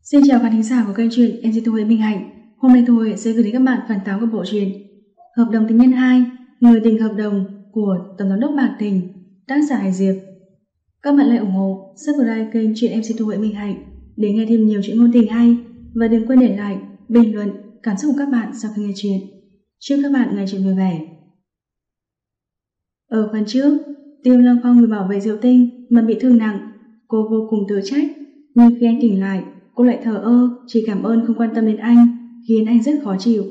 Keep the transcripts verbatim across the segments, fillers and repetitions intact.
Xin chào khán thính giả của kênh truyện em xê Thu Huế Minh Hạnh. Hôm nay Thu Huế sẽ gửi đến các bạn phần tám của bộ truyện Hợp đồng tình nhân hai, Người tình hợp đồng của Tổng giám đốc Mạc Tình, tác giả Hải Diệp. Các bạn hãy ủng hộ, subscribe kênh truyện em xê Thu Huế Minh Hạnh để nghe thêm nhiều chuyện ngôn tình hay, và đừng quên để lại bình luận cảm xúc của các bạn sau khi nghe chuyện. Chúc các bạn ngày chuyện vui vẻ. Ở phần trước, Tiêu Lăng Phong vì bảo vệ Diệu Tinh mà bị thương nặng, cô vô cùng tự trách, nhưng khi anh tỉnh lại, cô lại thờ ơ, chỉ cảm ơn không quan tâm đến anh, khiến anh rất khó chịu.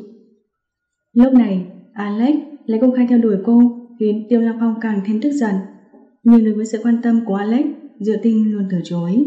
Lúc này, Alex lại công khai theo đuổi cô, khiến Tiêu Lăng Phong càng thêm tức giận. Nhưng đối với sự quan tâm của Alex, Diệu Tinh luôn từ chối.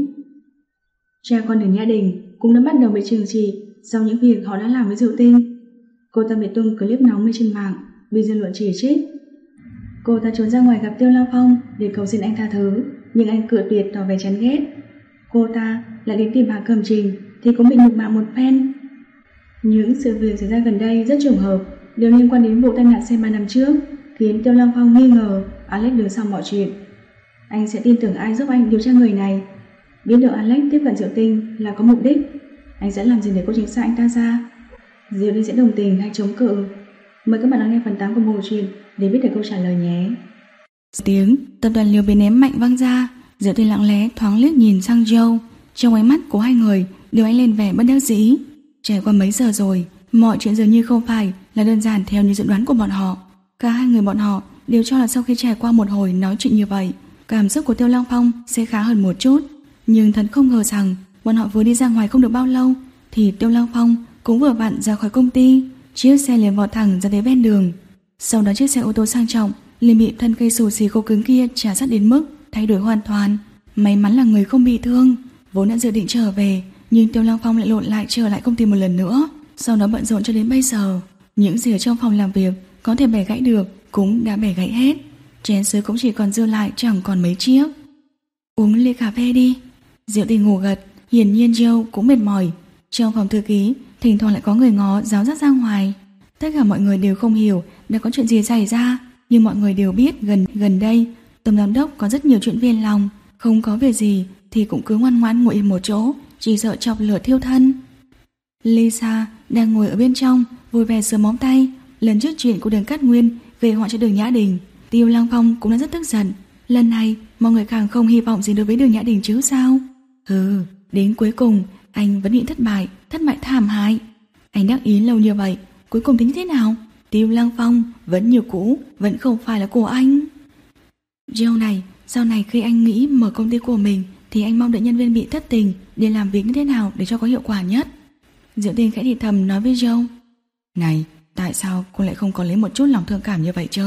Cha con Đường Nhã Đình cũng đã bắt đầu bị trừng trị sau những việc họ đã làm với Diệu Tinh. Cô ta bị tung clip nóng lên trên mạng, bị dư luận chỉ trích. Cô ta trốn ra ngoài gặp Tiêu Lăng Phong để cầu xin anh tha thứ, nhưng anh cự tuyệt tỏ vẻ chán ghét. Cô ta lại đến tìm Hạ Cẩm Trình thì cũng bị nhục mạ một phen. Những sự việc xảy ra gần đây rất trùng hợp, đều liên quan đến vụ tai nạn xe ba năm trước, khiến Tiêu Lăng Phong nghi ngờ Alex đứng sau mọi chuyện. Anh sẽ tin tưởng ai giúp anh điều tra người này. Biết được Alex tiếp cận Diệu Tinh là có mục đích, anh sẽ làm gì để cô tránh xa anh ta ra? Diệu Tinh sẽ đồng tình hay chống cự? Mời các bạn lắng nghe phần tám của bộ truyện để biết được câu trả lời nhé. Tiếng tập đoàn liều bị ném mạnh văng ra. Diệu Tinh lặng lẽ thoáng liếc nhìn sang Joe. Trong ánh mắt của hai người đều ánh lên vẻ bất đắc dĩ. Trải qua mấy giờ rồi, mọi chuyện dường như không phải là đơn giản theo như dự đoán của bọn họ. Cả hai người bọn họ đều cho là sau khi trải qua một hồi nói chuyện như vậy, cảm xúc của Tiêu Lăng Phong sẽ khá hơn một chút. Nhưng thật không ngờ rằng bọn họ vừa đi ra ngoài không được bao lâu thì Tiêu Lăng Phong cũng vừa vặn ra khỏi công ty. Chiếc xe liền vọt thẳng ra tới ven đường. Sau đó chiếc xe ô tô sang trọng liền bị thân cây xù xì khô cứng kia trà sát đến mức thay đổi hoàn toàn. May mắn là người không bị thương. Vốn đã dự định trở về, nhưng Tiêu Lăng Phong lại lộn lại trở lại công ty một lần nữa. Sau đó bận rộn cho đến bây giờ. Những gì ở trong phòng làm việc có thể bẻ gãy được cũng đã bẻ gãy hết. Chén sứ cũng chỉ còn dư lại chẳng còn mấy chiếc. Uống ly cà phê đi. Diệu Tinh ngủ gật. Hiển nhiên Joe cũng mệt mỏi. Trong phòng thư ký thỉnh thoảng lại có người ngó giáo giác ra ngoài. Tất cả mọi người đều không hiểu đã có chuyện gì xảy ra, nhưng mọi người đều biết gần gần đây Tổng giám đốc có rất nhiều chuyện phiền lòng, không có việc gì thì cũng cứ ngoan ngoãn ngồi im một chỗ, chỉ sợ chọc lửa thiêu thân. Lisa đang ngồi ở bên trong vui vẻ sờ móng tay. Lần trước chuyện của Đường Cát Nguyên về họa cho Đường Nhã Đình, Tiêu Lăng Phong cũng đã rất tức giận. Lần này mọi người càng không hy vọng gì đối với Đường Nhã Đình chứ sao. Hừ, đến cuối cùng anh vẫn bị thất bại, thất bại thảm hại. Anh đắc ý lâu như vậy, cuối cùng tính thế nào? Tiêu Lăng Phong vẫn như cũ, vẫn không phải là của anh. Joe này, sau này khi anh nghĩ mở công ty của mình thì anh mong đợi nhân viên bị thất tình để làm việc như thế nào để cho có hiệu quả nhất. Diệu Tinh khẽ thì thầm nói với Joe. Này, tại sao cô lại không có lấy một chút lòng thương cảm như vậy chứ?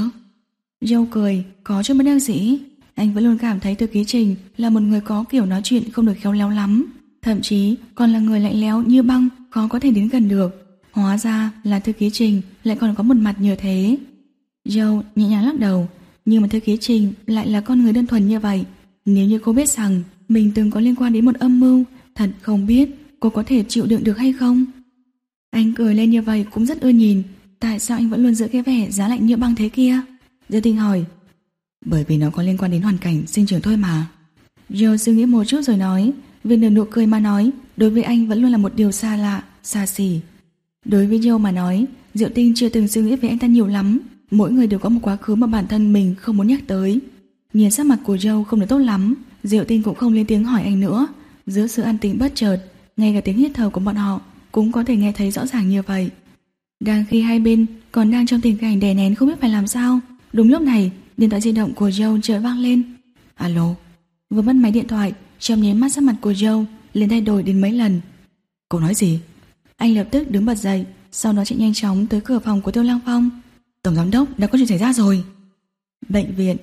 Joe cười, có chút bất đắc dĩ. Anh vẫn luôn cảm thấy Thư Ký Trình là một người có kiểu nói chuyện không được khéo léo lắm, thậm chí còn là người lạnh lẽo như băng, khó có thể đến gần được. Hóa ra là Thư Ký Trình lại còn có một mặt như thế. Joe nhẹ nhàng lắc đầu. Nhưng mà Thư Ký Trình lại là con người đơn thuần như vậy. Nếu như cô biết rằng mình từng có liên quan đến một âm mưu, thật không biết cô có thể chịu đựng được hay không. Anh cười lên như vậy cũng rất ưa nhìn. Tại sao anh vẫn luôn giữ cái vẻ giá lạnh như băng thế kia? Diệu Tinh hỏi. Bởi vì nó có liên quan đến hoàn cảnh sinh trưởng thôi mà. Joe suy nghĩ một chút rồi nói. Việc nở nụ cười mà nói đối với anh vẫn luôn là một điều xa lạ, xa xỉ. Đối với Joe mà nói, Diệu Tinh chưa từng suy nghĩ về anh ta nhiều lắm. Mỗi người đều có một quá khứ mà bản thân mình không muốn nhắc tới. Nhìn sắc mặt của Joe không được tốt lắm, Diệu Tinh cũng không lên tiếng hỏi anh nữa. Giữa sự an tĩnh bất chợt, ngay cả tiếng hít thở của bọn họ cũng có thể nghe thấy rõ ràng như vậy. Đang khi hai bên còn đang trong tình cảnh đè nén không biết phải làm sao, đúng lúc này điện thoại di động của Joe chợt vang lên. Alo. Vừa bắt máy điện thoại, trong nháy mắt sắc mặt của Joe liền thay đổi đến mấy lần. Cô nói gì? Anh lập tức đứng bật dậy, sau đó chạy nhanh chóng tới cửa phòng của Tiêu Lăng Phong. Tổng giám đốc, đã có chuyện xảy ra rồi. Bệnh viện.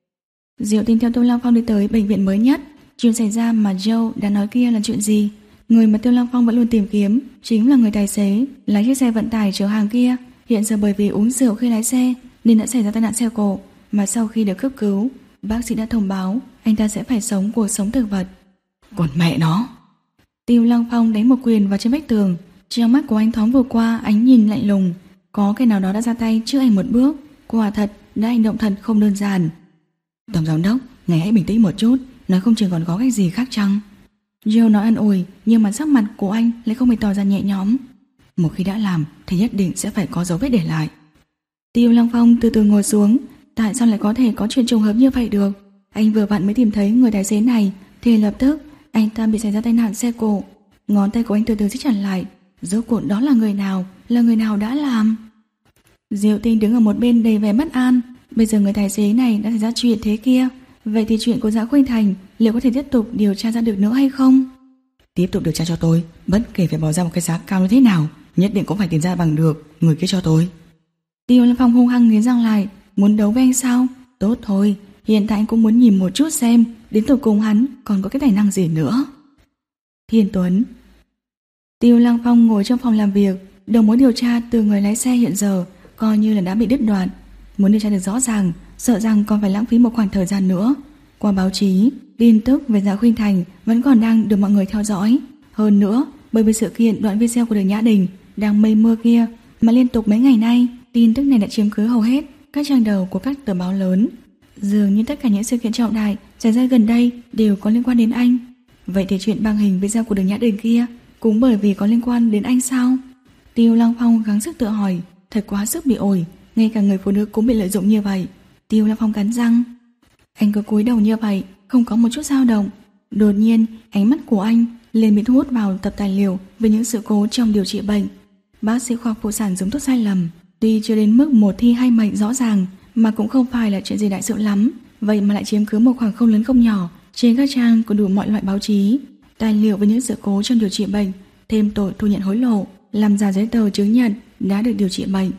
Diệu Tinh theo Tiêu Lăng Phong đi tới bệnh viện mới nhất. Chuyện xảy ra mà Joe đã nói kia là chuyện gì? Người mà Tiêu Lăng Phong vẫn luôn tìm kiếm chính là người tài xế lái chiếc xe vận tải chở hàng kia. Hiện giờ bởi vì uống rượu khi lái xe nên đã xảy ra tai nạn xe cộ, mà sau khi được cấp cứu, bác sĩ đã thông báo anh ta sẽ phải sống cuộc sống thực vật. Còn mẹ nó. Tiêu Lăng Phong đánh một quyền vào trên vách tường. Trong mắt của anh thoáng vừa qua ánh nhìn lạnh lùng. Có cái nào đó đã ra tay trước anh một bước. Quả thật đã hành động thật không đơn giản. Tổng giám đốc, ngài hãy bình tĩnh một chút, nói không chừng còn có cách gì khác chăng? Joe nói an ủi, nhưng mà sắc mặt của anh lại không hề tỏ ra nhẹ nhõm. Một khi đã làm thì nhất định sẽ phải có dấu vết để lại. Tiêu Lăng Phong từ từ ngồi xuống. Tại sao lại có thể có chuyện trùng hợp như vậy được? Anh vừa vặn mới tìm thấy người tài xế này thì lập tức anh ta bị xảy ra tai nạn xe cộ. Ngón tay của anh từ từ siết chặt lại. Rốt cuộc đó là người nào? Là người nào đã làm? Diệu Tinh đứng ở một bên đầy vẻ bất an. Bây giờ người tài xế này đã xảy ra chuyện thế kia, vậy thì chuyện của Dạ Khuynh Thành liệu có thể tiếp tục điều tra ra được nữa hay không? Tiếp tục điều tra cho tôi, bất kể phải bỏ ra một cái giá cao như thế nào, nhất định cũng phải tìm ra bằng được người kia cho tôi. Tiêu Lăng Phong hung hăng nghiến răng lại. Muốn đấu với anh sao? Tốt thôi, hiện tại anh cũng muốn nhìn một chút xem đến tột cùng hắn còn có cái tài năng gì nữa. Thiên Tuấn. Tiêu Lăng Phong ngồi trong phòng làm việc. Đầu mối điều tra từ người lái xe hiện giờ coi như là đã bị đứt đoạn. Muốn điều tra được rõ ràng, sợ rằng còn phải lãng phí một khoảng thời gian nữa. Qua báo chí, tin tức về Dạ Khuynh Thành vẫn còn đang được mọi người theo dõi. Hơn nữa, bởi vì sự kiện đoạn video của Đường Nhã Đình đang mây mưa kia mà liên tục mấy ngày nay, tin tức này đã chiếm cứ hầu hết các trang đầu của các tờ báo lớn. Dường như tất cả những sự kiện trọng đại xảy ra gần đây đều có liên quan đến anh. Vậy thì chuyện băng hình video của Đường Nhã Đình kia cũng bởi vì có liên quan đến anh sao? Tiêu Lăng Phong gắng sức tự hỏi. Thật quá sức bị ổi, ngay cả người phụ nữ cũng bị lợi dụng như vậy. Tiêu Lăng Phong cắn răng. Anh cứ cúi đầu như vậy, không có một chút dao động. Đột nhiên, ánh mắt của anh liền bị thu hút vào tập tài liệu về những sự cố trong điều trị bệnh. Bác sĩ khoa phụ sản dùng thuốc sai lầm, tuy chưa đến mức một thi hai mệnh rõ ràng, mà cũng không phải là chuyện gì đại sự lắm, vậy mà lại chiếm cứ một khoảng không lớn không nhỏ trên các trang của đủ mọi loại báo chí. Tài liệu về những sự cố trong điều trị bệnh, thêm tội thu nhận hối lộ, làm giả giấy tờ chứng nhận đã được điều trị bệnh.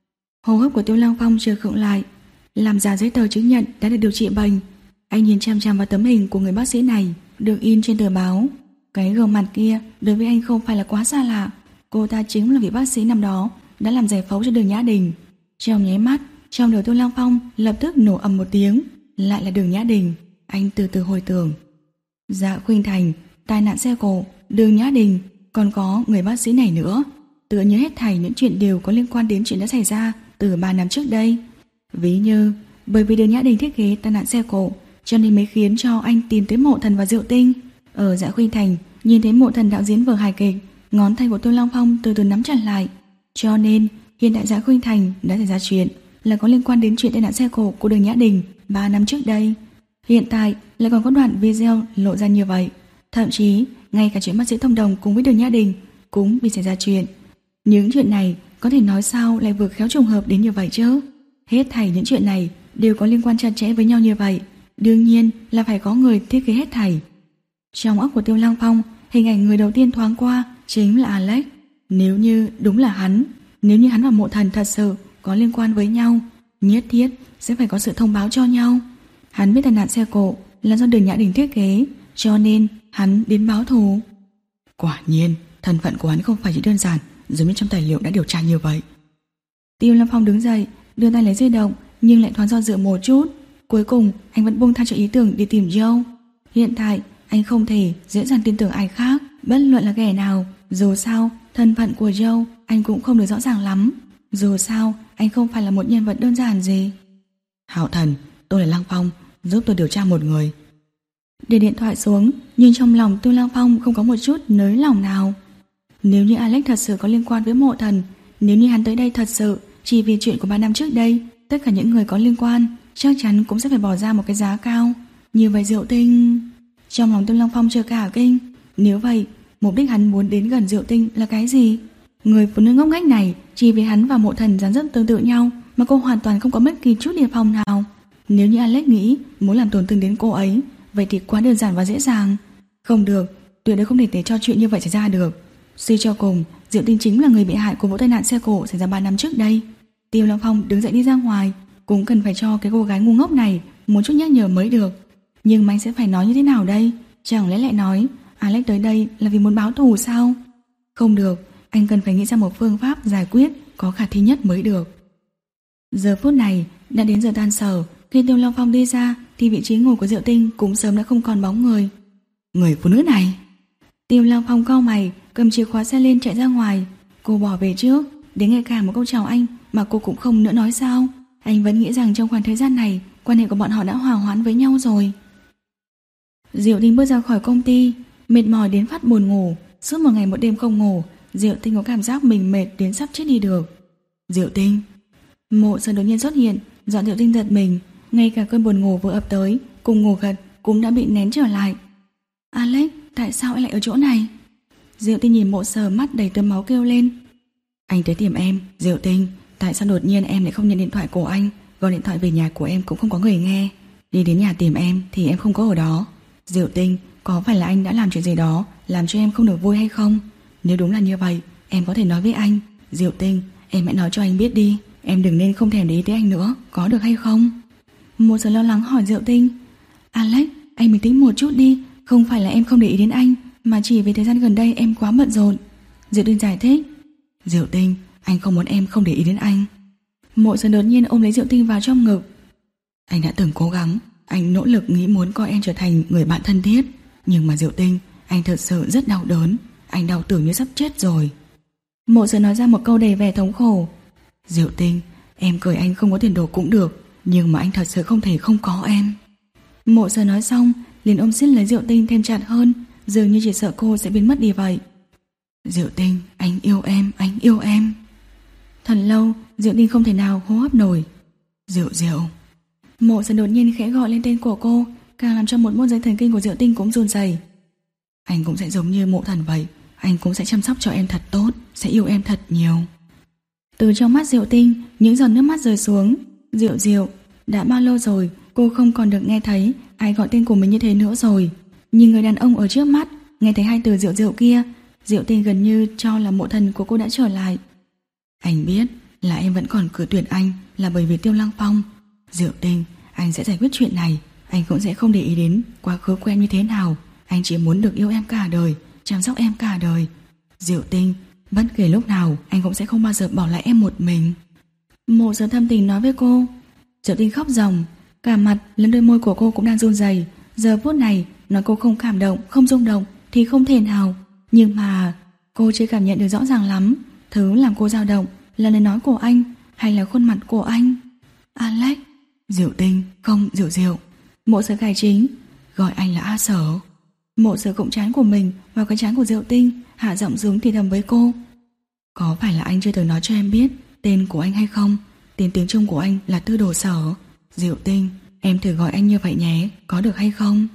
Hô hấp của Tiêu Lăng Phong chợt khựng lại. Làm giả giấy tờ chứng nhận đã được điều trị bệnh. Anh nhìn chăm chăm vào tấm hình của người bác sĩ này được in trên tờ báo. Cái gương mặt kia đối với anh không phải là quá xa lạ. Cô ta chính là vị bác sĩ năm đó đã làm giải phẫu cho Đường Nhã Đình. Trong nháy mắt, trong đầu Tiêu Lăng Phong lập tức nổ ầm một tiếng. Lại là Đường Nhã Đình. Anh từ từ hồi tưởng. Dạ Khuynh Thành, tai nạn xe cộ, Đường Nhã Đình, còn có người bác sĩ này nữa. Tựa nhớ hết thảy những chuyện đều có liên quan đến chuyện đã xảy ra từ ba năm trước đây. Ví như bởi vì Đường Nhã Đình thiết kế tai nạn xe cộ cho nên mới khiến cho anh tìm tới Mộ Thần và Diệu Tinh. Ở Dạ Khuynh Thành nhìn thấy Mộ Thần đạo diễn vở hài kịch, ngón tay của Tiêu Lăng Phong từ từ nắm chặt lại. Cho nên hiện tại Dạ Khuynh Thành đã xảy ra chuyện là có liên quan đến chuyện tai nạn xe cộ của Đường Nhã Đình ba năm trước đây. Hiện tại lại còn có đoạn video lộ ra như vậy. Thậm chí ngay cả chuyện bác sĩ thông đồng cùng với Đường Nhã Đình cũng bị xảy ra chuyện. Những chuyện này có thể nói sao lại vừa khéo trùng hợp đến như vậy chứ? Hết thảy những chuyện này đều có liên quan chặt chẽ với nhau như vậy, đương nhiên là phải có người thiết kế hết thảy. Trong óc của Tiêu Lăng Phong, hình ảnh người đầu tiên thoáng qua chính là Alex. Nếu như đúng là hắn, nếu như hắn và Mộ Thần thật sự có liên quan với nhau, nhất thiết sẽ phải có sự thông báo cho nhau. Hắn biết tai nạn xe cộ là do Đường Nhã Đình thiết kế, cho nên hắn đến báo thù. Quả nhiên, thân phận của hắn không phải chỉ đơn giản giống như trong tài liệu đã điều tra như vậy. Tiêu Lâm Phong đứng dậy, đưa tay lấy di động, nhưng lại thoáng do dự một chút. Cuối cùng anh vẫn buông tha cho ý tưởng đi tìm Joe. Hiện tại anh không thể dễ dàng tin tưởng ai khác, bất luận là kẻ nào. Dù sao thân phận của Joe anh cũng không được rõ ràng lắm. Dù sao anh không phải là một nhân vật đơn giản gì. Hạo Thần, tôi là Lăng Phong, giúp tôi điều tra một người. Để điện thoại xuống, nhưng trong lòng Tiêu Lăng Phong không có một chút nới lòng nào. Nếu như Alex thật sự có liên quan với Mộ Thần, nếu như hắn tới đây thật sự chỉ vì chuyện của ba năm trước đây, tất cả những người có liên quan chắc chắn cũng sẽ phải bỏ ra một cái giá cao. Như vậy Diệu Tinh... Trong lòng Tiêu Lăng Phong chưa cả kinh. Nếu vậy, mục đích hắn muốn đến gần Diệu Tinh là cái gì? Người phụ nữ ngốc nghếch này chỉ vì hắn và Mộ Thần dáng dấp tương tự nhau mà cô hoàn toàn không có bất kỳ chút đề phòng nào. Nếu như Alex nghĩ muốn làm tổn thương đến cô ấy, vậy thì quá đơn giản và dễ dàng. Không được, tuyệt đối không thể để cho chuyện như vậy xảy ra được. Suy cho cùng, Diệu Tinh chính là người bị hại của vụ tai nạn xe cộ xảy ra ba năm trước đây. Tiêu Lăng Phong đứng dậy đi ra ngoài, cũng cần phải cho cái cô gái ngu ngốc này một chút nhắc nhở mới được. Nhưng mà anh sẽ phải nói như thế nào đây? Chẳng lẽ lại nói Alex tới đây là vì muốn báo thù sao? Không được, anh cần phải nghĩ ra một phương pháp giải quyết có khả thi nhất mới được. Giờ phút này đã đến giờ tan sở. Khi Tiêu Lăng Phong đi ra thì vị trí ngồi của Diệu Tinh cũng sớm đã không còn bóng người. Người phụ nữ này. Tiêu Lăng Phong cau mày, cầm chìa khóa xe lên chạy ra ngoài. Cô bỏ về trước, đến ngay cả một câu chào anh mà cô cũng không nữa nói sao? Anh vẫn nghĩ rằng trong khoảng thời gian này quan hệ của bọn họ đã hòa hoãn với nhau rồi. Diệu Tinh bước ra khỏi công ty, mệt mỏi đến phát buồn ngủ. Suốt một ngày một đêm không ngủ, Diệu Tinh có cảm giác mình mệt đến sắp chết đi được. Diệu Tinh. Mộ Sở đột nhiên xuất hiện, dọn Diệu Tinh giật mình. Ngay cả cơn buồn ngủ vừa ập tới cùng ngủ gật cũng đã bị nén trở lại. Alex, tại sao anh lại ở chỗ này? Diệu Tinh nhìn Mộ Sở mắt đầy tơ máu kêu lên. Anh tới tìm em. Diệu Tinh, tại sao đột nhiên em lại không nhận điện thoại của anh? Gọi điện thoại về nhà của em cũng không có người nghe. Đi đến nhà tìm em thì em không có ở đó. Diệu Tinh, có phải là anh đã làm chuyện gì đó làm cho em không được vui hay không? Nếu đúng là như vậy, em có thể nói với anh. Diệu Tinh, em hãy nói cho anh biết đi. Em đừng nên không thèm để ý tới anh nữa, có được hay không? Một giờ lo lắng hỏi Diệu Tinh. Alex, anh bình tĩnh một chút đi. Không phải là em không để ý đến anh, mà chỉ vì thời gian gần đây em quá bận rộn. Diệu Tinh giải thích. Diệu Tinh, anh không muốn em không để ý đến anh. Mộ Sở đột nhiên ôm lấy Diệu Tinh vào trong ngực. Anh đã từng cố gắng, anh nỗ lực nghĩ muốn coi em trở thành người bạn thân thiết. Nhưng mà Diệu Tinh, anh thật sự rất đau đớn. Anh đau tưởng như sắp chết rồi. Mộ Sở nói ra một câu đầy vẻ thống khổ. Diệu Tinh, em cười anh không có tiền đồ cũng được, nhưng mà anh thật sự không thể không có em. Mộ Sở nói xong liền ôm siết lấy Diệu Tinh thêm chặt hơn, dường như chỉ sợ cô sẽ biến mất đi vậy. Diệu Tinh, anh yêu em, anh yêu em. Thật lâu Diệu Tinh không thể nào hô hấp nổi. Diệu Diệu. Mộ Sở đột nhiên khẽ gọi lên tên của cô, càng làm cho một môn dây thần kinh của Diệu Tinh cũng run rẩy. Anh cũng sẽ giống như Mộ Thần vậy, anh cũng sẽ chăm sóc cho em thật tốt, sẽ yêu em thật nhiều. Từ trong mắt Diệu Tinh, những giọt nước mắt rơi xuống. Diệu Diệu, đã bao lâu rồi cô không còn được nghe thấy ai gọi tên của mình như thế nữa rồi. Nhìn người đàn ông ở trước mắt, nghe thấy hai từ Diệu Diệu kia, Diệu Tinh gần như cho là Mộ Thần của cô đã trở lại. Anh biết là em vẫn còn cự tuyệt anh là bởi vì Tiêu Lăng Phong. Diệu Tinh, anh sẽ giải quyết chuyện này. Anh cũng sẽ không để ý đến quá khứ của em như thế nào. Anh chỉ muốn được yêu em cả đời, chăm sóc em cả đời. Diệu Tinh, bất kể lúc nào anh cũng sẽ không bao giờ bỏ lại em một mình. Mộ Sở thâm tình nói với cô. Diệu Tinh khóc ròng, cả mặt lẫn đôi môi của cô cũng đang run rẩy. Giờ phút này nói cô không cảm động, không rung động thì không thể nào. Nhưng mà cô chưa cảm nhận được rõ ràng lắm. Thứ làm cô dao động là lời nói của anh hay là khuôn mặt của anh. Alex. Diệu Tinh, không, Diệu Diệu. Mộ Sở cải chính, gọi anh là A Sở. Mộ Sở cụm trán của mình vào cái trán của Diệu Tinh, hạ giọng xuống thì thầm với cô. Có phải là anh chưa từng nói cho em biết tên của anh hay không? Tên tiếng Trung của anh là Tư Đồ Sở. Diệu Tinh, em thử gọi anh như vậy nhé, có được hay không?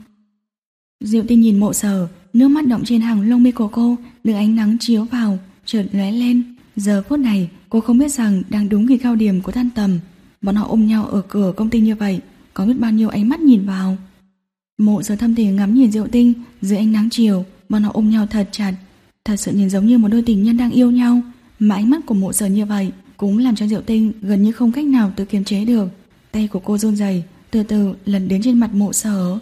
Diệu Tinh nhìn Mộ Sở, nước mắt đọng trên hàng lông mi của cô được ánh nắng chiếu vào, chợt lóe lên. Giờ phút này cô không biết rằng đang đúng kỳ cao điểm của tan tầm. Bọn họ ôm nhau ở cửa công ty như vậy, có biết bao nhiêu ánh mắt nhìn vào. Mộ Sở thâm tình ngắm nhìn Diệu Tinh dưới ánh nắng chiều, bọn họ ôm nhau thật chặt, thật sự nhìn giống như một đôi tình nhân đang yêu nhau. Mà ánh mắt của Mộ Sở như vậy cũng làm cho Diệu Tinh gần như không cách nào tự kiềm chế được. Tay của cô run rẩy, từ từ lần đến trên mặt Mộ Sở.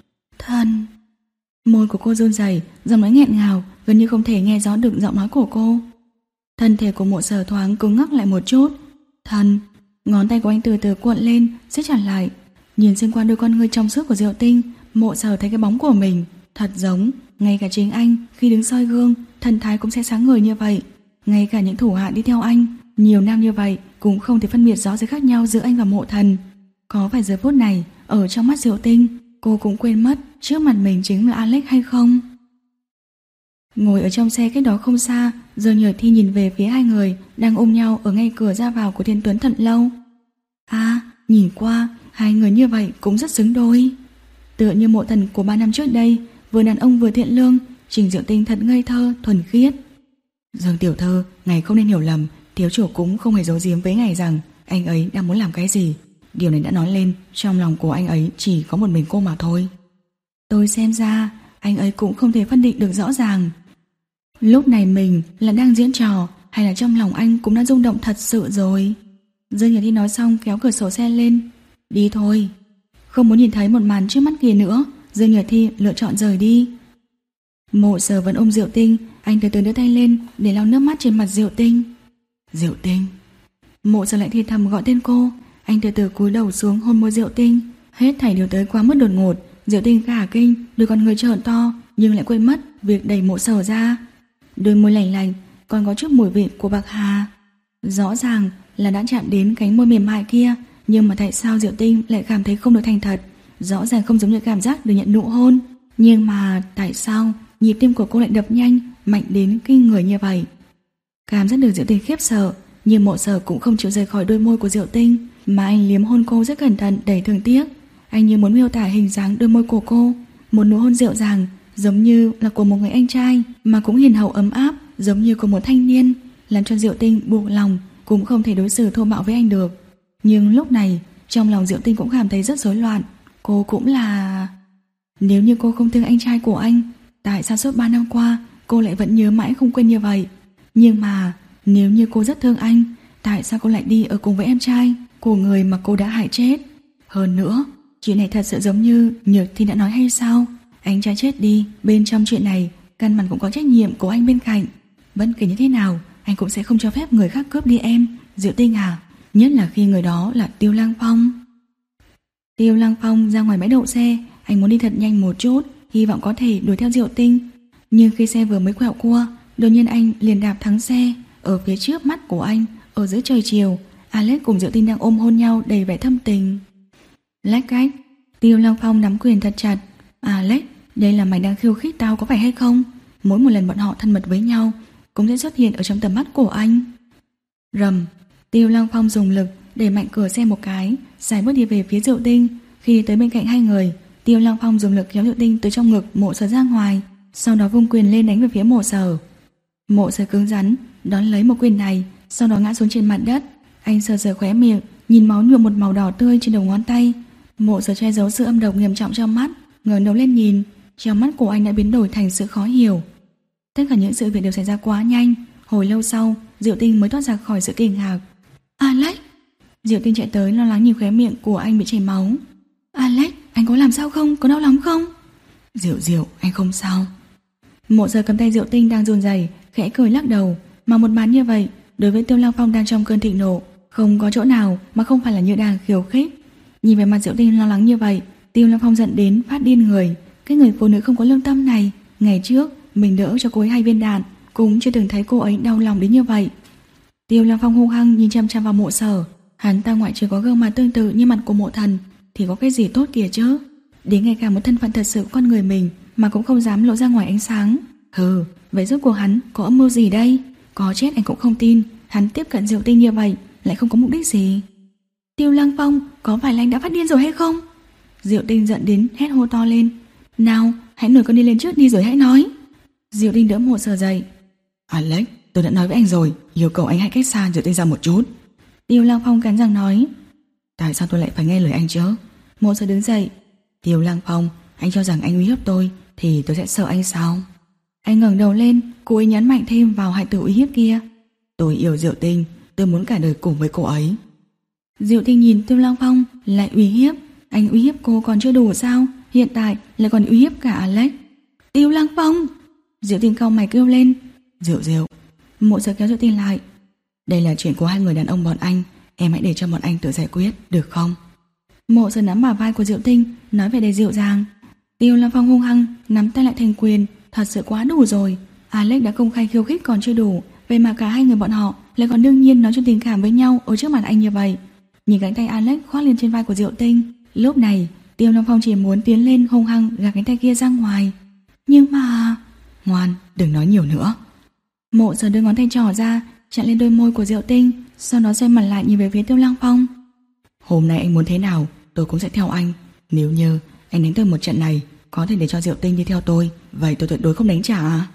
Thân. Môi của cô run rẩy, giọng nói nghẹn ngào, gần như không thể nghe rõ được giọng nói của cô. Thân thể của Mộ Sở thoáng cứng ngắc lại một chút. Thân. Ngón tay của anh từ từ cuộn lên, siết chặt lại. Nhìn xuyên qua đôi con ngươi trong suốt của Diệu Tinh, Mộ Sở thấy cái bóng của mình thật giống, ngay cả chính anh khi đứng soi gương, thần thái cũng sẽ sáng ngời như vậy. Ngay cả những thủ hạ đi theo anh nhiều năm như vậy cũng không thể phân biệt rõ sự khác nhau giữa anh và Mộ Thần. Có phải giờ phút này ở trong mắt Diệu Tinh cô cũng quên mất trước mặt mình chính là Alex hay không? Ngồi ở trong xe cách đó không xa, Dương Nhược Thi nhìn về phía hai người đang ôm nhau ở ngay cửa ra vào của Thiên Tuấn thật lâu. À, nhìn qua hai người như vậy cũng rất xứng đôi. Tựa như Mộ Thần của ba năm trước đây, vừa đàn ông vừa thiện lương, Trình Diệu Tinh thật ngây thơ, thuần khiết. Dương tiểu thư, ngài không nên hiểu lầm, thiếu chủ cũng không hề giấu giếm với ngài rằng anh ấy đang muốn làm cái gì. Điều này đã nói lên, trong lòng của anh ấy chỉ có một mình cô mà thôi. Tôi xem ra anh ấy cũng không thể phân định được rõ ràng. Lúc này mình là đang diễn trò hay là trong lòng anh cũng đã rung động thật sự rồi. Dương Nhật Thi nói xong kéo cửa sổ xe lên. Đi thôi. Không muốn nhìn thấy một màn trước mắt kia nữa, Dương Nhật Thi lựa chọn rời đi. Mộ Sở vẫn ôm Diệu Tinh, anh từ từ đưa tay lên để lau nước mắt trên mặt Diệu Tinh. Diệu Tinh. Mộ Sở lại thì thầm gọi tên cô. Anh từ từ cúi đầu xuống hôn môi Diệu Tinh. Hết thảy đều tới quá mức đột ngột. Diệu Tinh cả kinh, đôi con người trợn to, nhưng lại quên mất việc đẩy Mộ Sở ra. Đôi môi lành lành, còn có chút mùi vị của bạc hà. Rõ ràng là đã chạm đến cánh môi mềm mại kia, nhưng mà tại sao Diệu Tinh lại cảm thấy không được thành thật? Rõ ràng không giống như cảm giác được nhận nụ hôn, nhưng mà tại sao nhịp tim của cô lại đập nhanh, mạnh đến kinh người như vậy. Cảm giác được Diệu Tinh khiếp sợ, nhưng Mộ Sở cũng không chịu rời khỏi đôi môi của Diệu Tinh, mà anh liếm hôn cô rất cẩn thận, đầy thương tiếc. Anh như muốn miêu tả hình dáng đôi môi của cô, một nụ hôn dịu dàng, giống như là của một người anh trai, mà cũng hiền hậu ấm áp, giống như của một thanh niên, làm cho Diệu Tinh buộc lòng, cũng không thể đối xử thô bạo với anh được. Nhưng lúc này, trong lòng Diệu Tinh cũng cảm thấy rất rối loạn. Cô cũng là... Nếu như cô không thương anh trai của anh, tại sao suốt ba năm qua cô lại vẫn nhớ mãi không quên như vậy? Nhưng mà nếu như cô rất thương anh, tại sao cô lại đi ở cùng với em trai của người mà cô đã hại chết? Hơn nữa, chuyện này thật sự giống như Nhược Thi đã nói hay sao? Anh trai chết đi, bên trong chuyện này căn bản cũng có trách nhiệm của anh bên cạnh. Bất kể như thế nào, anh cũng sẽ không cho phép người khác cướp đi em, Diệu Tinh à. Nhất là khi người đó là Tiêu Lăng Phong. Tiêu Lăng Phong ra ngoài bãi đậu xe, anh muốn đi thật nhanh một chút, hy vọng có thể đuổi theo Diệu Tinh. Nhưng khi xe vừa mới quẹo cua, đột nhiên anh liền đạp thắng xe. Ở phía trước mắt của anh, ở giữa trời chiều, Alex cùng Diệu Tinh đang ôm hôn nhau đầy vẻ thâm tình. Lách cách, Tiêu Lăng Phong nắm quyền thật chặt. Alex, đây là mày đang khiêu khích tao có phải hay không? Mỗi một lần bọn họ thân mật với nhau cũng sẽ xuất hiện ở trong tầm mắt của anh. Rầm, Tiêu Lăng Phong dùng lực đẩy mạnh cửa xe một cái, sải bước đi về phía Diệu Tinh. Khi tới bên cạnh hai người, Tiêu Lăng Phong dùng lực kéo Diệu Tinh từ trong ngực Mộ Sở ra ngoài, sau đó vung quyền lên đánh về phía Mộ Sở. Mộ Sở cứng rắn đón lấy một quyền này, sau đó ngã xuống trên mặt đất. Anh sờ sờ khóe miệng, nhìn máu nhuộm một màu đỏ tươi trên đầu ngón tay. Mộ Sở che giấu sự âm độc nghiêm trọng trong mắt, ngẩng đầu lên nhìn, trong mắt của anh đã biến đổi thành sự khó hiểu. Tất cả những sự việc đều xảy ra quá nhanh. Hồi lâu sau, Diệu Tinh mới thoát ra khỏi sự kinh ngạc. Alex! Diệu Tinh chạy tới lo lắng nhìn khóe miệng của anh bị chảy máu. Alex, anh có làm sao không? Có đau lắm không? Diệu Diệu, anh không sao. Mộ Sở cầm tay Diệu Tinh đang run rẩy, khẽ cười lắc đầu. Mà một màn như vậy, đối với Tiêu Lăng Phong đang trong cơn thịnh nộ, không có chỗ nào mà không phải là như đang khiêu khích. Nhìn về mặt Diệu Tinh lo lắng như vậy, Tiêu Lăng Phong giận đến phát điên người. Cái người phụ nữ không có lương tâm này, ngày trước mình đỡ cho cô ấy hai viên đạn, cũng chưa từng thấy cô ấy đau lòng đến như vậy. Tiêu Lăng Phong hung hăng nhìn chăm chăm vào Mộ Sở. Hắn ta ngoại trừ có gương mặt tương tự như mặt của Mộ Thần thì có cái gì tốt kìa chứ? Đến ngay cả một thân phận thật sự của con người mình mà cũng không dám lộ ra ngoài ánh sáng. Hừ, vậy rốt cuộc hắn có âm mưu gì đây? Có chết anh cũng không tin hắn tiếp cận Diệu Tinh như vậy lại không có mục đích gì. Tiêu Lăng Phong, có phải là anh đã phát điên rồi hay không? Diệu Tinh giận đến hét hô to lên. Nào, hãy nổi con đi lên trước đi rồi hãy nói. Diệu Tinh đỡ Mộ Sở dậy. Alex, tôi đã nói với anh rồi, yêu cầu anh hãy cách xa Diệu Tinh ra một chút. Tiêu Lăng Phong cắn răng nói. Tại sao tôi lại phải nghe lời anh chứ? Mộ Sở đứng dậy. Tiêu Lăng Phong, anh cho rằng anh uy hiếp tôi thì tôi sẽ sợ anh sao? Anh ngẩng đầu lên, cố ý nhấn mạnh thêm vào hai từ uy hiếp kia. Tôi yêu Diệu Tinh, tôi muốn cả đời cùng với cô ấy. Diệu Tinh nhìn Tiêu Lăng Phong lại uy hiếp. Anh uy hiếp cô còn chưa đủ sao? Hiện tại lại còn uy hiếp cả Alex. Tiêu Lăng Phong! Diệu Tinh cau mày kêu lên. Diệu Diệu. Mộ Sở kéo Diệu Tinh lại. Đây là chuyện của hai người đàn ông bọn anh, em hãy để cho bọn anh tự giải quyết, được không? Mộ Sở nắm bả vai của Diệu Tinh, nói về đầy dịu dàng. Tiêu Lăng Phong hung hăng nắm tay lại thành quyền. Thật sự quá đủ rồi. Alex đã công khai khiêu khích còn chưa đủ, vậy mà cả hai người bọn họ lại còn đương nhiên nói chuyện tình cảm với nhau ở trước mặt anh như vậy. Nhìn cánh tay Alex khoác lên trên vai của Diệu Tinh, lúc này Tiêu Lăng Phong chỉ muốn tiến lên hung hăng gạt cánh tay kia ra ngoài. Nhưng mà... Ngoan, đừng nói nhiều nữa. Mộ Sở đưa ngón tay trỏ ra chặn lên đôi môi của Diệu Tinh, sau đó xoay mặt lại nhìn về phía Tiêu Lăng Phong. Hôm nay anh muốn thế nào tôi cũng sẽ theo anh. Nếu như anh đánh tôi một trận này có thể để cho Diệu Tinh đi theo tôi, vậy tôi tuyệt đối không đánh trả.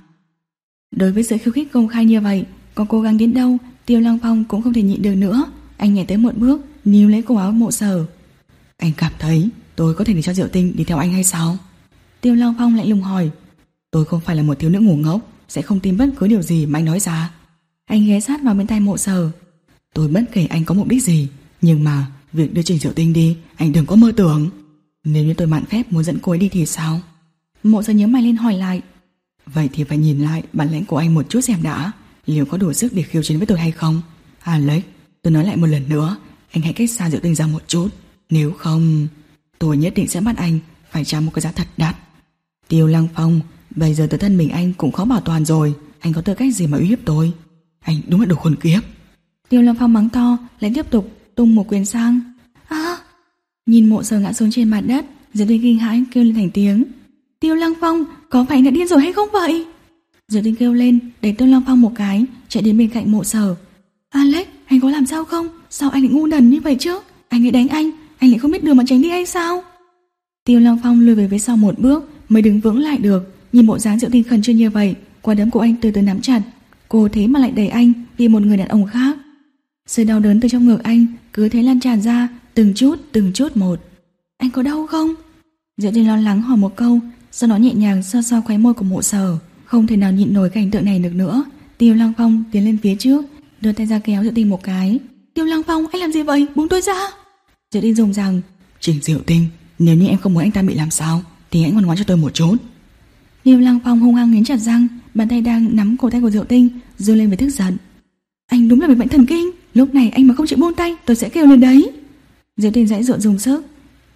Đối với sự khiêu khích công khai như vậy, có cố gắng đến đâu Tiêu Lăng Phong cũng không thể nhịn được nữa. Anh nhảy tới một bước, níu lấy cổ áo Mộ Sở. Anh cảm thấy tôi có thể để cho Diệu Tinh đi theo anh hay sao? Tiêu Lăng Phong lạnh lùng hỏi. Tôi không phải là một thiếu nữ ngu ngốc, sẽ không tin bất cứ điều gì mà anh nói ra. Anh ghé sát vào bên tai Mộ Sở. Tôi bất kể anh có mục đích gì, nhưng mà việc đưa Trình Diệu Tinh đi anh đừng có mơ tưởng. Nếu như tôi mạn phép muốn dẫn cô ấy đi thì sao? Mộ Sở nhớ mày lên hỏi lại. Vậy thì phải nhìn lại bản lĩnh của anh một chút xem đã, liệu có đủ sức để khiêu chiến với tôi hay không? Alex, tôi nói lại một lần nữa, anh hãy cách xa Diệu Tinh ra một chút. Nếu không, tôi nhất định sẽ bắt anh phải trả một cái giá thật đắt. Tiêu Lăng Phong, bây giờ tự thân mình anh cũng khó bảo toàn rồi, anh có tư cách gì mà uy hiếp tôi? Anh đúng là đồ khốn kiếp. Tiêu Lăng Phong mắng to, lại tiếp tục tung một quyền sang. À! Nhìn Mộ Sở ngã xuống trên mặt đất, Diệu Tinh kinh hãi kêu lên thành tiếng. Tiêu Lăng Phong, có phải anh đã điên rồi hay không vậy? Diệu Tinh kêu lên, đẩy Tiêu Lăng Phong một cái, chạy đến bên cạnh Mộ Sở. Alex, anh có làm sao không? Sao anh lại ngu đần như vậy chứ? Anh ấy đánh anh, anh lại không biết đường mà tránh đi hay sao? Tiêu Lăng Phong lùi về phía sau một bước mới đứng vững lại được. Nhìn bộ dáng Diệu Tinh khẩn trương như vậy, quả đấm của anh từ từ nắm chặt. Cô thế mà lại đẩy anh vì một người đàn ông khác. Sự đau đớn từ trong ngực anh cứ thế lan tràn ra, từng chút từng chút một. Anh có đau không? Diệu Tinh lo lắng hỏi một câu, sau đó nhẹ nhàng xoa xoa khóe môi của Mộ Sở. Không thể nào nhịn nổi cảnh tượng này được nữa. Tiêu Lăng Phong tiến lên phía trước, đưa tay ra kéo Diệu Tinh một cái. Tiêu Lăng Phong, anh làm gì vậy? Buông tôi ra. Diệu Tinh dùng rằng, Trình Diệu Tinh, nếu như em không muốn anh ta bị làm sao thì hãy ngoan ngoãn cho tôi một chút. Tiêu Lăng Phong hung hăng nghiến chặt răng, bàn tay đang nắm cổ tay của Diệu Tinh giơ lên với tức giận. Anh đúng là bị bệnh thần kinh, lúc này anh mà không chịu buông tay tôi sẽ kêu lên đấy. Diệu Tinh dãy dụa dùng sức.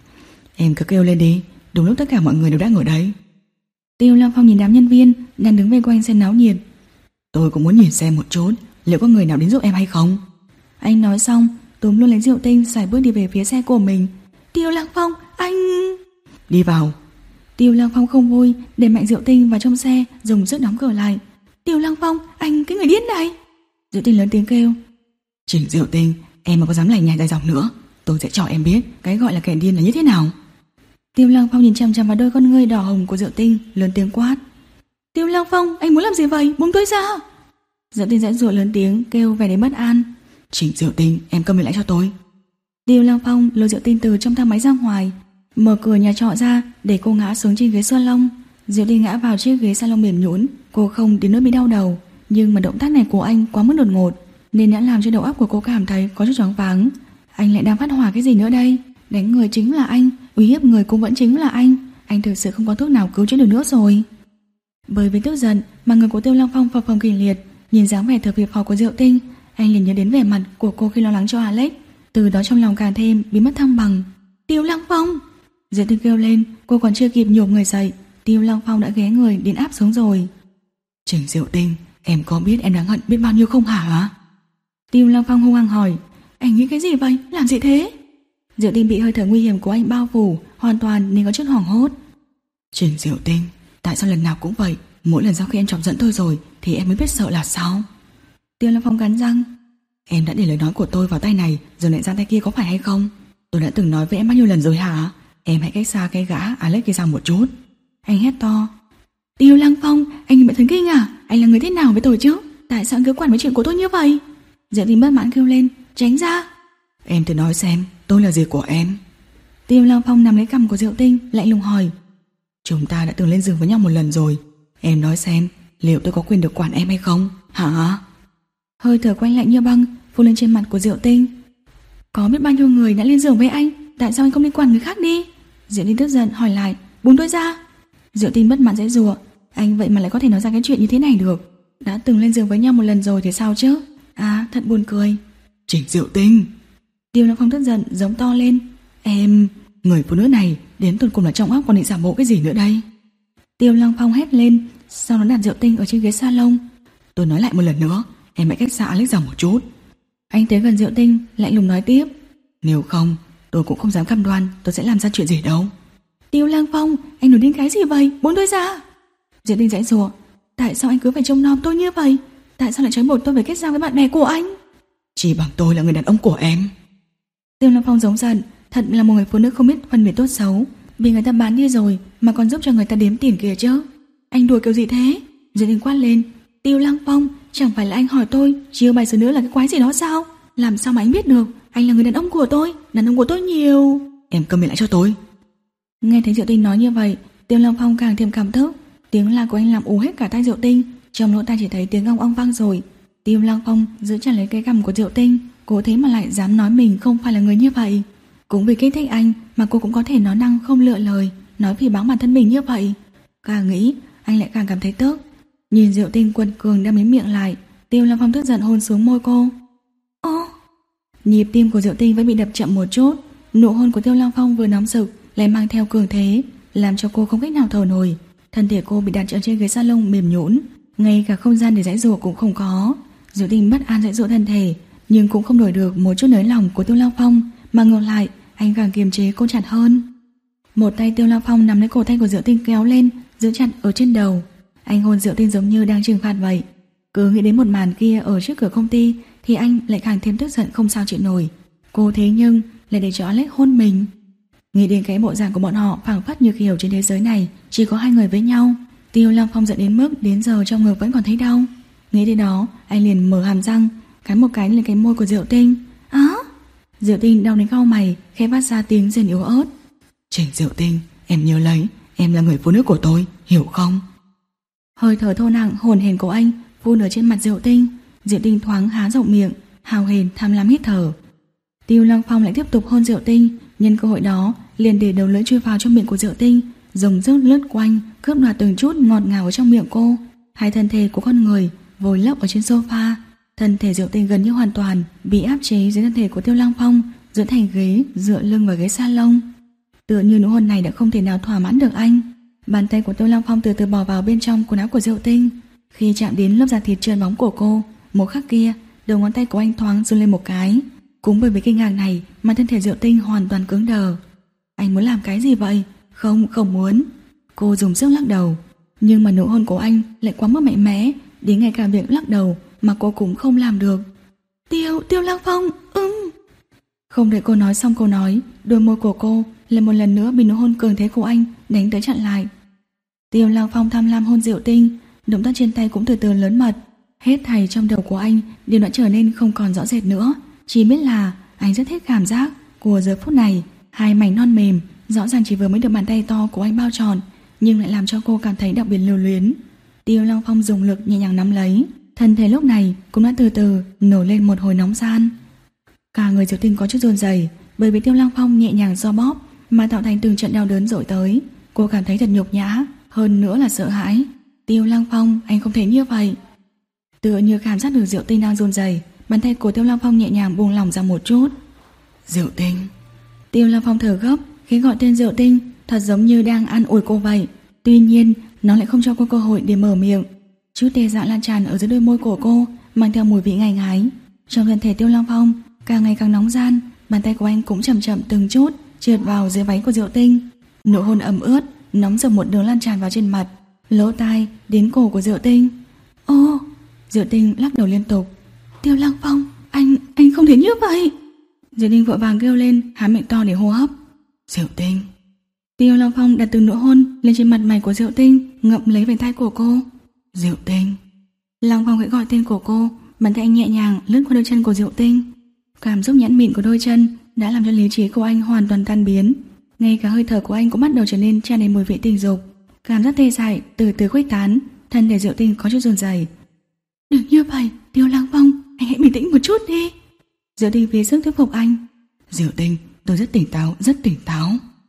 Em cứ kêu lên đi, đúng lúc tất cả mọi người đều đang ở đây. Tiêu Lăng Phong nhìn đám nhân viên đang đứng vây quanh xem náo nhiệt. Tôi cũng muốn nhìn xem một chút liệu có người nào đến giúp em hay không. Anh nói xong túm luôn lấy Diệu Tinh, sải bước đi về phía xe của mình. Tiêu Lăng Phong, anh... Đi vào. Tiêu Lăng Phong không vui, để mạnh Diệu Tinh vào trong xe, dùng sức đóng cửa lại. Tiêu Lăng Phong, anh cái người điên này. Diệu Tinh lớn tiếng kêu. Trình Diệu Tinh, em mà có dám lành nhai dài dòng nữa, tôi sẽ cho em biết cái gọi là kẻ điên là như thế nào. Tiêu Lăng Phong nhìn chằm chằm vào đôi con ngươi đỏ hồng của Diệu Tinh, lớn tiếng quát. Tiêu Lăng Phong, anh muốn làm gì vậy? Buông tôi ra. Diệu Tinh giãy giụa lớn tiếng kêu vẻ đến bất an. Trình Diệu Tinh, em câm miệng lại cho tôi. Tiêu Lăng Phong lôi Diệu Tinh từ trong thang máy ra ngoài, mở cửa nhà trọ ra để cô ngã xuống trên ghế salon. Diệu Tinh ngã vào chiếc ghế salon mềm nhũn, cô không đến nỗi bị đau đầu, nhưng mà động tác này của anh quá mức đột ngột nên đã làm cho đầu óc của cô cảm thấy có chút choáng váng. Anh lại đang phát hỏa cái gì nữa đây? Đánh người chính là anh, uy hiếp người cũng vẫn chính là anh. Anh thực sự không có thuốc nào cứu chữa được nữa rồi. Bởi vì tức giận mà người của Tiêu Lăng Phong phập phồng kịch liệt. Nhìn dáng vẻ thở phì phò của Diệu Tinh, anh liền nhớ đến vẻ mặt của cô khi lo lắng cho Alex. Từ đó trong lòng càng thêm bị mất thăng bằng. Tiêu Lăng Phong! Diệu Tinh kêu lên, cô còn chưa kịp nhổm người dậy, Tiêu Lăng Phong đã ghé người đến áp xuống rồi. Trình Diệu Tinh, em có biết em đáng hận biết bao nhiêu không hả? Tiêu Lăng Phong hung hăng hỏi. Anh nghĩ cái gì vậy? Làm gì thế? Diệu Tinh bị hơi thở nguy hiểm của anh bao phủ, hoàn toàn nên có chút hoảng hốt. Trình Diệu Tinh, tại sao lần nào cũng vậy? Mỗi lần sau khi em chọc giận tôi rồi thì em mới biết sợ là sao? Tiêu Lăng Phong cắn răng. Em đã để lời nói của tôi vào tay này rồi lại ra tay kia có phải hay không? Tôi đã từng nói với em bao nhiêu lần rồi hả? Em hãy cách xa cái gã Alex kia ra một chút. Anh hét to. Tiêu Lăng Phong, anh bị thần kinh à? Anh là người thế nào với tôi chứ? Tại sao anh cứ quản với chuyện của tôi như vậy? Diệu Tinh bất mãn kêu lên. Tránh ra. Em thử nói xem, tôi là gì của em? Tiêu Lăng Phong nắm lấy cằm của Diệu Tinh, lạnh lùng hỏi. Chúng ta đã từng lên giường với nhau một lần rồi. Em nói xem, liệu tôi có quyền được quản em hay không? Hả? Hơi thở quanh lạnh như băng phun lên trên mặt của Diệu Tinh. Có biết bao nhiêu người đã lên giường với anh, tại sao anh không đi quản người khác đi? Diệu Tinh tức giận hỏi lại. Buông tôi ra. Diệu Tinh bất mãn giãy giụa. Anh vậy mà lại có thể nói ra cái chuyện như thế này được? Đã từng lên giường với nhau một lần rồi thì sao chứ? À, thật buồn cười. Trình Diệu Tinh! Tiêu Lăng Phong tức giận giống to lên. Em, người phụ nữ này đến tuần cùng là trong óc còn định giả bộ cái gì nữa đây? Tiêu Lăng Phong hét lên, sau đó đặt Diệu Tinh ở trên ghế salon. Tôi nói lại một lần nữa, em hãy cách xa Alex ra một chút. Anh tới gần Diệu Tinh, lạnh lùng nói tiếp. Nếu không, tôi cũng không dám cam đoan tôi sẽ làm ra chuyện gì đâu. Tiêu Lăng Phong, anh nói đến cái gì vậy? Buông tôi ra. Diệu Tinh giãy giụa. Tại sao anh cứ phải trông nom tôi như vậy? Tại sao lại trói buộc tôi phải kết giao với bạn bè của anh? Chỉ bằng tôi là người đàn ông của em. Tiêu Lăng Phong giống giận. Thật là một người phụ nữ không biết phân biệt tốt xấu. Vì người ta bán đi rồi mà còn giúp cho người ta đếm tiền kìa chứ. Anh đùa kiểu gì thế? Diệu Tinh quát lên. Tiêu Lăng Phong, chẳng phải là anh hỏi tôi chiêu bài sửa nữa là cái quái gì đó sao? Làm sao mà anh biết được? Anh là người đàn ông của tôi, đàn ông của tôi nhiều. Em câm miệng lại cho tôi. Nghe thấy Diệu Tinh nói như vậy, Tiêu Lăng Phong càng thêm cảm thức. Tiếng la của anh làm ù hết cả tai Diệu Tinh. Trong lỗ tai chỉ thấy tiếng ong ong vang rồi. Tiêu Lăng Phong giữ chặt lấy cái cằm của Diệu Tinh. Cô thế mà lại dám nói mình không phải là người như vậy. Cũng vì kích thích anh mà cô cũng có thể nói năng không lựa lời, nói phỉ báng bản thân mình như vậy. Càng nghĩ anh lại càng cảm thấy tức. Nhìn Diệu Tinh quật cường đang mím miệng lại, Tiêu Lăng Phong tức giận hôn xuống môi cô. Ô! Nhịp tim của Diệu Tinh vẫn bị đập chậm một chút. Nụ hôn của Tiêu Lăng Phong vừa nóng rực lại mang theo cường thế, làm cho cô không cách nào thở nổi. Thân thể cô bị đặt ở trên ghế salon mềm nhũn, ngay cả không gian để giãy giụa cũng không có. Diệu Tinh bất an giãy giụa thân thể, nhưng cũng không đổi được một chút nới lòng của Tiêu Lăng Phong, mà ngược lại anh càng kiềm chế cô chặt hơn. Một tay Tiêu Lăng Phong nắm lấy cổ tay của Diệu Tinh kéo lên, giữ chặt ở trên đầu. Anh hôn Diệu Tinh giống như đang trừng phạt vậy. Cứ nghĩ đến một màn kia ở trước cửa công ty thì anh lại càng thêm tức giận không sao chịu nổi. Cô thế nhưng lại để cho Alex hôn mình. Nghĩ đến cái bộ dạng của bọn họ phảng phất như kiểu trên thế giới này chỉ có hai người với nhau. Tiêu Lăng Phong giận đến mức đến giờ trong ngực vẫn còn thấy đau. Nghĩ đến đó, anh liền mở hàm răng, cắn một cái lên cái môi của Diệu Tinh. Á! Diệu Tinh đau đến cau mày, khẽ phát ra tiếng rên yếu ớt. Trình Diệu Tinh, em nhớ lấy, em là người phụ nữ của tôi, hiểu không? Hơi thở thô nặng hồn hển của anh phun ở trên mặt Diệu Tinh. Diệu Tinh thoáng há rộng miệng, hào hển tham lam hít thở. Tiêu Lăng Phong lại tiếp tục hôn Diệu Tinh, nhân cơ hội đó liền để đầu lưỡi chui vào trong miệng của Diệu Tinh, dùng sức lướt quanh, cướp đoạt từng chút ngọt ngào ở trong miệng cô. Hai thân thể của con người vùi lấp ở trên sofa. Thân thể Diệu Tinh gần như hoàn toàn bị áp chế dưới thân thể của Tiêu Lăng Phong, dựa thành ghế, dựa lưng vào ghế salon. Tựa như nụ hôn này đã không thể nào thỏa mãn được anh. Bàn tay của Tiêu Lăng Phong từ từ bò vào bên trong quần áo của Diệu Tinh. Khi chạm đến lớp da thịt trơn bóng của cô, một khắc kia, đầu ngón tay của anh thoáng run lên một cái. Cũng bởi vì kinh ngạc này mà thân thể Diệu Tinh hoàn toàn cứng đờ. Anh muốn làm cái gì vậy? Không, không muốn. Cô dùng sức lắc đầu. Nhưng mà nụ hôn của anh lại quá mức mạnh mẽ, đến ngay cả việc lắc đầu mà cô cũng không làm được. Tiêu, Tiêu Lăng Phong, ừm. Không đợi cô nói xong câu nói, đôi môi của cô lại một lần nữa bị nụ hôn cường thế của anh đánh tới chặn lại. Tiêu Lăng Phong tham lam hôn Diệu Tinh, động tác trên tay cũng từ từ lớn mật. Hết thảy trong đầu của anh đều đã trở nên không còn rõ rệt nữa. Chỉ biết là anh rất thích cảm giác của giờ phút này. Hai mảnh non mềm rõ ràng chỉ vừa mới được bàn tay to của anh bao trọn, nhưng lại làm cho cô cảm thấy đặc biệt lưu luyến. Tiêu Lăng Phong dùng lực nhẹ nhàng nắm lấy, thân thể lúc này cũng đã từ từ nổi lên một hồi nóng gian. Cả người Diệu Tinh có chút run rẩy, bởi vì Tiêu Lăng Phong nhẹ nhàng xoa bóp mà tạo thành từng trận đau đớn dội tới. Cô cảm thấy thật nhục nhã, hơn nữa là sợ hãi. Tiêu Lăng Phong, anh không thể như vậy. Tựa như cảm giác được Diệu Tinh đang run rẩy, bàn tay của Tiêu Lăng Phong nhẹ nhàng buông lỏng ra một chút. Diệu Tinh. Tiêu Lăng Phong thở gấp khi gọi tên Diệu Tinh, thật giống như đang an ủi cô vậy. Tuy nhiên, nó lại không cho cô cơ hội để mở miệng. Chút tê dại lan tràn ở dưới đôi môi của cô, mang theo mùi vị ngài ngái. Trong thân thể Tiêu Lăng Phong càng ngày càng nóng gian, bàn tay của anh cũng chậm chậm từng chút trượt vào dưới váy của Diệu Tinh. Nụ hôn ẩm ướt, nóng rực một đường lan tràn vào trên mặt, lỗ tai đến cổ của Diệu Tinh. Ô! Diệu Tinh lắc đầu liên tục. Tiêu Lăng Phong, anh, anh không thể như vậy. Diệu Tinh vội vàng kêu lên, há miệng to để hô hấp. Diệu Tinh. Tiêu Lăng Phong đặt từng nụ hôn lên trên mặt mày của Diệu Tinh, ngậm lấy vành tai của cô. Diệu Tinh. Lăng Phong khẽ gọi tên của cô, bàn tay anh nhẹ nhàng lướt qua đôi chân của Diệu Tinh. Cảm xúc nhẵn mịn của đôi chân đã làm cho lý trí của anh hoàn toàn tan biến. Ngay cả hơi thở của anh cũng bắt đầu trở nên tràn đầy mùi vị tình dục. Cảm giác tê dại từ từ khuếch tán, thân thể Diệu Tinh có chút run rẩy. Đừng như vậy, Tiêu Lăng Phong, anh hãy bình tĩnh một chút đi. Diệu Tinh phí sức thuyết phục anh. Diệu Tinh, tôi rất tỉnh táo, rất tỉnh táo.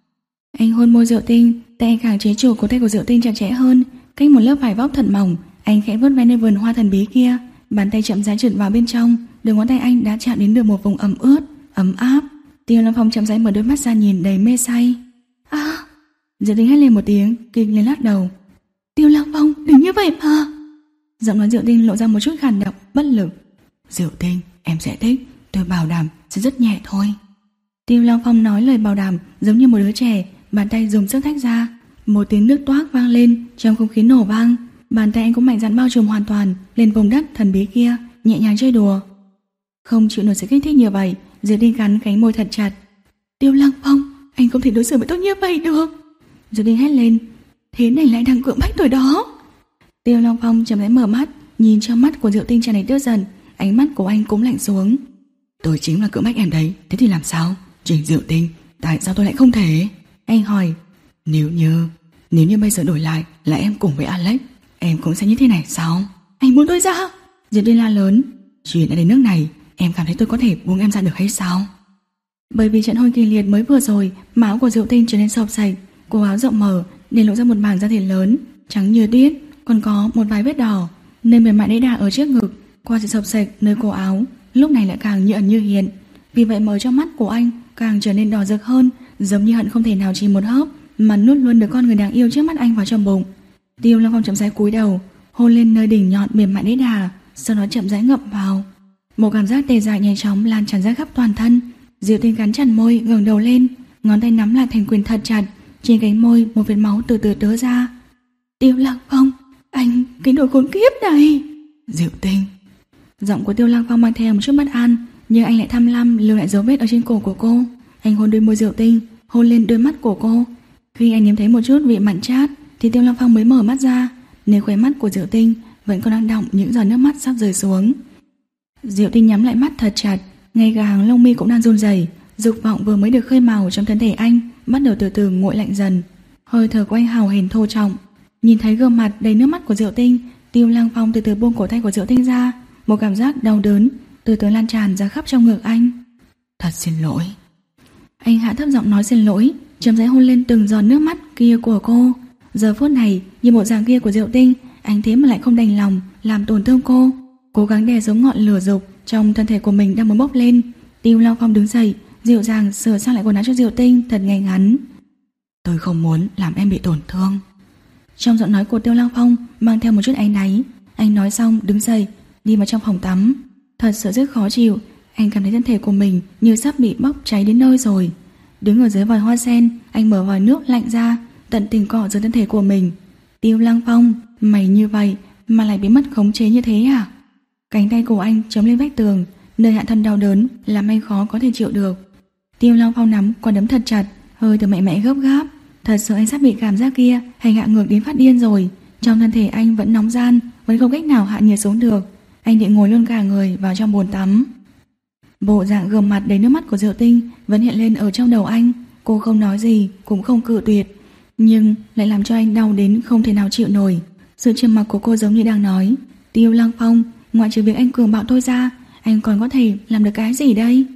Anh hôn môi Diệu Tinh, tay anh càng chế chủ cổ tay của Diệu Tinh chặt chẽ hơn. Cách một lớp vải vóc thật mỏng, anh khẽ vuốt ve nơi vườn hoa thần bí kia, bàn tay chậm rãi trượt vào bên trong, đầu ngón tay anh đã chạm đến được một vùng ẩm ướt, ấm áp. Tiêu Lăng Phong chậm rãi mở đôi mắt ra nhìn đầy mê say. À! Diệu Tinh hét lên một tiếng, kinh lên lắc đầu. Tiêu Lăng Phong, đừng như vậy mà. Giọng nói Diệu Tinh lộ ra một chút khàn độc, bất lực. Diệu Tinh, em sẽ thích, tôi bảo đảm sẽ rất nhẹ thôi. Tiêu Lăng Phong nói lời bảo đảm giống như một đứa trẻ, bàn tay dùng sức thách ra, một tiếng nước toác vang lên trong không khí nổ vang. Bàn tay anh cũng mạnh dạn bao trùm hoàn toàn lên vùng đất thần bí kia, nhẹ nhàng chơi đùa. Không chịu nổi sự kích thích như vậy, Diệu Tinh cắn cánh môi thật chặt. Tiêu Lăng Phong, anh không thể đối xử với tôi như vậy được. Diệu Tinh hét lên. Thế này lại đang cưỡng bách tôi đó. Tiêu Lăng Phong chậm rãi mở mắt, nhìn trong mắt của Diệu Tinh tràn đầy tức giận, ánh mắt của anh cũng lạnh xuống. Tôi chính là cưỡng bách em đấy, thế thì làm sao? Trình Diệu Tinh, tại sao tôi lại không thể? Anh hỏi. Nếu như, nếu như bây giờ đổi lại là em cùng với Alex, em cũng sẽ như thế này sao? Anh buông tôi ra. Diệu Tinh la lớn. Chuyện đã đến nước này, em cảm thấy tôi có thể buông em ra được hay sao? Bởi vì trận hôn kỳ liệt mới vừa rồi, mà áo của Diệu Tinh trở nên xộc xạch, cổ áo rộng mở để lộ ra một mảng da thịt lớn, trắng như tuyết, còn có một vài vết đỏ. Nơi mềm mại đẫy đà ở trước ngực, qua sự xộc xạch nơi cổ áo, lúc này lại càng như ẩn như hiện. Vì vậy mờ trong mắt của anh càng trở nên đỏ rực hơn, giống như hận không thể nào chỉ một hớp mà nuốt luôn được con người đáng yêu trước mắt anh vào trong bụng. Tiêu Lăng Phong chậm rãi cúi đầu, hôn lên nơi đỉnh nhọn mềm mại đẫy đà, sau đó chậm rãi ngậm vào. Một cảm giác tê dại nhanh chóng lan tràn ra khắp toàn thân. Diệu Tinh cắn chặt môi, ngẩng đầu lên, ngón tay nắm lại thành quyền thật chặt, trên cánh môi một vệt máu từ từ tứa ra. Tiêu Lăng Phong, anh, cái đồ khốn kiếp này. Diệu Tinh. Giọng của Tiêu Lăng Phong mang theo một chút bất an, nhưng anh lại tham lam lưu lại dấu vết ở trên cổ của cô. Anh hôn đôi môi Diệu Tinh, hôn lên đôi mắt của cô. Khi anh nếm thấy một chút vị mặn chát thì Tiêu Lăng Phong mới mở mắt ra. Nếu khóe mắt của Diệu Tinh vẫn còn đang đọng những giọt nước mắt sắp rơi xuống. Diệu Tinh nhắm lại mắt thật chặt, ngay cả hàng lông mi cũng đang run rẩy. Dục vọng vừa mới được khơi mào trong thân thể anh bắt đầu từ từ nguội lạnh dần. Hơi thở của anh hào hển thô trọng. Nhìn thấy gương mặt đầy nước mắt của Diệu Tinh, Tiêu Lăng Phong từ từ buông cổ tay của Diệu Tinh ra. Một cảm giác đau đớn từ từ lan tràn ra khắp trong ngực anh. Thật xin lỗi. Anh hạ thấp giọng nói xin lỗi, chậm rãi hôn lên từng giọt nước mắt kia của cô. Giờ phút này, như bộ dạng kia của Diệu Tinh, anh thế mà lại không đành lòng làm tổn thương cô, cố gắng đè xuống ngọn lửa dục trong thân thể của mình đang muốn bốc lên. Tiêu Lăng Phong đứng dậy, dịu dàng sửa sang lại quần áo cho Diệu Tinh thật ngay ngắn. Tôi không muốn làm em bị tổn thương. Trong giọng nói của Tiêu Lăng Phong mang theo một chút áy náy. Anh nói xong đứng dậy, đi vào trong phòng tắm. Thật sự rất khó chịu, anh cảm thấy thân thể của mình như sắp bị bốc cháy đến nơi rồi. Đứng ở dưới vòi hoa sen, anh mở vòi nước lạnh ra, tận tình cọ dưới thân thể của mình. Tiêu Lăng Phong, mày như vậy mà lại bị mất khống chế như thế à? Cánh tay của anh chống lên vách tường, nơi hạ thân đau đớn làm anh khó có thể chịu được. Tiêu Lăng Phong nắm quả đấm thật chặt, hơi thở mạnh mẽ gấp gáp. Thật sự anh sắp bị cảm giác kia hành hạ ngược đến phát điên rồi. Trong thân thể anh vẫn nóng ran, vẫn không cách nào hạ nhiệt xuống được. Anh định ngồi luôn cả người vào trong bồn tắm. Bộ dạng gương mặt đầy nước mắt của Diệu Tinh vẫn hiện lên ở trong đầu anh. Cô không nói gì, cũng không cự tuyệt, nhưng lại làm cho anh đau đến không thể nào chịu nổi. Sự trầm mặc của cô giống như đang nói: Tiêu Lăng Phong, ngoại trừ việc anh cường bạo tôi ra, anh còn có thể làm được cái gì đây?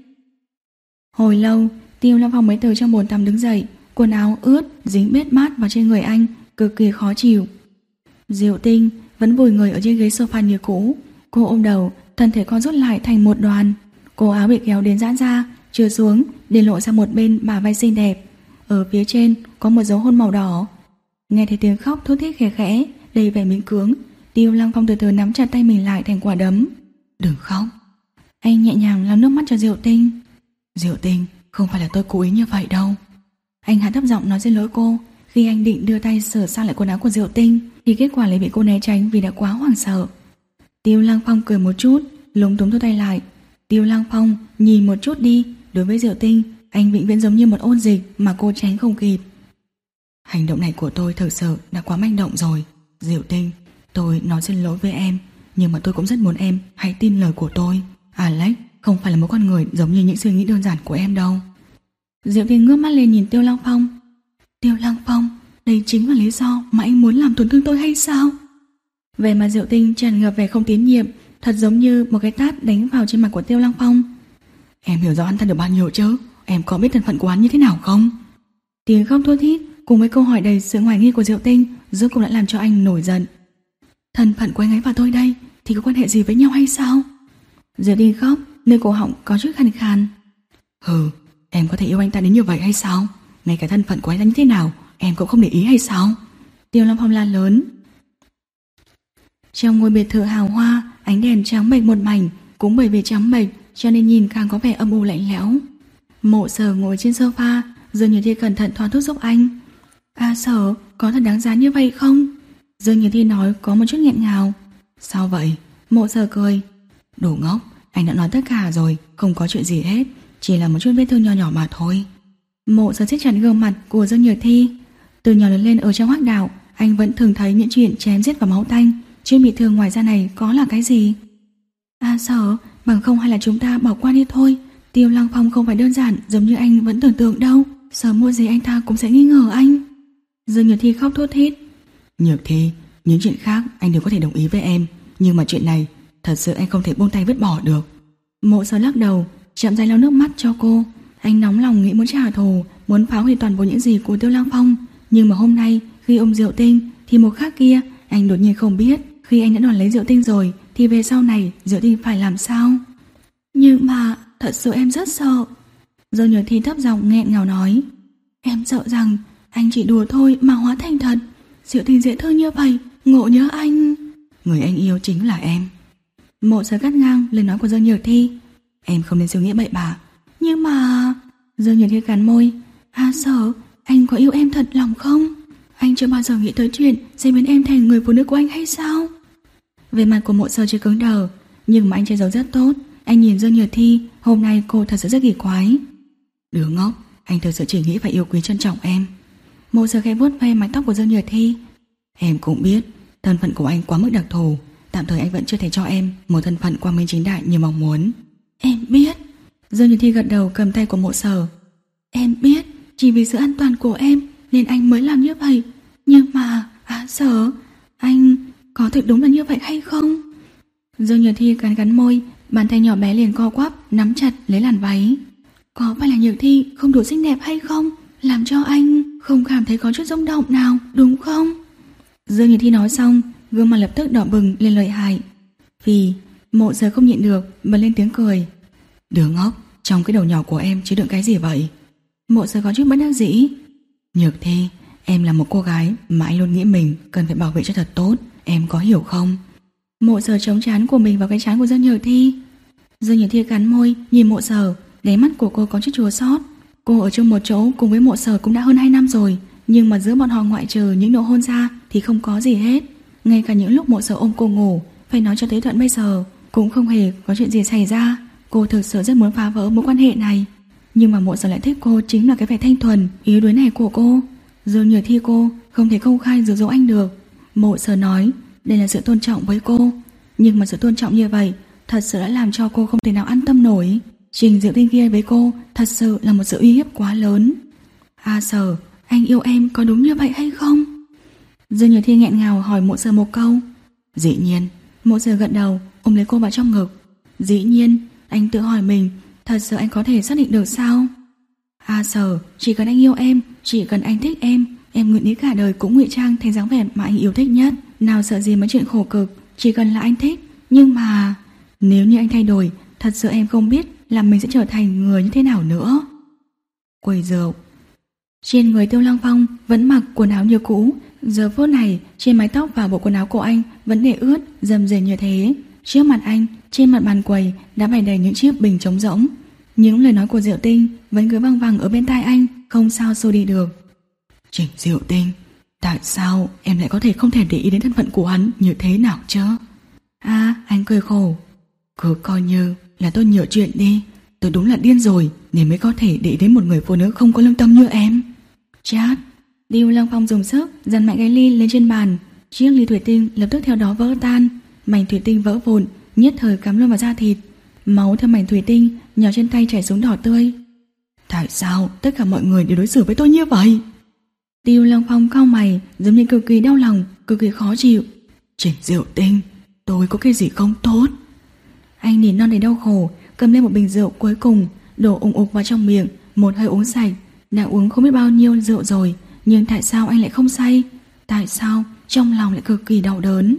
Hồi lâu, Tiêu Lăng Phong mới từ trong bồn tắm đứng dậy. Quần áo ướt, dính bết mát vào trên người anh, cực kỳ khó chịu. Diệu Tinh vẫn vùi người ở trên ghế sofa như cũ. Cô ôm đầu, thân thể co rút lại thành một đoàn. Cổ áo bị kéo đến giãn ra, trượt xuống để lộ ra một bên bả vai xinh đẹp. Ở phía trên có một dấu hôn màu đỏ. Nghe thấy tiếng khóc thút thít khẽ khẽ, đầy vẻ miễn cưỡng, Tiêu Lăng Phong từ từ nắm chặt tay mình lại thành quả đấm. Đừng khóc. Anh nhẹ nhàng lau nước mắt cho Diệu Tinh. Diệu Tinh, không phải là tôi cố ý như vậy đâu. Anh hạ thấp giọng nói xin lỗi cô. Khi anh định đưa tay sửa sang lại quần áo của Diệu Tinh thì kết quả lại bị cô né tránh vì đã quá hoảng sợ. Tiêu Lăng Phong cười một chút, lúng túng thu tay lại. Tiêu Lăng Phong nhìn một chút đi. Đối với Diệu Tinh, anh vĩnh viễn giống như một ôn dịch mà cô tránh không kịp. Hành động này của tôi thực sự đã quá manh động rồi. Diệu Tinh, tôi nói xin lỗi với em, nhưng mà tôi cũng rất muốn em hãy tin lời của tôi. Alex không phải là một con người giống như những suy nghĩ đơn giản của em đâu. Diệu Tinh ngước mắt lên nhìn Tiêu Lăng Phong. Tiêu Lăng Phong, đây chính là lý do mà anh muốn làm tổn thương tôi hay sao? Về mà Diệu Tinh tràn ngập vẻ không tín nhiệm, thật giống như một cái tát đánh vào trên mặt của Tiêu Lăng Phong. Em hiểu rõ hắn thân được bao nhiêu chứ? Em có biết thân phận của hắn như thế nào không? Tiếng khóc thút thít cùng với câu hỏi đầy sự hoài nghi của Diệu Tinh rốt cuộc đã làm cho anh nổi giận. Thân phận của anh ấy và tôi đây thì có quan hệ gì với nhau hay sao? Diệu Tinh khóc, nơi cổ họng có chút khàn khàn. Hừ, em có thể yêu anh ta đến như vậy hay sao? Ngay cả thân phận của anh ta như thế nào em cũng không để ý hay sao? Tiêu Lăng Phong la lớn. Trong ngôi biệt thự hào hoa, ánh đèn trắng bệch một mảnh. Cũng bởi vì trắng bệch cho nên nhìn càng có vẻ âm u lạnh lẽo. Mộ Sở ngồi trên sofa, Dương Như Thi cẩn thận thoa thuốc giúp anh. À Sở, có thật đáng giá như vậy không? Dương Như Thi nói có một chút nghẹn ngào. Sao vậy? Mộ Sở cười. Đồ ngốc, anh đã nói tất cả rồi, không có chuyện gì hết, chỉ là một chút vết thương nho nhỏ mà thôi. Mộ Sở siết chặt gương mặt của Dương Như Thi. Từ nhỏ lớn lên ở trong Hắc Đạo, anh vẫn thường thấy những chuyện chém giết và máu tanh. Chuyện bị thương ngoài ra này có là cái gì? À Sở, bằng không hay là chúng ta bỏ qua đi thôi. Tiêu Lăng Phong không phải đơn giản giống như anh vẫn tưởng tượng đâu. Sớm muộn gì anh ta cũng sẽ nghi ngờ anh. Dương Nhược Thi khóc thút thít. Nhược Thi, những chuyện khác anh đều có thể đồng ý với em, nhưng mà chuyện này thật sự anh không thể buông tay vứt bỏ được. Mộ Sở lắc đầu, chậm rãi lau nước mắt cho cô. Anh nóng lòng nghĩ muốn trả thù, muốn phá hủy toàn bộ những gì của Tiêu Lăng Phong. Nhưng mà hôm nay khi ôm Diệu Tinh thì một khác kia, anh đột nhiên không biết khi anh đã đòi lấy Diệu Tinh rồi thì về sau này Diệu Tinh phải làm sao. Nhưng mà thật sự em rất sợ. Dương Nhược Thi thấp giọng nghẹn ngào nói. Em sợ rằng anh chỉ đùa thôi mà hóa thành thật. Diệu Tinh dễ thương như vậy, ngộ nhớ anh. Người anh yêu chính là em. Mộ Sở cắt ngang lời nói của Dương Nhược Thi. Em không nên suy nghĩ bậy bạ. Nhưng mà... Dương Nhược Thi cắn môi. À Sở, anh có yêu em thật lòng không? Anh chưa bao giờ nghĩ tới chuyện sẽ biến em thành người phụ nữ của anh hay sao? Về mặt của Mộ Sở chỉ cứng đờ, nhưng mà anh che giấu rất tốt. Anh nhìn Dương Nhược Thi, hôm nay cô thật sự rất kỳ quái. Đứa ngốc, anh thật sự chỉ nghĩ phải yêu quý trân trọng em. Mộ Sở khẽ vuốt ve mái tóc của Dương Nhược Thi. Em cũng biết thân phận của anh quá mức đặc thù, tạm thời anh vẫn chưa thể cho em một thân phận quang minh chính đại như mong muốn. Em biết. Dương Nhược Thi gật đầu cầm tay của Mộ Sở. Em biết, chỉ vì sự an toàn của em nên anh mới làm như vậy. Nhưng mà, à Sở, anh có thực đúng là như vậy hay không? Dương Nhược Thi cắn cắn môi, bàn tay nhỏ bé liền co quắp, nắm chặt lấy làn váy. Có phải là Nhược Thi không đủ xinh đẹp hay không? Làm cho anh không cảm thấy có chút rung động nào, đúng không? Dương Nhược Thi nói xong, gương mặt lập tức đỏ bừng lên lợi hại. Vì Mộ Sở không nhịn được, bật lên tiếng cười. Đứa ngốc, trong cái đầu nhỏ của em chứa đựng cái gì vậy? Mộ Sở có chút bất đắc dĩ. Nhược Thi, em là một cô gái mà anh luôn nghĩ mình cần phải bảo vệ cho thật tốt, em có hiểu không? Mộ Sở chống trán của mình vào cái trán của Dương Nhược Thi. Dương Nhược Thi cắn môi nhìn Mộ Sở, đáy mắt của cô có chút chua xót. Cô ở chung một chỗ cùng với Mộ Sở cũng đã hơn hai năm rồi, nhưng mà giữa bọn họ ngoại trừ những nụ hôn ra thì không có gì hết. Ngay cả những lúc Mộ Sở ôm cô ngủ, phải nói cho tới tận bây giờ cũng không hề có chuyện gì xảy ra. Cô thực sự rất muốn phá vỡ mối quan hệ này, nhưng mà Mộ Sở lại thích cô chính là cái vẻ thanh thuần, yếu đuối này của cô. Dương Nhược Thi cô không thể công khai dụ dỗ anh được. Mộ Sở nói đây là sự tôn trọng với cô, nhưng mà sự tôn trọng như vậy thật sự đã làm cho cô không thể nào an tâm nổi. Trình Diệu Tinh kia với cô thật sự là một sự uy hiếp quá lớn. À Sở, anh yêu em có đúng như vậy hay không? Dương Nhược Thi nghẹn ngào hỏi Mộ Sở một câu. Dĩ nhiên. Mộ Sở gật đầu, ôm lấy cô vào trong ngực. Dĩ nhiên. Anh tự hỏi mình, thật sự anh có thể xác định được sao? À Sở, chỉ cần anh yêu em, chỉ cần anh thích em, em nguyện ý cả đời cũng ngụy trang thành dáng vẻ mà anh yêu thích nhất. Nào sợ gì mấy chuyện khổ cực, chỉ cần là anh thích. Nhưng mà nếu như anh thay đổi, thật sự em không biết là mình sẽ trở thành người như thế nào nữa. Quầy rượu. Trên người Tiêu Lăng Phong vẫn mặc quần áo như cũ. Giờ phút này trên mái tóc và bộ quần áo của anh vẫn để ướt, rầm rề như thế. Trước mặt anh, trên mặt bàn quầy đã bày đầy những chiếc bình trống rỗng. Những lời nói của Diệu Tinh vẫn cứ văng vẳng ở bên tai anh, không sao xua đi được. Trình Diệu Tinh, tại sao em lại có thể không thể để ý đến thân phận của hắn như thế nào chứ? À, anh cười khổ. Cứ coi như là tôi nhớ chuyện đi. Tôi đúng là điên rồi nên mới có thể để ý đến một người phụ nữ không có lương tâm như em. Chát. Tiêu Lăng Phong dùng sức dằn mạnh cái ly lên trên bàn. Chiếc ly thủy tinh lập tức theo đó vỡ tan. Mảnh thủy tinh vỡ vụn, nhất thời cắm luôn vào da thịt. Máu theo mảnh thủy tinh nhỏ trên tay chảy xuống đỏ tươi. Tại sao tất cả mọi người đều đối xử với tôi như vậy? Tiêu Lăng Phong cau mày, giống như cực kỳ đau lòng, cực kỳ khó chịu. Trình Diệu Tinh, tôi có cái gì không tốt? Anh nỉ non đầy đau khổ, cầm lên một bình rượu cuối cùng, đổ ùng ục vào trong miệng, một hơi uống sạch. Đã uống không biết bao nhiêu rượu rồi, nhưng tại sao anh lại không say? Tại sao trong lòng lại cực kỳ đau đớn?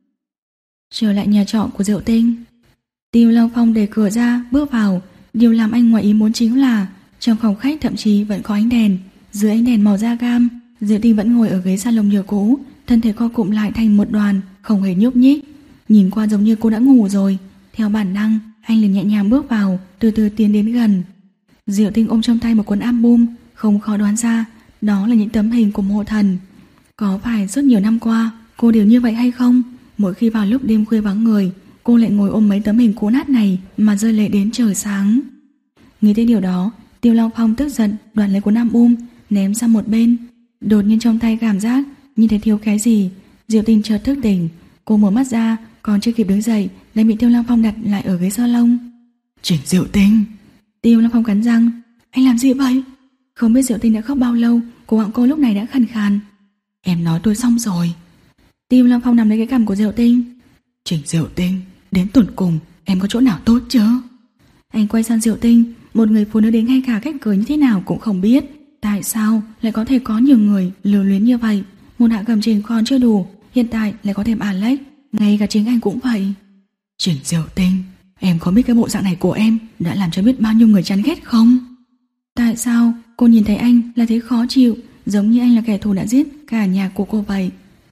Trở lại nhà trọ của Diệu Tinh, Tiêu Lăng Phong đẩy cửa ra bước vào. Điều làm anh ngoài ý muốn chính là trong phòng khách thậm chí vẫn có ánh đèn. Dưới ánh đèn màu da cam, Diệu Tinh vẫn ngồi ở ghế salon nhựa cũ, thân thể co cụm lại thành một đoàn, không hề nhúc nhích. Nhìn qua giống như cô đã ngủ rồi. Theo bản năng, anh liền nhẹ nhàng bước vào, từ từ tiến đến gần. Diệu Tinh ôm trong tay một cuốn album, không khó đoán ra đó là những tấm hình của Mộ Thần. Có phải rất nhiều năm qua cô đều như vậy hay không? Mỗi khi vào lúc đêm khuya vắng người, cô lại ngồi ôm mấy tấm hình cũ nát này mà rơi lệ đến trời sáng. Nghĩ tới điều đó, Tiêu Long Phong tức giận đoạt lấy cuốn album ném sang một bên. Đột nhiên trong tay cảm giác như thấy thiếu cái gì. Diệu Tinh chợt thức tỉnh, cô mở mắt ra, còn chưa kịp đứng dậy lại bị Tiêu Long Phong đặt lại ở ghế salon. Trình Diệu Tinh. Tiêu Long Phong cắn răng. Anh làm gì vậy? Không biết Diệu Tinh đã khóc bao lâu, cổ họng cô lúc này đã khàn khàn. Em nói tôi xong rồi. Tiêu Long Phong nằm lấy cái cằm của Diệu Tinh. Trình Diệu Tinh, đến tuần cùng em có chỗ nào tốt chứ? Anh quay sang Diệu Tinh, một người phụ nữ đến ngay cả cách cười như thế nào cũng không biết. Tại sao lại có thể có nhiều người lưu luyến như vậy? Một hạ cầm trình còn chưa đủ, hiện tại lại có thêm Alex, ngay cả chính anh cũng vậy. Trình Diệu Tinh, em có biết cái bộ dạng này của em đã làm cho biết bao nhiêu người chán ghét không? Tại sao cô nhìn thấy anh là thấy khó chịu, giống như anh là kẻ thù đã giết cả nhà của cô vậy?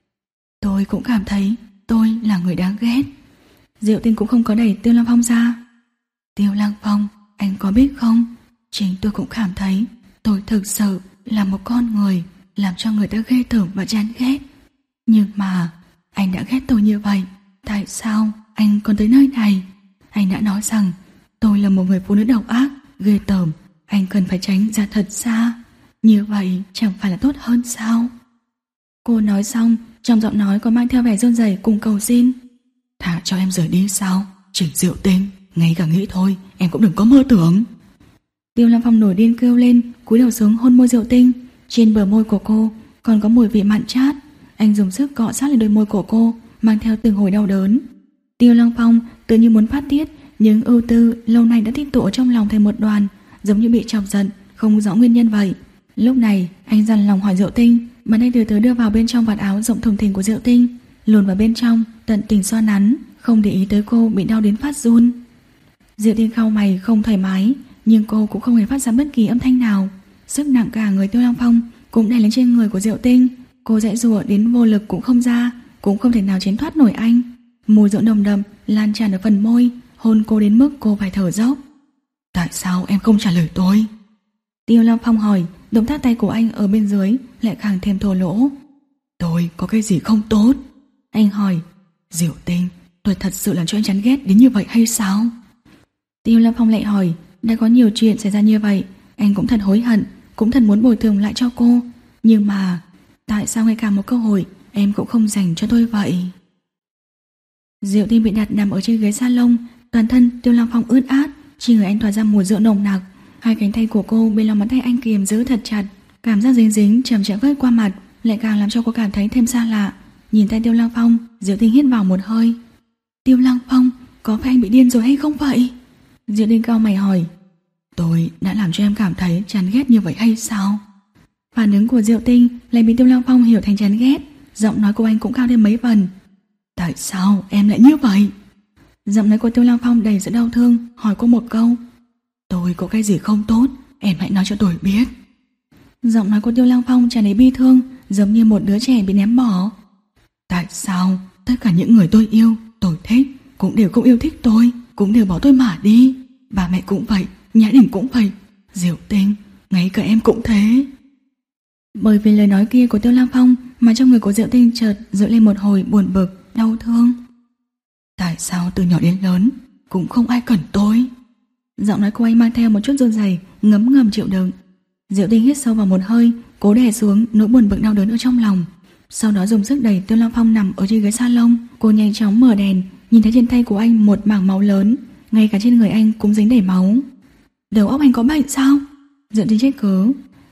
Tôi cũng cảm thấy tôi là người đáng ghét. Diệu Tinh cũng không có đẩy Tiêu Lăng Phong ra. Tiêu Lăng Phong, anh có biết không? Chính tôi cũng cảm thấy tôi thực sự là một con người làm cho người ta ghê tởm và chán ghét. Nhưng mà anh đã ghét tôi như vậy, tại sao anh còn tới nơi này? Anh đã nói rằng tôi là một người phụ nữ độc ác, ghê tởm, anh cần phải tránh ra thật xa. Như vậy chẳng phải là tốt hơn sao? Cô nói xong, trong giọng nói có mang theo vẻ run rẩy cùng cầu xin. Thả cho em rời đi sao? Trình Diệu Tinh, ngay cả nghĩ thôi em cũng đừng có mơ tưởng. Tiêu Lăng Phong nổi điên kêu lên, cúi đầu xuống hôn môi Diệu Tinh. Trên bờ môi của cô còn có mùi vị mặn chát. Anh dùng sức cọ sát lên đôi môi của cô, mang theo từng hồi đau đớn. Tiêu Lăng Phong tự như muốn phát tiết những ưu tư lâu nay đã tích tụ ở trong lòng thành một đoàn, giống như bị chọc giận, không rõ nguyên nhân vậy. Lúc này anh dằn lòng hỏi Diệu Tinh, bàn tay từ từ đưa vào bên trong vạt áo rộng thùng thình của Diệu Tinh, luồn vào bên trong, tận tình xoa nắn, không để ý tới cô bị đau đến phát run. Diệu Tinh cau mày không thoải mái, nhưng cô cũng không hề phát ra bất kỳ âm thanh nào. Sức nặng cả người Tiêu Lăng Phong cũng đè lên trên người của Diệu Tinh. Cô giãy giụa đến vô lực cũng không ra, cũng không thể nào tránh thoát nổi anh. Mùi rượu nồng đậm lan tràn ở phần môi, hôn cô đến mức cô phải thở dốc. Tại sao em không trả lời tôi? Tiêu Lăng Phong hỏi, động tác tay của anh ở bên dưới lại càng thêm thô lỗ. Tôi có cái gì không tốt? Anh hỏi. Diệu Tinh, tôi thật sự làm cho anh chán ghét đến như vậy hay sao? Tiêu Lăng Phong lại hỏi, đã có nhiều chuyện xảy ra như vậy, anh cũng thật hối hận, cũng thật muốn bồi thường lại cho cô. Nhưng mà tại sao ngay cả một cơ hội em cũng không dành cho tôi vậy? Diệu Tinh bị đặt nằm ở trên ghế salon, toàn thân Tiêu Lăng Phong ướt át, chỉ người anh tỏa ra mùi rượu nồng nặc. Hai cánh tay của cô bên lòng bàn tay anh kiềm giữ thật chặt, cảm giác dính dính chậm chậm vớt qua mặt lại càng làm cho cô cảm thấy thêm xa lạ. Nhìn tay Tiêu Lăng Phong, Diệu Tinh hít vào một hơi. Tiêu Lăng Phong, có phải anh bị điên rồi hay không vậy? Diệu Tinh cau mày hỏi. Tôi đã làm cho em cảm thấy chán ghét như vậy hay sao? Phản ứng của Diệu Tinh lại bị Tiêu Lăng Phong hiểu thành chán ghét. Giọng nói của anh cũng cao thêm mấy phần. Tại sao em lại như vậy? Giọng nói của Tiêu Lăng Phong đầy sự đau thương, hỏi cô một câu. Tôi có cái gì không tốt, em hãy nói cho tôi biết. Giọng nói của Tiêu Lăng Phong tràn đầy bi thương, giống như một đứa trẻ bị ném bỏ. Tại sao tất cả những người tôi yêu, tôi thích cũng đều không yêu thích tôi, cũng đều bỏ tôi mà đi? Ba mẹ cũng vậy, Nhã Đình cũng vậy, Diệu Tinh, ngay cả em cũng thế. Bởi vì lời nói kia của Tiêu Lăng Phong mà trong người của Diệu Tinh chợt dội lên một hồi buồn bực, đau thương. Tại sao từ nhỏ đến lớn cũng không ai cần tôi? Giọng nói của anh mang theo một chút run rẩy, ngấm ngầm chịu đựng. Diệu Tinh hít sâu vào một hơi, cố đè xuống nỗi buồn bực đau đớn ở trong lòng. Sau đó dùng sức đẩy Tiêu Lăng Phong nằm ở trên ghế salon. Cô nhanh chóng mở đèn, nhìn thấy trên tay của anh một mảng máu lớn, ngay cả trên người anh cũng dính đầy máu. Đầu óc anh có bệnh sao? Diệu Tinh trách cứ.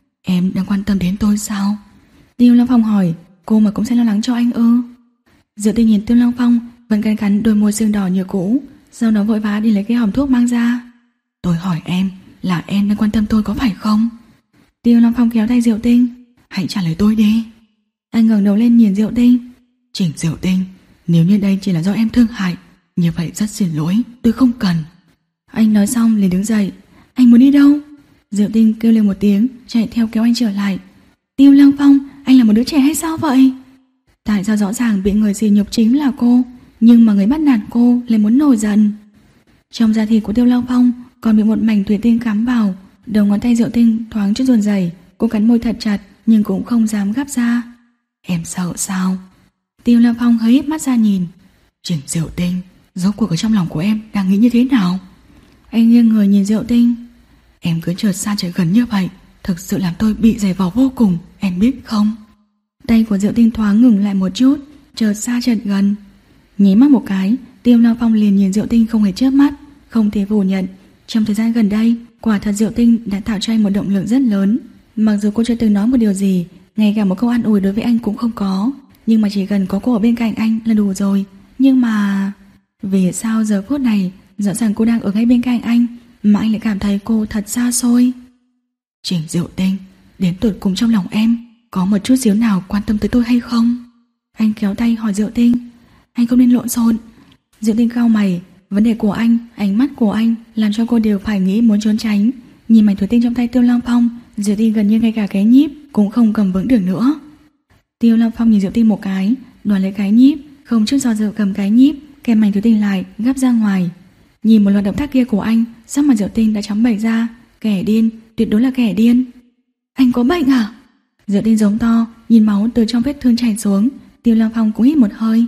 Em đang quan tâm đến tôi sao? Tiêu Lăng Phong hỏi. Cô mà cũng sẽ lo lắng cho anh ư? Diệu Tinh nhìn Tiêu Lăng Phong vẫn cắn cắn đôi môi sưng đỏ như cũ, sau đó vội vã đi lấy cái hòm thuốc mang ra. Tôi hỏi em, là em đang quan tâm tôi có phải không? Tiêu Lăng Phong kéo tay Diệu Tinh. Hãy trả lời tôi đi. Anh ngẩng đầu lên nhìn Diệu Tinh. Trình Diệu Tinh, nếu như đây chỉ là do em thương hại, như vậy rất xin lỗi, tôi không cần. Anh nói xong liền đứng dậy. Anh muốn đi đâu? Diệu Tinh kêu lên một tiếng, chạy theo kéo anh trở lại. Tiêu Lăng Phong, anh là một đứa trẻ hay sao vậy? Tại sao rõ ràng bị người sỉ nhục chính là cô, nhưng mà người bắt nạt cô lại muốn nổi giận? Trong da thịt của Tiêu Lăng Phong còn bị một mảnh thủy tinh cắm vào. Đầu ngón tay Diệu Tinh thoáng chút run rẩy, cô cắn môi thật chặt nhưng cũng không dám gắp ra. Em sợ sao? Tiêu Lăng Phong hơi híp mắt ra nhìn. Trình Diệu Tinh, rốt cuộc ở trong lòng của em đang nghĩ như thế nào? Anh nghiêng người nhìn Diệu Tinh. Em cứ chợt xa chợt gần như vậy, thực sự làm tôi bị dày vò vô cùng, em biết không? Tay của Diệu Tinh thoáng ngừng lại một chút, chợt xa chợt gần. Nháy mắt một cái, Tiêu Lăng Phong liền nhìn Diệu Tinh không hề chớp mắt, không thể phủ nhận. Trong thời gian gần đây, quả thật Diệu Tinh đã tạo cho anh một động lực rất lớn. Mặc dù cô chưa từng nói một điều gì, ngay cả một câu an ủi đối với anh cũng không có, nhưng mà chỉ cần có cô ở bên cạnh anh là đủ rồi. Nhưng mà vì sao giờ phút này rõ ràng cô đang ở ngay bên cạnh anh mà anh lại cảm thấy cô thật xa xôi? Trình Diệu Tinh, đến tột cùng trong lòng em có một chút xíu nào quan tâm tới tôi hay không? Anh kéo tay hỏi Diệu Tinh. Anh không nên lộn xộn. Diệu Tinh cau mày. Vấn đề của anh, ánh mắt của anh làm cho cô đều phải nghĩ muốn trốn tránh. Nhìn mảnh thủy tinh trong tay Tiêu Lăng Phong, Diệu Tinh gần như ngay cả cái nhíp cũng không cầm vững được nữa. Tiêu Lăng Phong nhìn Diệu Tinh một cái, đoạt lấy cái nhíp, không chút do dự cầm cái nhíp, kèm mảnh thủy tinh lại, gắp ra ngoài. Nhìn một loạt động tác kia của anh, sắc mặt Diệu Tinh đã trắng bệch ra. Kẻ điên, tuyệt đối là kẻ điên. Anh có bệnh à? Diệu Tinh giống to, nhìn máu từ trong vết thương chảy xuống. Tiêu Lăng Phong cũng hít một hơi.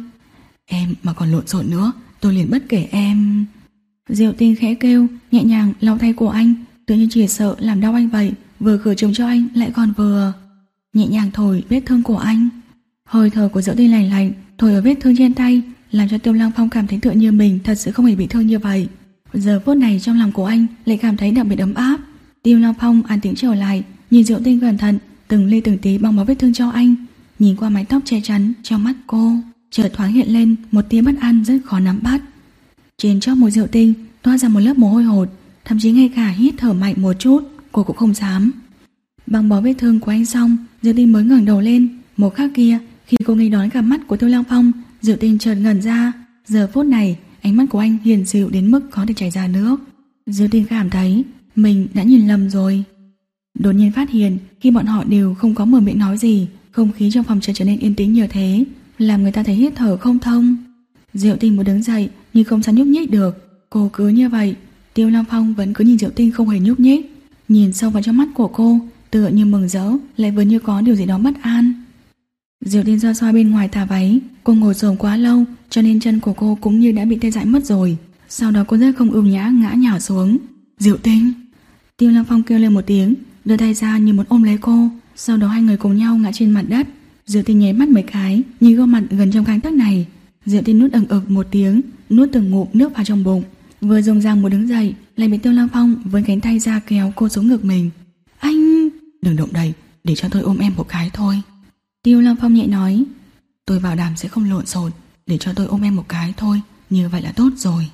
Em mà còn lộn xộn nữa, tôi liền bất kể em. Diệu Tinh khẽ kêu, nhẹ nhàng lau tay của anh, tự nhiên chỉ sợ làm đau anh vậy, vừa khử trùng cho anh lại còn vừa nhẹ nhàng thổi vết thương của anh. Hơi thở của Diệu Tinh lạnh lạnh thổi ở vết thương trên tay, làm cho Tiêu Lăng Phong cảm thấy tựa như mình thật sự không hề bị thương như vậy. Giờ phút này trong lòng của anh lại cảm thấy đặc biệt ấm áp. Tiêu Lăng Phong an tĩnh trở lại, nhìn Diệu Tinh cẩn thận, từng ly từng tí băng bó vết thương cho anh. Nhìn qua mái tóc che chắn, trong mắt cô chợt thoáng hiện lên một tia bất an rất khó nắm bắt. Trên chóp mũi Diệu Tinh toát ra một lớp mồ hôi hột, thậm chí ngay cả hít thở mạnh một chút cô cũng không dám. Băng bó vết thương của anh xong, Diệu Tinh mới ngẩng đầu lên. Một khắc kia, khi cô nghênh đón cặp mắt của Tiêu Lăng Phong, Diệu Tinh chợt ngẩn ra. Giờ phút này, ánh mắt của anh hiền dịu đến mức có thể chảy ra nước. Diệu Tinh cảm thấy mình đã nhìn lầm rồi. Đột nhiên phát hiện khi bọn họ đều không có mở miệng nói gì, không khí trong phòng chợt trở nên yên tĩnh như thế, làm người ta thấy hít thở không thông. Diệu Tinh muốn đứng dậy nhưng không sao nhúc nhích được. Cô cứ như vậy. Tiêu Lăng Phong vẫn cứ nhìn Diệu Tinh không hề nhúc nhích, nhìn sâu vào trong mắt của cô, tựa như mừng rỡ lại vừa như có điều gì đó bất an. Diệu Tinh xoa xoa bên ngoài tà váy. Cô ngồi xổm quá lâu cho nên chân của cô cũng như đã bị tê dại mất rồi. Sau đó cô rất không ưu nhã ngã nhào xuống. Diệu Tinh! Tiêu Lăng Phong kêu lên một tiếng, đưa tay ra như muốn ôm lấy cô. Sau đó hai người cùng nhau ngã trên mặt đất. Diệu Tinh nháy mắt mấy cái, nhìn gương mặt gần trong gang tấc này. Diệu Tinh nuốt ừng ực một tiếng, nuốt từng ngụm nước vào trong bụng. Vừa dùng răng muốn đứng dậy, lại bị Tiêu Lăng Phong với cánh tay ra kéo cô xuống ngực mình. Anh! Đừng động đậy, để cho tôi ôm em một cái thôi. Tiêu Lăng Phong nhẹ nói. Tôi bảo đảm sẽ không lộn xộn, để cho tôi ôm em một cái thôi, như vậy là tốt rồi.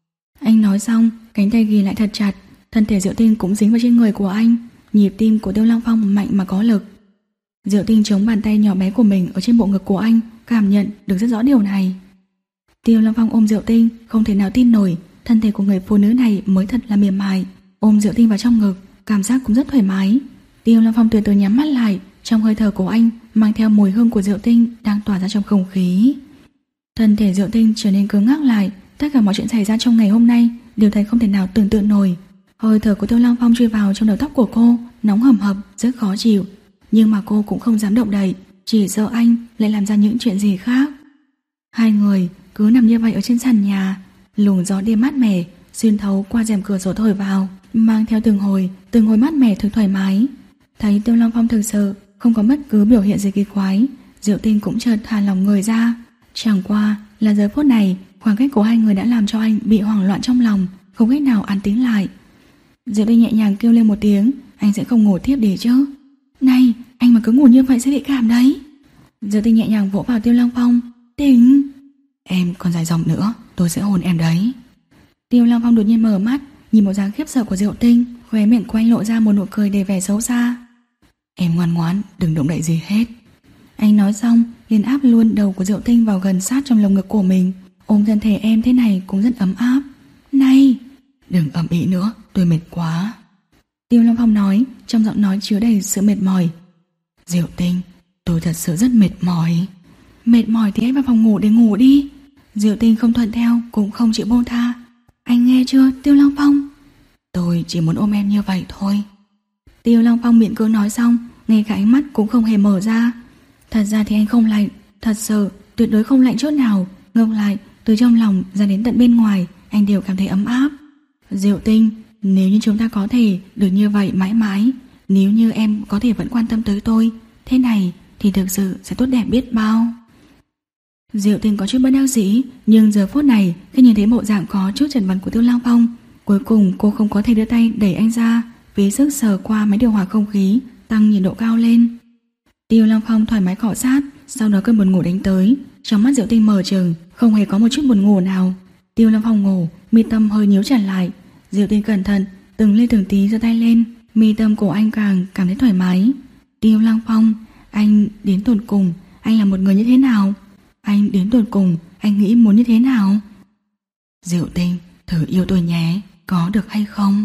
Anh nói xong, cánh tay ghi lại thật chặt, thân thể Diệu Tinh cũng dính vào trên người của anh. Nhịp tim của Tiêu Lăng Phong mạnh mà có lực. Diệu Tinh chống bàn tay nhỏ bé của mình ở trên bộ ngực của anh, cảm nhận được rất rõ điều này. Tiêu Lăng Phong ôm Diệu Tinh, không thể nào tin nổi, thân thể của người phụ nữ này mới thật là mềm mại. Ôm Diệu Tinh vào trong ngực, cảm giác cũng rất thoải mái. Tiêu Lăng Phong từ từ nhắm mắt lại, trong hơi thở của anh mang theo mùi hương của Diệu Tinh đang tỏa ra trong không khí. Thân thể Diệu Tinh trở nên cứng ngắc lại, tất cả mọi chuyện xảy ra trong ngày hôm nay đều thấy không thể nào tưởng tượng nổi. Hơi thở của Tiêu Lăng Phong chui vào trong đầu tóc của cô, nóng hầm hập, rất khó chịu. Nhưng mà cô cũng không dám động đậy, chỉ sợ anh lại làm ra những chuyện gì khác. Hai người cứ nằm như vậy ở trên sàn nhà, luồng gió đêm mát mẻ xuyên thấu qua rèm cửa sổ thổi vào, mang theo từng hồi, từng hồi mát mẻ thực thoải mái. Thấy Tiêu Lăng Phong thực sự không có bất cứ biểu hiện gì kỳ quái, Diệu Tinh cũng chợt thả lòng người ra. Chẳng qua là giờ phút này, khoảng cách của hai người đã làm cho anh bị hoảng loạn trong lòng, không cách nào an tĩnh lại. Diệu Tinh nhẹ nhàng kêu lên một tiếng, anh sẽ không ngủ tiếp đi chứ? Này, anh mà cứ ngủ như vậy sẽ bị cảm đấy. Diệu Tinh nhẹ nhàng vỗ vào Tiêu Lăng Phong. Tỉnh! Em còn dài dòng nữa, tôi sẽ hôn em đấy. Tiêu Lăng Phong đột nhiên mở mắt, nhìn bộ dáng khiếp sợ của Diệu Tinh, khóe miệng của anh lộ ra một nụ cười đầy vẻ xấu xa. Em ngoan ngoãn, đừng động đậy gì hết. Anh nói xong, liền áp luôn đầu của Diệu Tinh vào gần sát trong lồng ngực của mình. Ôm thân thể em thế này cũng rất ấm áp. Này! Đừng ầm ĩ nữa, tôi mệt quá. Tiêu Lăng Phong nói, trong giọng nói chứa đầy sự mệt mỏi. Diệu Tinh, tôi thật sự rất mệt mỏi. Mệt mỏi thì hãy vào phòng ngủ để ngủ đi. Diệu Tinh không thuận theo, cũng không chịu buông tha. Anh nghe chưa, Tiêu Lăng Phong? Tôi chỉ muốn ôm em như vậy thôi. Tiêu Lăng Phong miệng cứ nói xong, ngay cả ánh mắt cũng không hề mở ra. Thật ra thì anh không lạnh, thật sự tuyệt đối không lạnh chút nào. Ngược lại, từ trong lòng ra đến tận bên ngoài, anh đều cảm thấy ấm áp. Diệu Tinh, nếu như chúng ta có thể được như vậy mãi mãi, nếu như em có thể vẫn quan tâm tới tôi, thế này thì thực sự sẽ tốt đẹp biết bao. Diệu Tinh có chút bất đắc dĩ, nhưng giờ phút này khi nhìn thấy bộ dạng có chút chật vật của Tiêu Lăng Phong, cuối cùng cô không có thể đưa tay đẩy anh ra, phí sức sờ qua máy điều hòa không khí, tăng nhiệt độ cao lên. Tiêu Lăng Phong thoải mái cọ sát, sau đó cơn buồn ngủ đánh tới, trong mắt Diệu Tinh mở trừng, không hề có một chút buồn ngủ nào. Tiêu Lăng Phong ngủ, mi tâm hơi nhíu chặt lại. Diệu Tinh cẩn thận, từng ly từng tí giơ tay lên, mi tâm của anh càng cảm thấy thoải mái. Tiêu Lăng Phong, anh đến tột cùng, anh là một người như thế nào? Anh đến tột cùng, anh nghĩ muốn như thế nào? Diệu Tinh, thử yêu tôi nhé, có được hay không?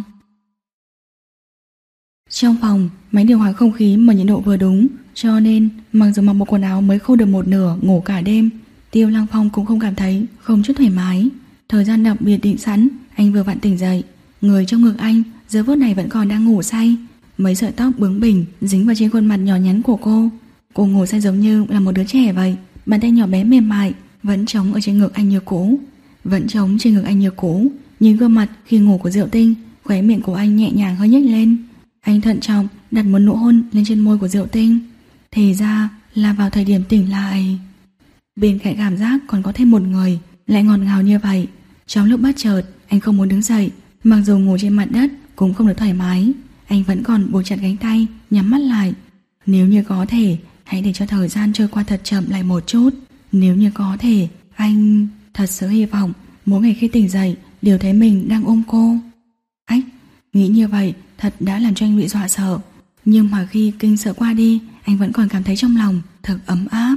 Trong phòng, máy điều hòa không khí mở nhiệt độ vừa đúng, cho nên mặc dù mặc bộ quần áo mới khô được một nửa ngủ cả đêm, Tiêu Lăng Phong cũng không cảm thấy không chút thoải mái. Thời gian đặc biệt định sẵn, anh vừa vặn tỉnh dậy, người trong ngực anh giờ phút này vẫn còn đang ngủ say. mấy sợi tóc bướng bỉnh dính vào trên khuôn mặt nhỏ nhắn của cô. Cô ngủ say giống như là một đứa trẻ vậy, bàn tay nhỏ bé mềm mại vẫn trống ở trên ngực anh như cũ, vẫn trống trên ngực anh như cũ. Nhìn gương mặt khi ngủ của Diệu Tinh, khóe miệng của anh nhẹ nhàng hơi nhếch lên. Anh thận trọng đặt một nụ hôn lên trên môi của Diệu Tinh. Thì ra là vào thời điểm tỉnh lại, bên cạnh cảm giác còn có thêm một người lại ngọt ngào như vậy. Trong lúc bất chợt, anh không muốn đứng dậy, mặc dù ngủ trên mặt đất cũng không được thoải mái, anh vẫn còn buộc chặt cánh tay, nhắm mắt lại. Nếu như có thể, hãy để cho thời gian trôi qua thật chậm lại một chút. Nếu như có thể, anh thật sự hy vọng mỗi ngày khi tỉnh dậy đều thấy mình đang ôm cô. Ách, nghĩ như vậy thật đã làm cho anh bị dọa sợ. Nhưng mà khi kinh sợ qua đi, anh vẫn còn cảm thấy trong lòng thật ấm áp.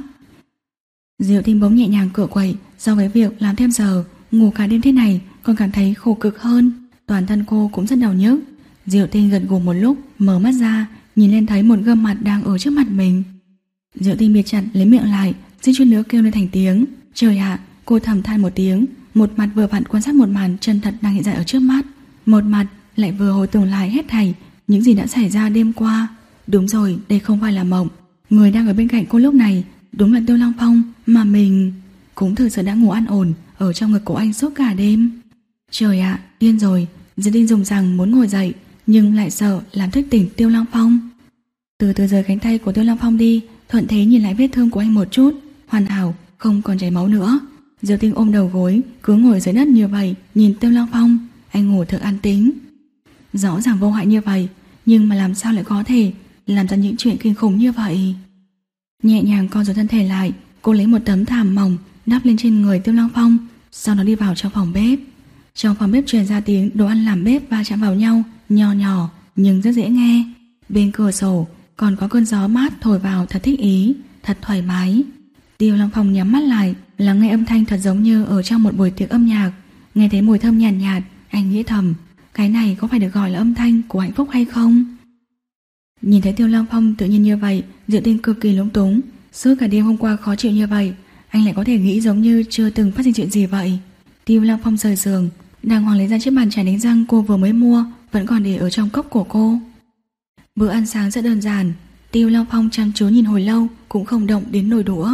Diệu Tinh bỗng nhẹ nhàng cựa quậy. So với việc làm thêm giờ, ngủ cả đêm thế này còn cảm thấy khổ cực hơn. Toàn thân cô cũng rất đau nhức. Diệu Tinh gật gù một lúc, mở mắt ra, nhìn lên thấy một gương mặt đang ở trước mặt mình. Diệu Tinh bịt chặt lấy miệng lại, suýt chút nữa kêu lên thành tiếng. Trời ạ, cô thầm than một tiếng, một mặt vừa vặn quan sát một màn chân thật đang hiện ra ở trước mắt, một mặt lại vừa hồi tưởng lại hết thảy những gì đã xảy ra đêm qua. Đúng rồi, đây không phải là mộng. Người đang ở bên cạnh cô lúc này đúng là Tiêu Lăng Phong, mà mình cũng thực sự đã ngủ an ổn ở trong ngực của anh suốt cả đêm. Trời ạ, điên rồi. Diệu Tinh dùng rằng muốn ngồi dậy, nhưng lại sợ làm thức tỉnh Tiêu Lăng Phong. Từ từ rời cánh tay của Tiêu Lăng Phong đi, thuận thế nhìn lại vết thương của anh một chút, hoàn hảo, không còn chảy máu nữa. Diệu Tinh ôm đầu gối, cứ ngồi dưới đất như vậy, nhìn Tiêu Lăng Phong. Anh ngủ thật an tĩnh. Rõ ràng vô hại như vậy, nhưng mà làm sao lại có thể làm ra những chuyện kinh khủng như vậy? Nhẹ nhàng co duỗi thân thể lại, cô lấy một tấm thảm mỏng đắp lên trên người Tiêu Lăng Phong, sau đó đi vào trong phòng bếp. Trong phòng bếp truyền ra tiếng đồ ăn làm bếp va chạm vào nhau, nhỏ nhỏ nhưng rất dễ nghe. Bên cửa sổ còn có cơn gió mát thổi vào thật thích ý, thật thoải mái. Tiêu Lăng Phong nhắm mắt lại, lắng nghe âm thanh thật giống như ở trong một buổi tiệc âm nhạc. Nghe thấy mùi thơm nhàn nhạt, nhạt, anh nghĩ thầm, cái này có phải được gọi là âm thanh của hạnh phúc hay không? Nhìn thấy Tiêu Lăng Phong tự nhiên như vậy, Diệu Tinh cực kỳ lúng túng. Suốt cả đêm hôm qua khó chịu như vậy, anh lại có thể nghĩ giống như chưa từng phát sinh chuyện gì vậy. Tiêu Lăng Phong rời giường, đàng hoàng lấy ra chiếc bàn chải đánh răng cô vừa mới mua, vẫn còn để ở trong cốc của cô. Bữa ăn sáng rất đơn giản. Tiêu Lăng Phong chăm chú nhìn hồi lâu cũng không động đến nồi đũa.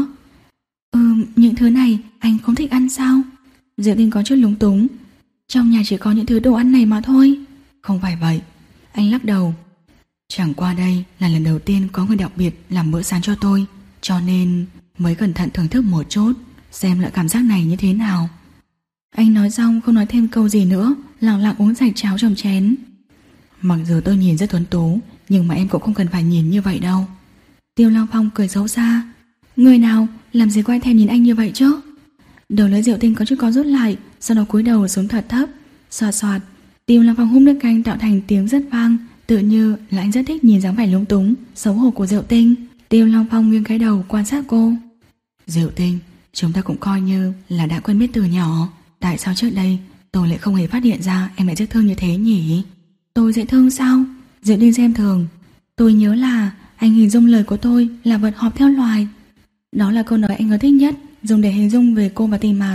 Ừm, những thứ này anh không thích ăn sao? Diệu Tinh có chút lúng túng. Trong nhà chỉ có những thứ đồ ăn này mà thôi. Không phải vậy. Anh lắc đầu. Chẳng qua đây là lần đầu tiên có người đặc biệt làm bữa sáng cho tôi, cho nên mới cẩn thận thưởng thức một chút, xem lại cảm giác này như thế nào. Anh nói xong không nói thêm câu gì nữa, lặng lặng uống sạch cháo trong chén. Mặc dù tôi nhìn rất tuấn tú, nhưng mà em cũng không cần phải nhìn như vậy đâu. Tiêu Lăng Phong cười xấu xa. Người nào làm gì quay thèm nhìn anh như vậy chứ? Đầu lưỡi Diệu Tinh có chút có rút lại, sau đó cúi đầu xuống thật thấp. Xoạt xoạt, Tiêu Lăng Phong húp nước canh tạo thành tiếng rất vang, tự như là anh rất thích nhìn dáng vẻ lúng túng, xấu hổ của Diệu Tinh. Tiêu Lăng Phong nghiêng cái đầu quan sát cô. Diệu Tinh, chúng ta cũng coi như là đã quen biết từ nhỏ. Tại sao trước đây tôi lại không hề phát hiện ra em lại dễ thương như thế nhỉ? Tôi dễ thương sao? Diệu Tinh xem thường. Tôi nhớ là anh hình dung lời của tôi là vật họp theo loài. Đó là câu nói anh ưa thích nhất, dùng để hình dung về cô và Tịnh Mạt.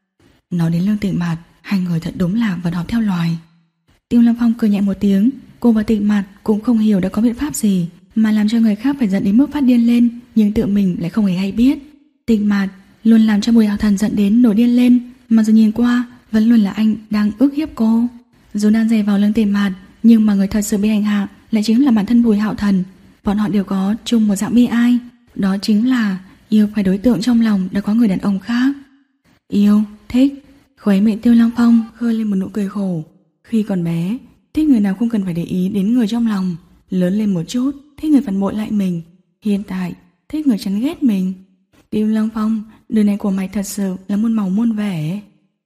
Nói đến Lương Tịnh Mạt, hai người thật đúng là vật họp theo loài. Tiêu Lăng Phong cười nhẹ một tiếng. Cô và Tịnh Mạt cũng không hiểu đã có biện pháp gì mà làm cho người khác phải giận đến mức phát điên lên, nhưng tự mình lại không hề hay biết. Tịnh Mạt luôn làm cho Bùi Hạo Thần giận đến nổi điên lên, mà dù nhìn qua vẫn luôn là anh đang ức hiếp cô. Dù đang dày vào Lương Tịnh Mạt, nhưng mà người thật sự bị hành hạ lại chính là bản thân Bùi Hạo Thần. Bọn họ đều có chung một dạng bi ai, đó chính là yêu phải đối tượng trong lòng đã có người đàn ông khác. Yêu, thích. Khóe miệng Tiêu Lăng Phong khơi lên một nụ cười khổ. Khi còn bé, thích người nào không cần phải để ý đến người trong lòng. Lớn lên một chút, thích người phản bội lại mình. Hiện tại, thích người chán ghét mình. Tiêu Lăng Phong, đời này của mày thật sự là muôn màu muôn vẻ.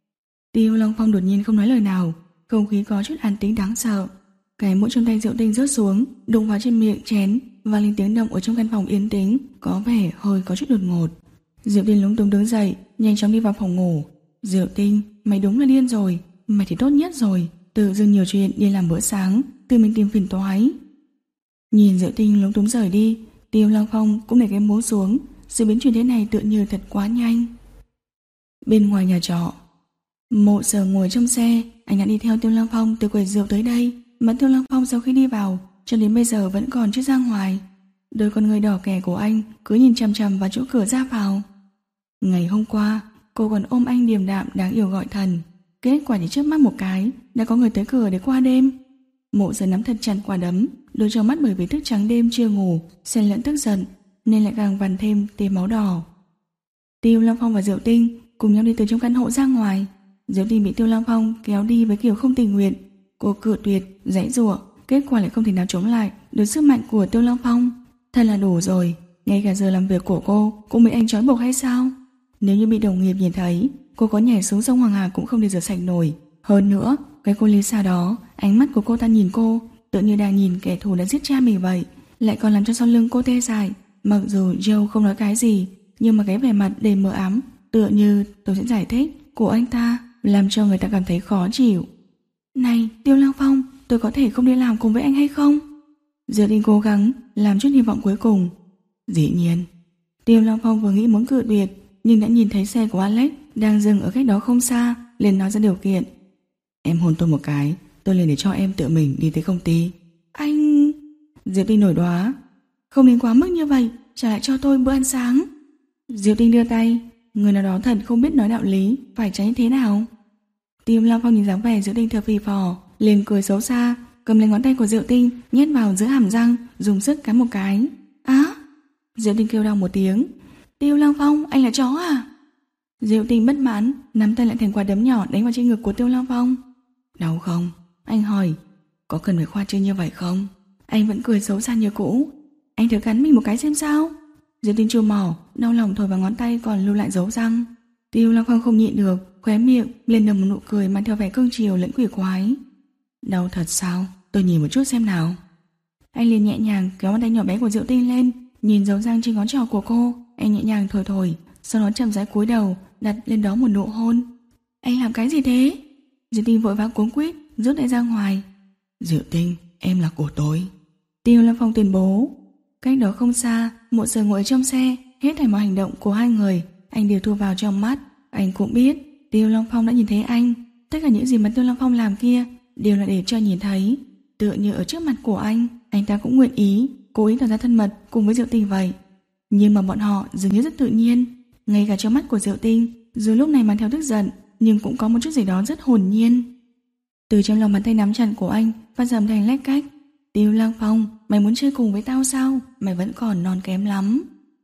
Tiêu Lăng Phong đột nhiên không nói lời nào, không khí có chút an tĩnh đáng sợ. Cái muỗng trong tay Diệu Tinh rớt xuống, đụng vào trên miệng chén, và lên tiếng động ở trong căn phòng yên tĩnh, có vẻ hơi có chút đột ngột. Diệu Tinh lúng túng đứng dậy, nhanh chóng đi vào phòng ngủ. Diệu Tinh, mày đúng là điên rồi, mày thì tốt nhất rồi, tự dưng nhiều chuyện đi làm bữa sáng, tự mình tìm phiền toái. Nhìn Diệu Tinh lúng túng rời đi, Tiêu Lăng Phong cũng để cái muỗng xuống. Sự biến chuyển thế này tựa như thật quá nhanh. Bên ngoài nhà trọ, Mộ Sở ngồi trong xe, anh đã đi theo Tiêu Lăng Phong từ quầy rượu tới đây. Mà Tiêu Lăng Phong sau khi đi vào, cho đến bây giờ vẫn còn chưa ra ngoài. Đôi con người đỏ kẻ của anh cứ nhìn chằm chằm vào chỗ cửa ra vào. Ngày hôm qua, cô còn ôm anh điềm đạm đáng yêu gọi thần. Kết quả chỉ chớp mắt một cái, đã có người tới cửa để qua đêm. Mộ Giờ nắm thật chặt quả đấm, đôi trong mắt bởi vì thức trắng đêm chưa ngủ, xen lẫn tức giận, nên lại càng vằn thêm tia máu đỏ. Tiêu Long Phong và Diệu Tinh cùng nhau đi từ trong căn hộ ra ngoài. Diệu Tinh bị Tiêu Long Phong kéo đi với kiểu không tình nguyện. Cô cự tuyệt, giãy giụa, kết quả lại không thể nào chống lại được sức mạnh của Tiêu Long Phong. Thật là đủ rồi, ngay cả giờ làm việc của cô cũng bị anh trói buộc hay sao? Nếu như bị đồng nghiệp nhìn thấy, cô có nhảy xuống sông Hoàng Hà cũng không thể rửa sạch nổi. Hơn nữa, cái cô Lisa đó, ánh mắt của cô ta nhìn cô tự như đang nhìn kẻ thù đã giết cha mình vậy, lại còn làm cho sau lưng cô tê dại. Mặc dù Joe không nói cái gì, nhưng mà cái vẻ mặt đầy mờ ám, tựa như tôi sẽ giải thích, của anh ta làm cho người ta cảm thấy khó chịu. Này, Tiêu Long Phong, tôi có thể không đi làm cùng với anh hay không? Diệu Tinh cố gắng làm chút hy vọng cuối cùng. Dĩ nhiên. Tiêu Long Phong vừa nghĩ muốn cự tuyệt, nhưng đã nhìn thấy xe của Alex đang dừng ở cách đó không xa, liền nói ra điều kiện. Em hôn tôi một cái, tôi liền để cho em tự mình đi tới công ty. Anh... Diệu Tinh nổi đoá. Không đến quá mức như vậy, trả lại cho tôi bữa ăn sáng. Diệu Tinh đưa tay, người nào đó thật không biết nói đạo lý, phải tránh thế nào. Tiêu Long Phong nhìn dáng vẻ Diệu Tinh thở phì phò, liền cười xấu xa, cầm lấy ngón tay của Diệu Tinh nhét vào giữa hàm răng, dùng sức cắn một cái. Á! Diệu Tinh kêu đau một tiếng. Tiêu Long Phong, anh là chó à? Diệu Tinh bất mãn, nắm tay lại thành quả đấm nhỏ đánh vào trên ngực của Tiêu Long Phong. Đau không? Anh hỏi. Có cần phải khoa trương như vậy không? Anh vẫn cười xấu xa như cũ. Anh thử cắn mình một cái xem sao? Diệu Tinh chua mỏ, đau lòng thổi vào ngón tay còn lưu lại dấu răng. Tiêu Long Phong không nhịn được, khóe miệng lên nở một nụ cười mang theo vẻ cương chiều lẫn quỷ quái. Đau thật sao? Tôi nhìn một chút xem nào. Anh liền nhẹ nhàng kéo bàn tay nhỏ bé của Diệu Tinh lên, nhìn dấu răng trên ngón trỏ của cô. Anh nhẹ nhàng thổi thổi, sau đó chậm rãi cúi đầu đặt lên đó một nụ hôn. Anh làm cái gì thế? Diệu Tinh vội vã cuống quýt rút tay ra ngoài. Diệu Tinh, em là của tôi. Tiêu Long Phong tuyên bố. Cách đó không xa, Mộ Giờ ngồi trong xe, hết thảy mọi hành động của hai người anh đều thu vào trong mắt. Anh cũng biết Tiêu Long Phong đã nhìn thấy anh. Tất cả những gì mà Tiêu Long Phong làm kia đều là để cho nhìn thấy. Tựa như ở trước mặt của anh, anh ta cũng nguyện ý cố ý tỏ ra thân mật cùng với Diệu Tinh vậy. Nhưng mà bọn họ dường như rất tự nhiên. Ngay cả trong mắt của Diệu Tinh, dù lúc này mang theo tức giận, nhưng cũng có một chút gì đó rất hồn nhiên. Từ trong lòng bàn tay nắm chặt của anh phát ra âm thanh lách cách. Tiêu Long Phong, mày muốn chơi cùng với tao sao? Mày vẫn còn non kém lắm.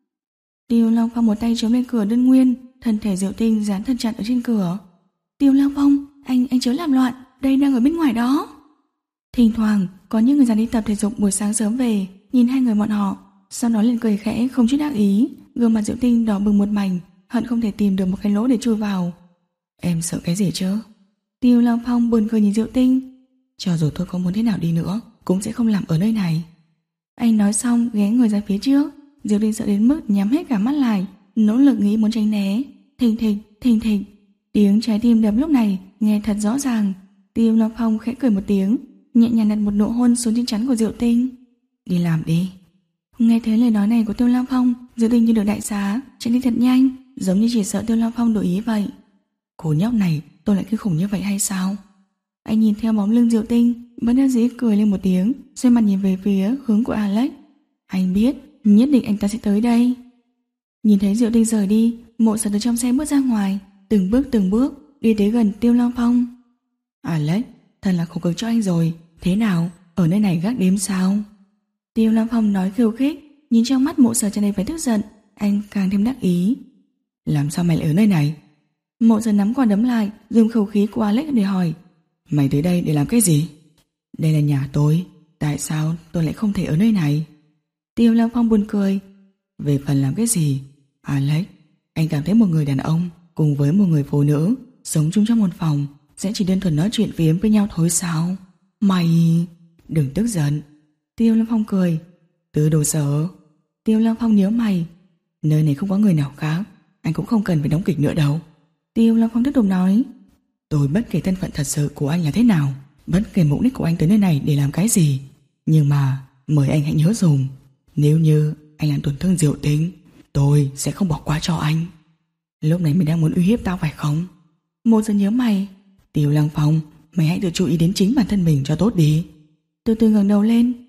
Tiêu Long Phong một tay chống lên cửa đơn nguyên, thân thể Diệu Tinh dán thật chặt ở trên cửa. Tiêu Long Phong, anh anh chớ làm loạn, đây đang ở bên ngoài đó. Thỉnh thoảng có những người dàn đi tập thể dục buổi sáng sớm về, nhìn hai người bọn họ, sau đó liền cười khẽ không chút ác ý. Gương mặt Diệu Tinh đỏ bừng một mảnh, hận không thể tìm được một cái lỗ để chui vào. Em sợ cái gì chứ? Tiêu Long Phong buồn cười nhìn Diệu Tinh. Cho dù tôi có muốn thế nào đi nữa cũng sẽ không làm ở nơi này. Anh nói xong ghé người ra phía trước. Diệu Tinh sợ đến mức nhắm hết cả mắt lại, nỗ lực nghĩ muốn tránh né. Thình thịch, thình thịch, tiếng trái tim đập lúc này nghe thật rõ ràng. Tiêu Long Phong khẽ cười một tiếng, nhẹ nhàng đặt một nụ hôn xuống trên trán của Diệu Tinh. Đi làm đi. Nghe thấy lời nói này của Tiêu Long Phong, Diệu Tinh như được đại xá, chạy đi thật nhanh, giống như chỉ sợ Tiêu Long Phong đổi ý vậy. Cô nhóc này, tôi lại kinh khủng như vậy hay sao? Anh nhìn theo bóng lưng Diệu Tinh, bất đắc dĩ cười lên một tiếng, xoay mặt nhìn về phía hướng của Alex. Anh biết, nhất định anh ta sẽ tới đây. Nhìn thấy Diệu Tinh rời đi, Mộ Sở từ trong xe bước ra ngoài, từng bước từng bước đi tới gần Tiêu Long Phong. Alex, thật là khổ cực cho anh rồi. Thế nào, ở nơi này gác đêm sao? Tiêu Long Phong nói khiêu khích, nhìn trong mắt Mộ Sở tràn đầy vẻ tức giận, anh càng thêm đắc ý. Làm sao mày lại ở nơi này? Mộ Sở nắm quả đấm lại, dùng khẩu khí của Alex để hỏi. Mày tới đây để làm cái gì? Đây là nhà tôi, tại sao tôi lại không thể ở nơi này? Tiêu Long Phong buồn cười. Về phần làm cái gì? Alex, anh cảm thấy một người đàn ông cùng với một người phụ nữ sống chung trong một phòng sẽ chỉ đơn thuần nói chuyện phiếm với nhau thôi sao? Mày... Đừng tức giận. Tiêu Long Phong cười. Từ đồ sở. Tiêu Long Phong nhớ mày. Nơi này không có người nào khác, anh cũng không cần phải đóng kịch nữa đâu. Tiêu Long Phong tiếp tục nói. Tôi bất kể thân phận thật sự của anh là thế nào, bất kể mục đích của anh tới nơi này để làm cái gì, nhưng mà mời anh hãy nhớ dùng, nếu như anh làm tổn thương Diệu Tinh, tôi sẽ không bỏ qua cho anh. Lúc này mày đang muốn uy hiếp tao phải không? Một giờ nhớ mày. Tiêu Long Phong, mày hãy tự chú ý đến chính bản thân mình cho tốt đi. Từ từ ngẩng đầu lên.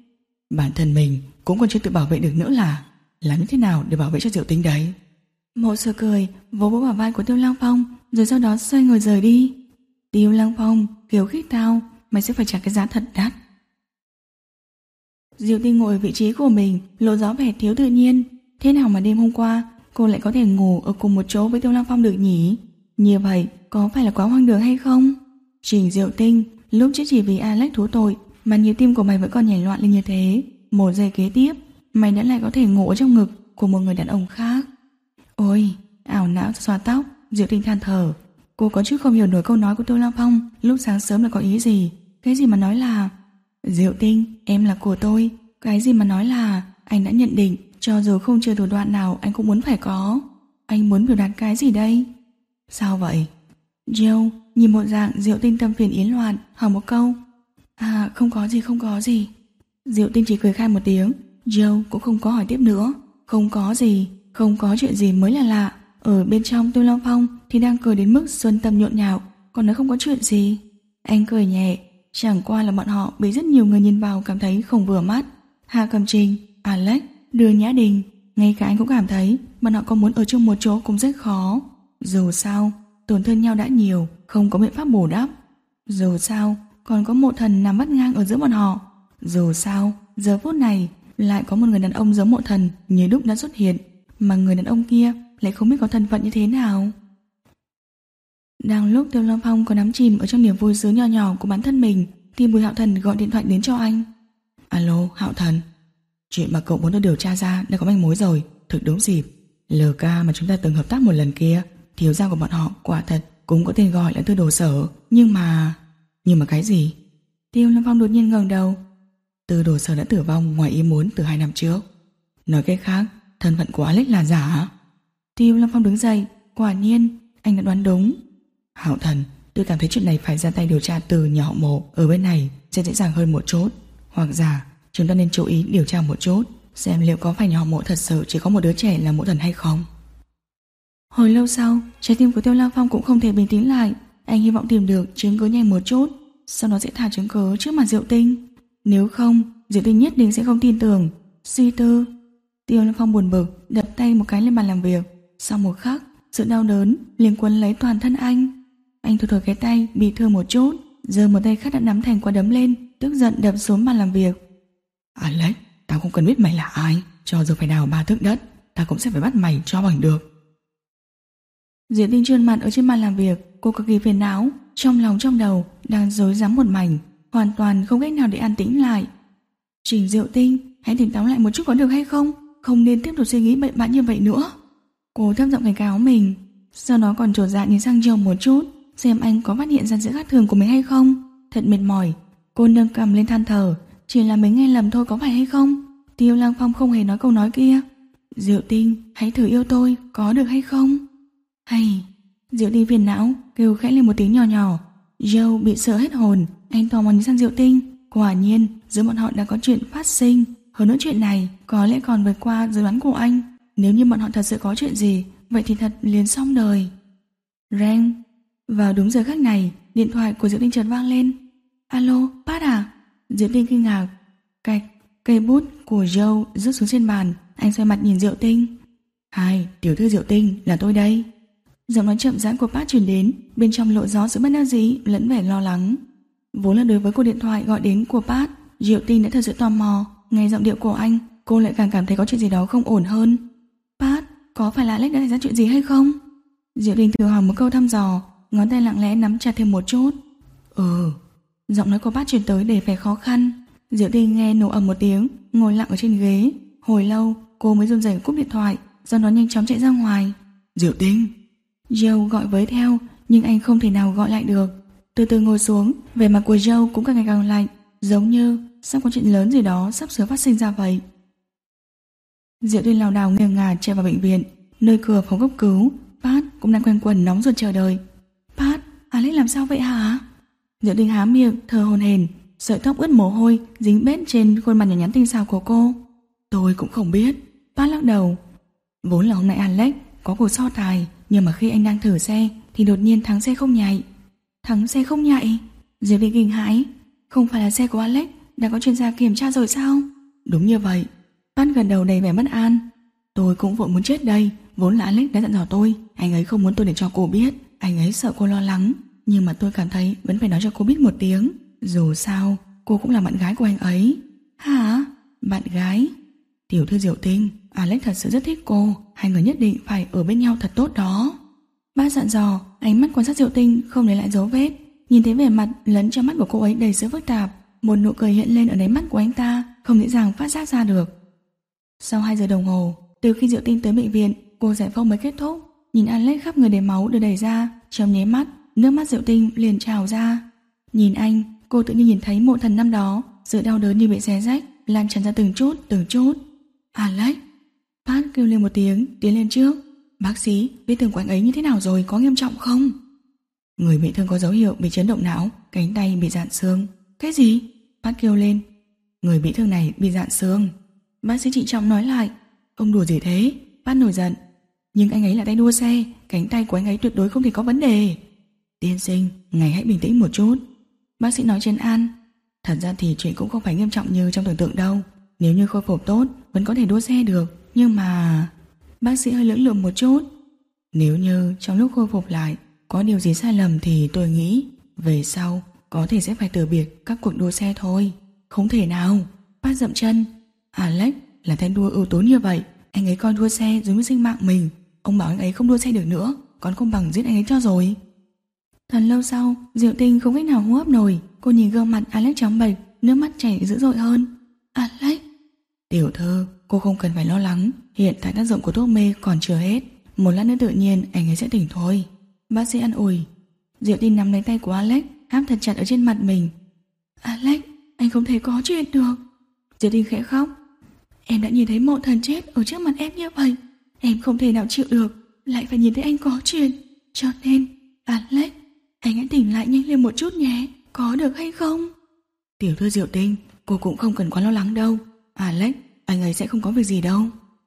Bản thân mình cũng còn chưa tự bảo vệ được nữa là làm như thế nào để bảo vệ cho Diệu Tinh đấy? Mộ Sở cười, vỗ vỗ bả vai của Tiêu Lăng Phong, rồi sau đó xoay người rời đi. Tiêu Lăng Phong, khiêu khích tao, mày sẽ phải trả cái giá thật đắt. Diệu Tinh ngồi ở vị trí của mình, lộ rõ vẻ thiếu tự nhiên. Thế nào mà đêm hôm qua cô lại có thể ngủ ở cùng một chỗ với Tiêu Lăng Phong được nhỉ? Như vậy có phải là quá hoang đường hay không? Trình Diệu Tinh, lúc trước chỉ vì Alex thú tội mà nhịp tim của mày vẫn còn nhảy loạn lên như thế. Một giây kế tiếp, mày đã lại có thể ngủ ở trong ngực của một người đàn ông khác. Ôi, ảo não xoa tóc, Diệu Tinh than thở. Cô có chút không hiểu nổi câu nói của Tiêu Lăng Phong lúc sáng sớm là có ý gì. Cái gì mà nói là Diệu Tinh, em là của tôi. Cái gì mà nói là anh đã nhận định cho dù không chơi thủ đoạn nào anh cũng muốn phải có. Anh muốn biểu đạt cái gì đây? Sao vậy? Joe nhìn một dạng Diệu Tinh tâm phiền yến loạn, hỏi một câu. À, không có gì, không có gì. Diệu Tinh chỉ cười khai một tiếng. Joe cũng không có hỏi tiếp nữa. Không có gì, không có chuyện gì mới là lạ. Ở bên trong Tiêu Lăng Phong thì đang cười đến mức xuân tâm nhộn nhạo, còn nói không có chuyện gì. Anh cười nhẹ, chẳng qua là bọn họ bị rất nhiều người nhìn vào cảm thấy không vừa mắt. Hà Cẩm Trình, Alex, Đường Nhã Đình, ngay cả anh cũng cảm thấy bọn họ có muốn ở chung một chỗ cũng rất khó. Dù sao, tổn thương nhau đã nhiều, không có biện pháp bù đắp. Dù sao, còn có một thần nằm vắt ngang ở giữa bọn họ. Dù sao, giờ phút này lại có một người đàn ông giống mộ thần như đúc đã xuất hiện, mà người đàn ông kia lại không biết có thân phận như thế nào. Đang lúc Tiêu Lăng Phong có nắm chìm ở trong niềm vui sướng nho nhỏ của bản thân mình thì Bùi Hạo Thần gọi điện thoại đến cho anh. Alo, Hạo Thần. Chuyện mà cậu muốn được điều tra ra đã có manh mối rồi. Thực đúng dịp, lờ ca mà chúng ta từng hợp tác một lần kia, thiếu gia của bọn họ quả thật cũng có tên gọi là Tư Đồ Sở. Nhưng mà... Nhưng mà cái gì? Tiêu Lăng Phong đột nhiên ngẩng đầu. Tư Đồ Sở đã tử vong ngoài ý muốn từ hai năm trước. Nói cách khác, thân phận của Alex là giả. Tiêu Lăng Phong đứng dậy. Quả nhiên, anh đã đoán đúng. Hạo Thần, tôi cảm thấy chuyện này phải ra tay điều tra từ nhà họ Mộ ở bên này sẽ dễ dàng hơn một chút. Hoặc giả chúng ta nên chú ý điều tra một chút, xem liệu có phải nhà họ Mộ thật sự chỉ có một đứa trẻ là Mộ Thần hay không. Hồi lâu sau, trái tim của Tiêu Lăng Phong cũng không thể bình tĩnh lại. Anh hy vọng tìm được chứng cứ nhanh một chút, sau đó sẽ thả chứng cứ trước mặt Diệu Tinh. Nếu không, Diệu Tinh nhất định sẽ không tin tưởng. Suy tư, Tiêu Lăng Phong buồn bực đập tay một cái lên bàn làm việc. Sau một khắc, sự đau đớn liền quấn lấy toàn thân anh. Anh thổi thổi cái tay bị thương một chút, giờ một tay khác đã nắm thành quả đấm lên, tức giận đập xuống bàn làm việc. Alex, tao không cần biết mày là ai, cho dù phải đào ba thước đất, tao cũng sẽ phải bắt mày cho bằng được. Diệu Tinh trơn mặt ở trên bàn làm việc, cô cực kỳ phiền não, trong lòng trong đầu đang rối rắm một mảnh, hoàn toàn không cách nào để an tĩnh lại. Trình Diệu Tinh, hãy tỉnh táo lại một chút có được hay không? Không nên tiếp tục suy nghĩ bậy bạ như vậy nữa. Cô thấp giọng cảnh cáo mình, sau đó còn trột dạ nhìn sang Joe một chút, xem anh có phát hiện ra sự khác thường của mình hay không. Thật mệt mỏi, cô nâng cằm lên than thở, chỉ là mình nghe lầm thôi có phải hay không? Tiêu Lăng Phong không hề nói câu nói kia. Diệu Tinh, hãy thử yêu tôi, có được hay không? Hay... Diệu Tinh phiền não, kêu khẽ lên một tiếng nhỏ nhỏ. Joe bị sợ hết hồn, anh tò mò nhìn sang Diệu Tinh. Quả nhiên, giữa bọn họ đã có chuyện phát sinh. Hơn nữa chuyện này có lẽ còn vượt qua dự đoán của anh. Nếu như bọn họ thật sự có chuyện gì, vậy thì thật liền xong đời. Reng. Vào đúng giờ khắc này, điện thoại của Diệu Tinh chợt vang lên. Alo, Pat à? Diệu Tinh kinh ngạc. Cạch, cây bút của Joe rớt xuống trên bàn. Anh xoay mặt nhìn Diệu Tinh. Hai, tiểu thư Diệu Tinh, là tôi đây. Giọng nói chậm rãi của Pat truyền đến, bên trong lộ rõ sự bất đắc dĩ lẫn vẻ lo lắng. Vốn là đối với cuộc điện thoại gọi đến của Pat, Diệu Tinh đã thật sự tò mò. Nghe giọng điệu của anh, cô lại càng cảm thấy có chuyện gì đó không ổn hơn. Pat, có phải là Alex đã xảy ra chuyện gì hay không? Diệu Tinh thử hỏi một câu thăm dò, ngón tay lặng lẽ nắm chặt thêm một chút. Ừ. Giọng nói của Pat truyền tới để vẻ khó khăn. Diệu Tinh nghe nổ ầm một tiếng, ngồi lặng ở trên ghế. Hồi lâu, cô mới run rẩy cúp điện thoại, sau đó nhanh chóng chạy ra ngoài. Diệu Tinh. Joe gọi với theo, nhưng anh không thể nào gọi lại được. Từ từ ngồi xuống, vẻ mặt của Joe cũng càng ngày càng lạnh, giống như sắp có chuyện lớn gì đó sắp sửa phát sinh ra vậy. Diệu Tinh lảo đảo nghiêng ngả chạy vào bệnh viện. Nơi cửa phòng cấp cứu, Pat cũng đang quanh quẩn nóng ruột chờ đợi. Pat, Alex làm sao vậy hả? Diệu Tinh há miệng thở hổn hển, sợi tóc ướt mồ hôi dính bết trên khuôn mặt nhỏ nhắn tinh xảo của cô. Tôi cũng không biết. Pat lắc đầu. Vốn là hôm nay Alex có cuộc so tài, nhưng mà khi anh đang thử xe thì đột nhiên thắng xe không nhảy. Thắng xe không nhảy? Diệu Tinh kinh hãi. Không phải là xe của Alex đã có chuyên gia kiểm tra rồi sao? Đúng như vậy. Pat gật đầu đầy vẻ bất an. Tôi cũng vội muốn chết đây. Vốn là Alex đã dặn dò tôi, anh ấy không muốn tôi để cho cô biết. Anh ấy sợ cô lo lắng. Nhưng mà tôi cảm thấy vẫn phải nói cho cô biết một tiếng. Dù sao cô cũng là bạn gái của anh ấy. Hả? Bạn gái? Tiểu thư Diệu Tinh, Alex thật sự rất thích cô. Hai người nhất định phải ở bên nhau thật tốt đó. Bác dặn dò, ánh mắt quan sát Diệu Tinh không để lại dấu vết. Nhìn thấy vẻ mặt lẫn trong mắt của cô ấy đầy sự phức tạp. Một nụ cười hiện lên ở đáy mắt của anh ta, không dễ dàng phát giác ra được. Sau hai giờ đồng hồ, từ khi Diệu Tinh tới bệnh viện, cô giải phẫu mới kết thúc. Nhìn Alex khắp người đầy máu được đẩy ra, trong nháy mắt, nước mắt Diệu Tinh liền trào ra. Nhìn anh, cô tự nhiên nhìn thấy mộ thần năm đó, sự đau đớn như bị xé rách, lan tràn ra từng chút, từng chút. Alex! Pat kêu lên một tiếng, tiến lên trước. Bác sĩ, vết thương của anh ấy như thế nào rồi, có nghiêm trọng không? Người bị thương có dấu hiệu bị chấn động não, cánh tay bị rạn xương. Cái gì? Pat kêu lên. Người bị thương này bị rạn xương. Bác sĩ trịnh trọng nói lại. Ông đùa gì thế? Pat nổi giận. Nhưng anh ấy là tay đua xe, cánh tay của anh ấy tuyệt đối không thể có vấn đề. Tiên sinh, ngài hãy bình tĩnh một chút. Bác sĩ nói trấn an. Thật ra thì chuyện cũng không phải nghiêm trọng như trong tưởng tượng đâu. Nếu như khôi phục tốt, vẫn có thể đua xe được. Nhưng mà... Bác sĩ hơi lưỡng lự một chút. Nếu như trong lúc khôi phục lại có điều gì sai lầm thì tôi nghĩ về sau có thể sẽ phải từ biệt các cuộc đua xe thôi. Không thể nào. Pat dậm chân. Alex là tay đua ưu tú như vậy, anh ấy coi đua xe giống như sinh mạng mình. Ông bảo anh ấy không đua xe được nữa, còn không bằng giết anh ấy cho rồi. Thật lâu sau, Diệu Tinh không cách nào hô hấp nổi. Cô nhìn gương mặt Alex trắng bệch, nước mắt chảy dữ dội hơn. Alex! Tiểu thư, cô không cần phải lo lắng. Hiện tại tác dụng của thuốc mê còn chưa hết. Một lát nữa tự nhiên anh ấy sẽ tỉnh thôi. Bác sĩ an ủi. Diệu Tinh nắm lấy tay của Alex, áp thật chặt ở trên mặt mình. Alex, anh không thể có chuyện được. Diệu Tinh khẽ khóc. Em đã nhìn thấy mộ thần chết ở trước mặt em như vậy, em không thể nào chịu được, lại phải nhìn thấy anh có chuyện. Cho nên, Alex, anh hãy tỉnh lại nhanh lên một chút nhé, có được hay không? Tiểu thư Diệu Tinh, cô cũng không cần quá lo lắng đâu. Alex, anh ấy sẽ không có việc gì đâu.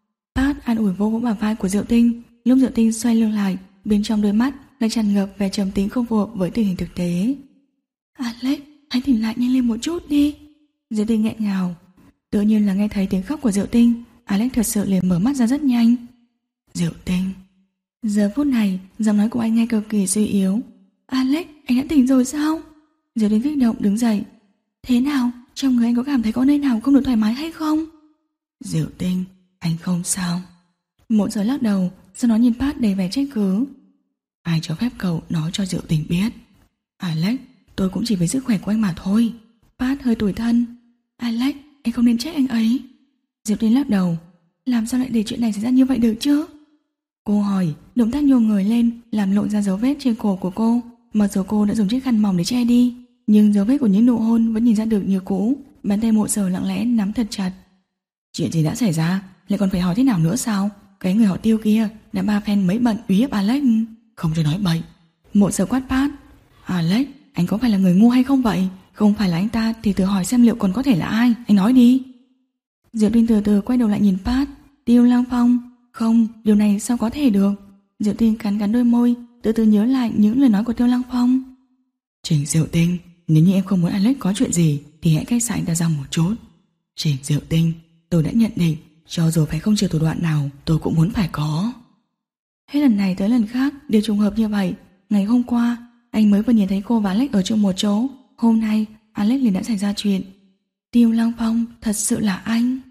Pat an ủi vô vỗ bả vai của Diệu Tinh. Lúc Diệu Tinh xoay lưng lại, bên trong đôi mắt lại tràn ngập vẻ trầm tính không phù hợp với tình hình thực tế. Alex, hãy tỉnh lại nhanh lên một chút đi. Diệu Tinh nghẹn ngào. Tự nhiên là nghe thấy tiếng khóc của Diệu Tinh, Alex thật sự liền mở mắt ra rất nhanh. Diệu Tinh. Giờ phút này, giọng nói của anh nghe cực kỳ suy yếu. Alex, anh đã tỉnh rồi sao? Diệu Tinh kích động đứng dậy. Thế nào, trong người anh có cảm thấy có nơi nào không được thoải mái hay không? Diệu Tinh, anh không sao. Một giờ lắc đầu, sau đó nhìn Pat đầy vẻ trách cứ. Ai cho phép cậu nói cho Diệu Tinh biết? Alex, tôi cũng chỉ vì sức khỏe của anh mà thôi. Pat hơi tủi thân. Alex, anh không nên trách anh ấy. Diệu Tinh lắc đầu. Làm sao lại để chuyện này xảy ra như vậy được chứ? Cô hỏi, động tác nhô người lên làm lộ ra dấu vết trên cổ của cô. Mặc dù cô đã dùng chiếc khăn mỏng để che đi, nhưng dấu vết của những nụ hôn vẫn nhìn ra được như cũ. Bàn tay Mộ Sở lặng lẽ nắm thật chặt. Chuyện gì đã xảy ra, lại còn phải hỏi thế nào nữa sao? Cái người họ Tiêu kia đã ba phen mấy bận uy hiếp Alex. Không cho nói bậy. Mộ Sở quát Pat. Alex, anh có phải là người ngu hay không vậy? Không phải là anh ta thì thử hỏi xem liệu còn có thể là ai. Anh nói đi. Diệu Tinh từ từ quay đầu lại nhìn Pat. Tiêu Lăng Phong. Không, điều này sao có thể được? Diệu Tinh cắn cắn đôi môi, từ từ nhớ lại những lời nói của Tiêu Lăng Phong. Trình Diệu Tinh, nếu như em không muốn Alex có chuyện gì thì hãy cách xa anh ta ra một chút. Trình Diệu Tinh, tôi đã nhận định, cho dù phải không chịu thủ đoạn nào, tôi cũng muốn phải có. Hết lần này tới lần khác đều trùng hợp như vậy. Ngày hôm qua, anh mới vừa nhìn thấy cô và Alex ở chung một chỗ. Hôm nay, Alex liền đã xảy ra chuyện. Tiêu Lăng Phong thật sự là anh.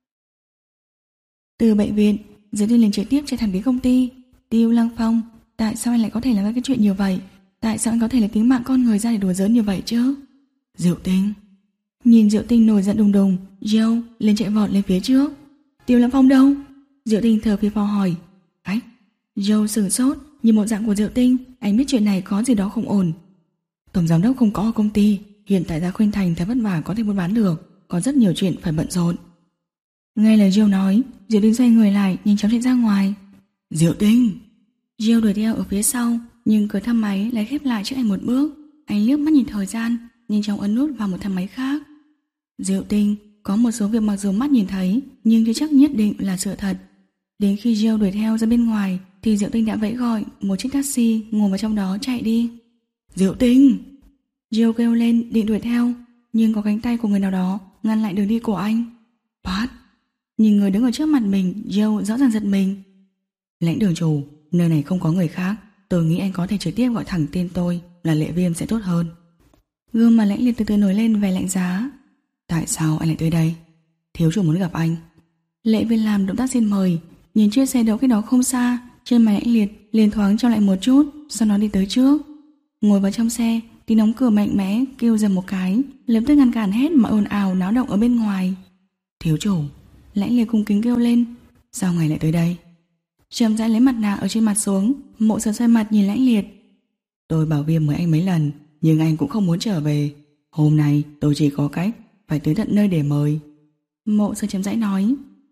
Từ bệnh viện, Diệu Tinh liền trực tiếp chạy thẳng đến công ty. Tiêu Lăng Phong, tại sao anh lại có thể làm ra cái chuyện như vậy? Tại sao anh có thể lấy tính mạng con người ra để đùa giỡn như vậy chứ? Diệu Tinh. Nhìn Diệu Tinh nổi giận đùng đùng, Joe liền chạy vọt lên phía trước. Tiêu Lăng Phong đâu? Diệu Tinh thở phì phò hỏi. Ách. Joe sửng sốt, nhìn một dạng của Diệu Tinh, anh biết chuyện này có gì đó không ổn. Tổng giám đốc không có ở công ty, hiện tại ra Khuynh Thành thật vất vả có thể buôn bán được, có rất nhiều chuyện phải bận rộn. Nghe lời Joe nói, Diệu Tinh xoay người lại, nhanh chóng chạy ra ngoài. Diệu Tinh. Joe đuổi theo ở phía sau, nhưng cửa thang máy lại khép lại trước anh một bước. Anh liếc mắt nhìn thời gian, nhanh chóng ấn nút vào một thang máy khác. Diệu Tinh, có một số việc mặc dù mắt nhìn thấy, nhưng chưa chắc nhất định là sự thật. Đến khi Joe đuổi theo ra bên ngoài, thì Diệu Tinh đã vẫy gọi một chiếc taxi ngồi vào trong đó chạy đi. Diệu Tinh. Joe kêu lên định đuổi theo, nhưng có cánh tay của người nào đó ngăn lại đường đi của anh. Pat. Nhìn người đứng ở trước mặt mình, Joe rõ ràng giật mình. Lãnh đường chủ, nơi này không có người khác, tôi nghĩ anh có thể trực tiếp gọi thẳng tên tôi là Lệ Viêm sẽ tốt hơn. Gương mặt Lãnh Liệt từ từ nổi lên vẻ lạnh giá. Tại sao anh lại tới đây? Thiếu chủ muốn gặp anh. Lệ Viêm làm động tác xin mời, nhìn chiếc xe đỗ cách đó không xa, trên mặt Lãnh Liệt liền thoáng trao lại một chút, sau đó đi tới trước. Ngồi vào trong xe, tiếng đóng cửa mạnh mẽ kêu dầm một cái, lập tức ngăn cản hết mọi ồn ào náo động ở bên ngoài. Thiếu chủ. Lãnh Liệt cung kính kêu lên. Sao ngài lại tới đây? Chậm rãi lấy mặt nạ ở trên mặt xuống, Mộ Sở xoay mặt nhìn Lãnh Liệt. Tôi bảo Viêm mời anh mấy lần, nhưng anh cũng không muốn trở về. Hôm nay tôi chỉ có cách phải tới tận nơi để mời. Mộ Sở chậm rãi nói.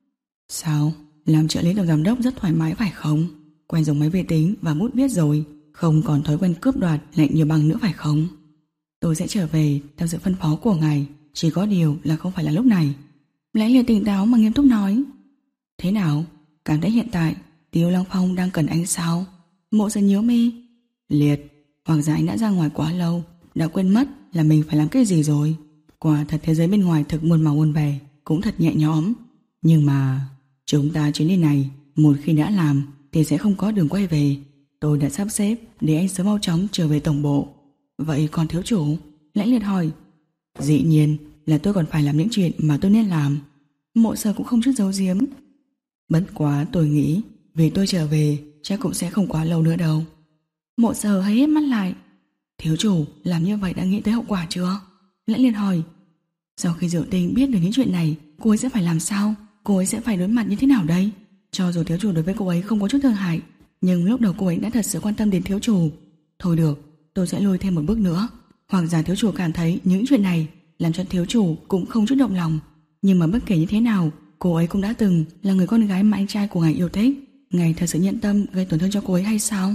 Sao? Làm trợ lý tổng giám đốc rất thoải mái phải không? Quen dùng máy vi tính và bút viết rồi, không còn thói quen cướp đoạt lệnh nhiều bằng nữa phải không? Tôi sẽ trở về theo sự phân phó của ngài, chỉ có điều là không phải là lúc này. Lãnh Liệt tỉnh táo mà nghiêm túc nói. Thế nào? Cảm thấy hiện tại Tiêu Lăng Phong đang cần anh sao? Mộ Sở nhíu mi. Liệt, hoặc giả anh đã ra ngoài quá lâu, đã quên mất là mình phải làm cái gì rồi. Quả thật thế giới bên ngoài thực muôn màu muôn vẻ, cũng thật nhẹ nhõm. Nhưng mà chúng ta chuyến đi này, một khi đã làm thì sẽ không có đường quay về. Tôi đã sắp xếp để anh sớm mau chóng trở về tổng bộ. Vậy còn thiếu chủ? Lãnh Liệt hỏi. Dĩ nhiên là tôi còn phải làm những chuyện mà tôi nên làm. Mộ Sở cũng không chút giấu giếm. Bất quá tôi nghĩ vì tôi trở về chắc cũng sẽ không quá lâu nữa đâu. Mộ Sở hãy hết mắt lại. Thiếu chủ làm như vậy đã nghĩ tới hậu quả chưa? Lãnh Liệt hỏi. Sau khi Diệu Tinh biết được những chuyện này, cô ấy sẽ phải làm sao? Cô ấy sẽ phải đối mặt như thế nào đây? Cho dù thiếu chủ đối với cô ấy không có chút thương hại, nhưng lúc đầu cô ấy đã thật sự quan tâm đến thiếu chủ. Thôi được, tôi sẽ lùi thêm một bước nữa. Hoặc giả thiếu chủ cảm thấy những chuyện này làm cho thiếu chủ cũng không chút động lòng. Nhưng mà bất kể như thế nào, cô ấy cũng đã từng là người con gái mà anh trai của ngài yêu thích. Ngài thật sự nhận tâm gây tổn thương cho cô ấy hay sao?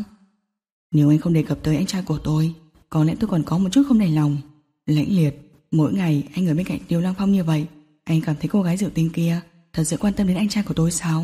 Nếu anh không đề cập tới anh trai của tôi, có lẽ tôi còn có một chút không đành lòng. Lãnh Liệt, mỗi ngày anh ở bên cạnh Tiêu Lăng Phong như vậy, anh cảm thấy cô gái Diệu Tinh kia thật sự quan tâm đến anh trai của tôi sao?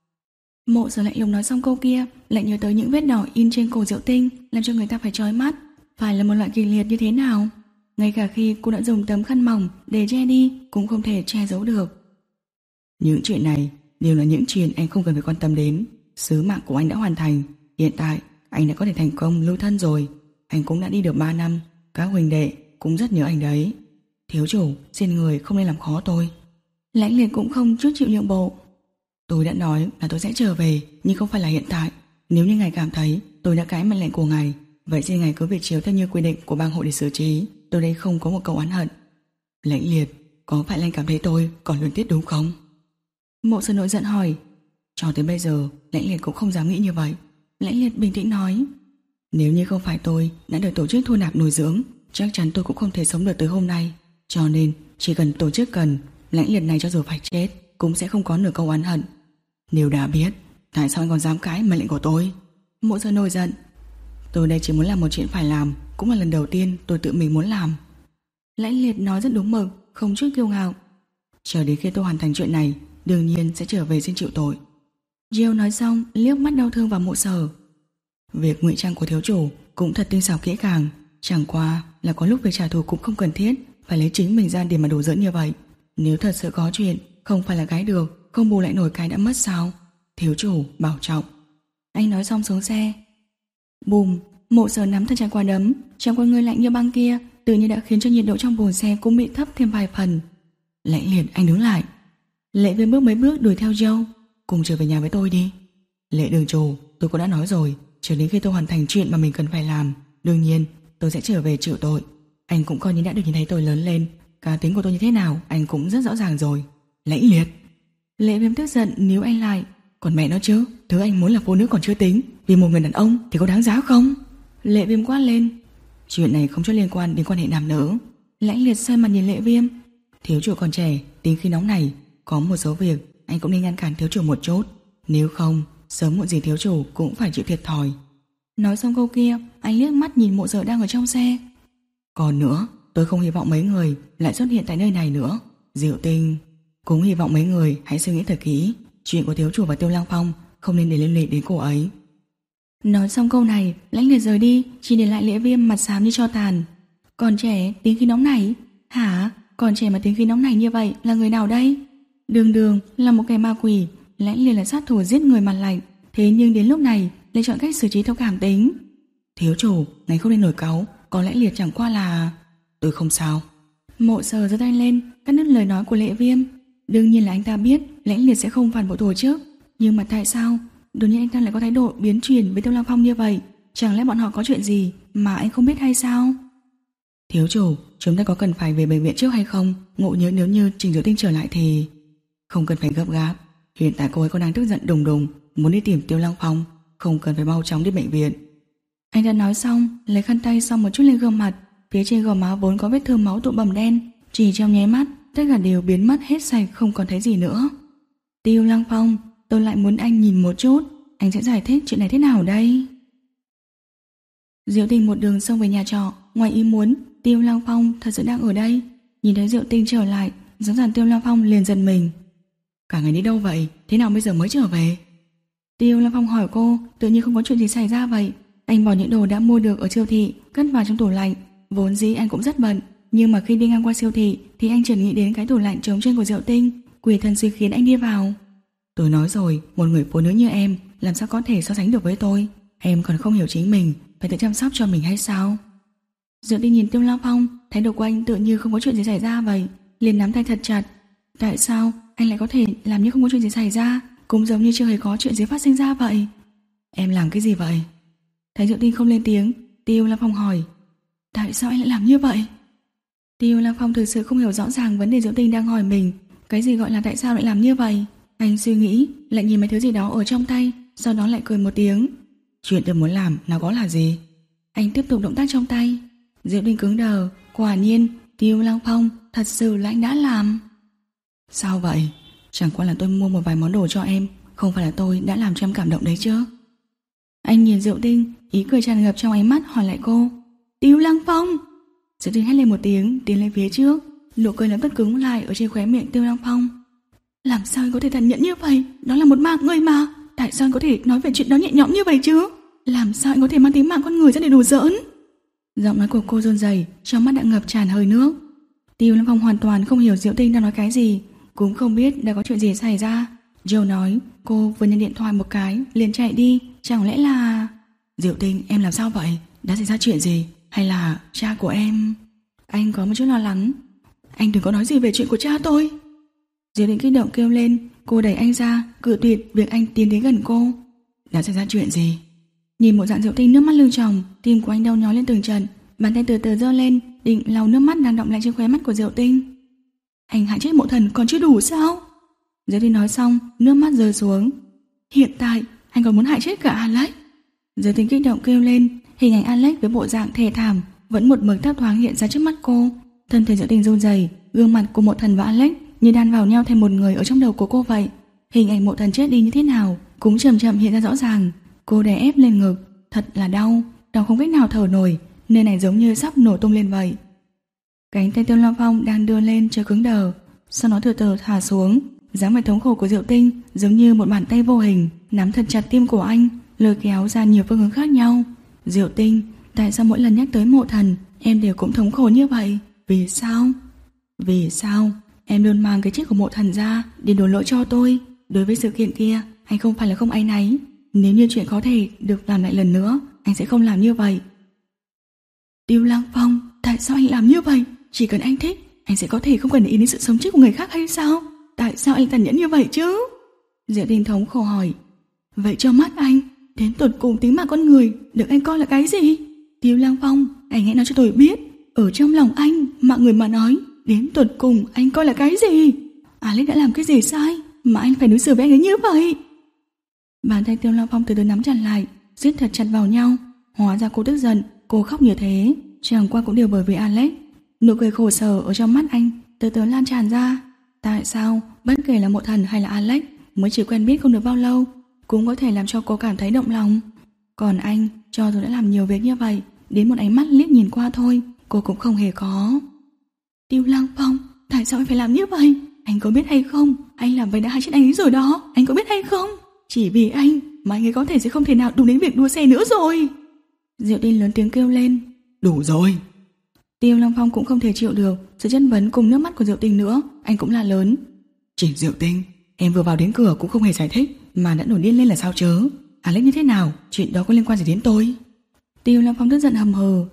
Mộ Sở lạnh lùng nói xong câu kia, lại nhớ tới những vết đỏ in trên cổ Diệu Tinh, làm cho người ta phải chói mắt. Phải là một loại kịch liệt như thế nào? Ngay cả khi cô đã dùng tấm khăn mỏng để che đi cũng không thể che giấu được. Những chuyện này đều là những chuyện anh không cần phải quan tâm đến. Sứ mạng của anh đã hoàn thành. Hiện tại anh đã có thể thành công lưu thân rồi. Anh cũng đã đi được ba năm. Các huynh đệ cũng rất nhớ anh đấy. Thiếu chủ, xin người không nên làm khó tôi. Lãnh Liệt cũng không chút chịu nhượng bộ. Tôi đã nói là tôi sẽ trở về, nhưng không phải là hiện tại. Nếu như ngài cảm thấy tôi đã cãi mệnh lệnh của ngài, vậy xin ngài cứ việc chiếu theo như quy định của bang hội để xử trí. Tôi đây không có một câu oán hận. Lãnh Liệt, có phải là anh cảm thấy tôi còn luyến tiếc đúng không? Mộ Sở nổi giận hỏi. Cho tới bây giờ Lãnh Liệt cũng không dám nghĩ như vậy. Lãnh Liệt bình tĩnh nói. Nếu như không phải tôi đã được tổ chức thu nạp nuôi dưỡng, chắc chắn tôi cũng không thể sống được tới hôm nay. Cho nên chỉ cần tổ chức cần, Lãnh Liệt này cho dù phải chết cũng sẽ không có nửa câu oán hận. Nếu đã biết, tại sao anh còn dám cãi mệnh lệnh của tôi? Mộ Sở nổi giận. Tôi đây chỉ muốn làm một chuyện phải làm, cũng là lần đầu tiên tôi tự mình muốn làm. Lãnh Liệt nói rất đúng mực, không chút kiêu ngạo. Chờ đến khi tôi hoàn thành chuyện này, đương nhiên sẽ trở về xin chịu tội. Jill nói xong liếc mắt đau thương vào Mộ Sở. Việc ngụy trang của thiếu chủ cũng thật tinh xảo kỹ càng, chẳng qua là có lúc việc trả thù cũng không cần thiết phải lấy chính mình ra để mà đùa giỡn như vậy. Nếu thật sự có chuyện, không phải là gái được, không bù lại nổi cái đã mất sao? Thiếu chủ bảo trọng. Anh nói xong xuống xe. Bùm, Mộ Sở nắm thật chặt quả đấm, trong con người lạnh như băng kia tự nhiên đã khiến cho nhiệt độ trong buồng xe cũng bị thấp thêm vài phần. Lãnh Liệt, anh đứng lại. Lệ Viêm bước mấy bước đuổi theo Joe. Cùng trở về nhà với tôi đi. Lệ đường chủ, tôi cũng đã nói rồi, chờ đến khi tôi hoàn thành chuyện mà mình cần phải làm, đương nhiên tôi sẽ trở về chịu tội. Anh cũng coi như đã được nhìn thấy tôi lớn lên, cá tính của tôi như thế nào anh cũng rất rõ ràng rồi. Lãnh Liệt. Lệ Viêm tức giận níu anh lại. Còn mẹ nó chứ, thứ anh muốn là phụ nữ còn chưa tính, vì một người đàn ông thì có đáng giá không? Lệ Viêm quát lên. Chuyện này không chút liên quan đến quan hệ nam nữ. Lãnh Liệt xoay mặt nhìn Lệ Viêm. Thiếu chủ còn trẻ, tính khi nóng này, có một số việc anh cũng nên ngăn cản thiếu chủ một chút. Nếu không, sớm muộn gì thiếu chủ cũng phải chịu thiệt thòi. Nói xong câu kia, anh liếc mắt nhìn Mộ Sở đang ở trong xe. Còn nữa, tôi không hy vọng mấy người lại xuất hiện tại nơi này nữa. Diệu Tinh, cũng hy vọng mấy người hãy suy nghĩ thật kỹ. Chuyện của thiếu chủ và Tiêu Lăng Phong không nên để liên lụy đến cô ấy. Nói xong câu này, Lãnh Liệt rời đi, chỉ để lại Lệ Viêm mặt xám như tro tàn. Còn trẻ, tính khí nóng này? Hả? Còn trẻ mà tính khí nóng này như vậy là người nào đây? đường đường là một kẻ ma quỷ, Lãnh Liệt là sát thủ giết người mặt lạnh, thế nhưng đến lúc này lại chọn cách xử trí theo cảm tính. Thiếu chủ, ngài không nên nổi cáu, có Lãnh Liệt chẳng qua là... Tôi không sao. Mộ Sở giơ tay lên cắt đứt lời nói của Lệ Viêm. Đương nhiên là anh ta biết Lãnh Liệt sẽ không phản bội tổ chức, nhưng mà tại sao đột nhiên anh ta lại có thái độ biến chuyển với Tiêu Lăng Phong như vậy? Chẳng lẽ bọn họ có chuyện gì mà anh không biết hay sao? Thiếu chủ, chúng ta có cần phải về bệnh viện trước hay không? Ngộ nhớ nếu như Trình Diệu Tinh trở lại thì... Không cần phải gấp gáp. Hiện tại cô ấy còn đang tức giận đùng đùng, muốn đi tìm Tiêu Lăng Phong, không cần phải mau chóng đi bệnh viện. Anh đã nói xong, lấy khăn tay xong một chút lên gương mặt. Phía trên gò má vốn có vết thương máu tụ bầm đen, chỉ trong nháy mắt tất cả đều biến mất hết sạch, không còn thấy gì nữa. Tiêu Lăng Phong, tôi lại muốn anh nhìn một chút, anh sẽ giải thích chuyện này thế nào đây? Diệu Tinh một đường xông về nhà trọ, ngoài ý muốn Tiêu Lăng Phong thật sự đang ở đây. Nhìn thấy Diệu Tinh trở lại, rõ ràng Tiêu Lăng Phong liền giật mình. Cả ngày đi đâu vậy? Thế nào bây giờ mới trở về? Tiêu Lăng Phong hỏi cô, tự nhiên không có chuyện gì xảy ra vậy. Anh bỏ những đồ đã mua được ở siêu thị cất vào trong tủ lạnh. Vốn dĩ anh cũng rất bận, nhưng mà khi đi ngang qua siêu thị thì anh chợt nghĩ đến cái tủ lạnh trống trơn của Diệu Tinh. Quỷ thần suy khiến anh đi vào. Tôi nói rồi, một người phụ nữ như em làm sao có thể so sánh được với tôi? Em còn không hiểu chính mình, phải tự chăm sóc cho mình hay sao? Diệu Tinh nhìn Tiêu Lăng Phong, thái độ của anh tự như không có chuyện gì xảy ra vậy, liền nắm tay thật chặt. Tại sao anh lại có thể làm như không có chuyện gì xảy ra, cũng giống như chưa hề có chuyện gì phát sinh ra vậy? Em làm cái gì vậy? Thấy Diệu Tinh không lên tiếng, Tiêu Lăng Phong hỏi, tại sao anh lại làm như vậy? Tiêu Lăng Phong thực sự không hiểu rõ ràng vấn đề Diệu Tinh đang hỏi mình. Cái gì gọi là tại sao lại làm như vậy? Anh suy nghĩ, lại nhìn mấy thứ gì đó ở trong tay, sau đó lại cười một tiếng. Chuyện tôi muốn làm nào có là gì? Anh tiếp tục động tác trong tay. Diệu Tinh cứng đờ, quả nhiên Tiêu Lăng Phong thật sự là anh đã làm. Sao vậy? Chẳng qua là tôi mua một vài món đồ cho em, không phải là tôi đã làm cho em cảm động đấy chứ? Anh nhìn Diệu Tinh, ý cười tràn ngập trong ánh mắt, hỏi lại cô, Tiêu Lăng Phong. Diệu Tinh hét lên một tiếng, tiến lên phía trước, nụ cười lập tức cứng lại ở trên khóe miệng Tiêu Lăng Phong. Làm sao anh có thể tàn nhẫn như vậy? Đó là một mạng người mà. Tại sao anh có thể nói về chuyện đó nhẹ nhõm như vậy chứ? Làm sao anh có thể mang tính mạng con người ra để đùa giỡn? Giọng nói của cô run rẩy, trong mắt đã ngập tràn hơi nước. Tiêu Lăng Phong hoàn toàn không hiểu Diệu Tinh đang nói cái gì, cũng không biết đã có chuyện gì xảy ra. Joe nói cô vừa nhận điện thoại một cái liền chạy đi, chẳng lẽ là... Diệu Tinh, em làm sao vậy? Đã xảy ra chuyện gì? Hay là cha của em? Anh có một chút lo lắng. Anh đừng có nói gì về chuyện của cha tôi. Diệu Tinh kích động kêu lên, cô đẩy anh ra, cự tuyệt việc anh tiến đến gần cô. Đã xảy ra chuyện gì? Nhìn một dạng Diệu Tinh nước mắt lưng tròng, tim của anh đau nhói lên từng trận, bàn tay từ từ giơ lên định lau nước mắt đang đọng lại trên khóe mắt của Diệu Tinh. Anh hại chết Mộ Thần còn chưa đủ sao? Diệu Tinh nói xong, nước mắt rơi xuống. Hiện tại anh còn muốn hại chết cả Alex. Diệu Tinh kích động kêu lên, hình ảnh Alex với bộ dạng thê thảm vẫn một mực thấp thoáng hiện ra trước mắt cô. Thân thể Diệu Tinh run rẩy, gương mặt của Mộ Thần và Alex như đan vào nhau thành một người ở trong đầu của cô vậy. Hình ảnh Mộ Thần chết đi như thế nào cũng chậm chậm hiện ra rõ ràng. Cô đè ép lên ngực, thật là đau, đau không cách nào thở nổi, nơi này giống như sắp nổ tung lên vậy. Cánh tay Tiêu Lăng Phong đang đưa lên chờ cứng đờ, sau đó từ từ thả xuống. Dáng vẻ thống khổ của Diệu Tinh giống như một bàn tay vô hình nắm thật chặt tim của anh, lôi kéo ra nhiều phương hướng khác nhau. Diệu Tinh, tại sao mỗi lần nhắc tới Mộ Thần em đều cũng thống khổ như vậy? Vì sao? Vì sao em luôn mang cái chết của Mộ Thần ra để đổ lỗi cho tôi? Đối với sự kiện kia, anh không phải là không áy náy. Nếu như chuyện có thể được làm lại lần nữa, anh sẽ không làm như vậy. Tiêu Lăng Phong, tại sao anh làm như vậy? Chỉ cần anh thích, anh sẽ có thể không cần ý đến sự sống chết của người khác hay sao? Tại sao anh tàn nhẫn như vậy chứ? Diệu Tinh thống khổ hỏi. Vậy cho mắt anh, đến tột cùng tính mạng con người được anh coi là cái gì? Tiêu Lăng Phong, anh hãy nói cho tôi biết, ở trong lòng anh, mạng người mà nói, đến tột cùng anh coi là cái gì? Alex đã làm cái gì sai mà anh phải đối xử với anh ấy như vậy? Bàn tay Tiêu Lăng Phong từ từ nắm chặt lại, siết thật chặt vào nhau. Hóa ra cô tức giận, cô khóc như thế, chẳng qua cũng đều bởi vì Alex. Nụ cười khổ sở ở trong mắt anh từ từ lan tràn ra. Tại sao bất kể là Mộ Thần hay là Alex mới chỉ quen biết không được bao lâu cũng có thể làm cho cô cảm thấy động lòng, còn anh cho dù đã làm nhiều việc như vậy, đến một ánh mắt liếc nhìn qua thôi cô cũng không hề có. Tiêu Lăng Phong, tại sao anh phải làm như vậy? Anh có biết hay không, anh làm vậy đã hại chết anh ấy rồi đó, anh có biết hay không? Chỉ vì anh mà anh ấy có thể sẽ không thể nào đụng đến việc đua xe nữa rồi. Diệu Tinh lớn tiếng kêu lên. Đủ rồi. Tiêu Lăng Phong cũng không thể chịu được sự chất vấn cùng nước mắt của Diệu Tinh nữa, anh cũng là lớn. Trình Diệu Tinh, em vừa vào đến cửa cũng không hề giải thích mà đã nổi điên lên là sao chớ? Alex như thế nào? Chuyện đó có liên quan gì đến tôi? Tiêu Lăng Phong tức giận hầm hừ.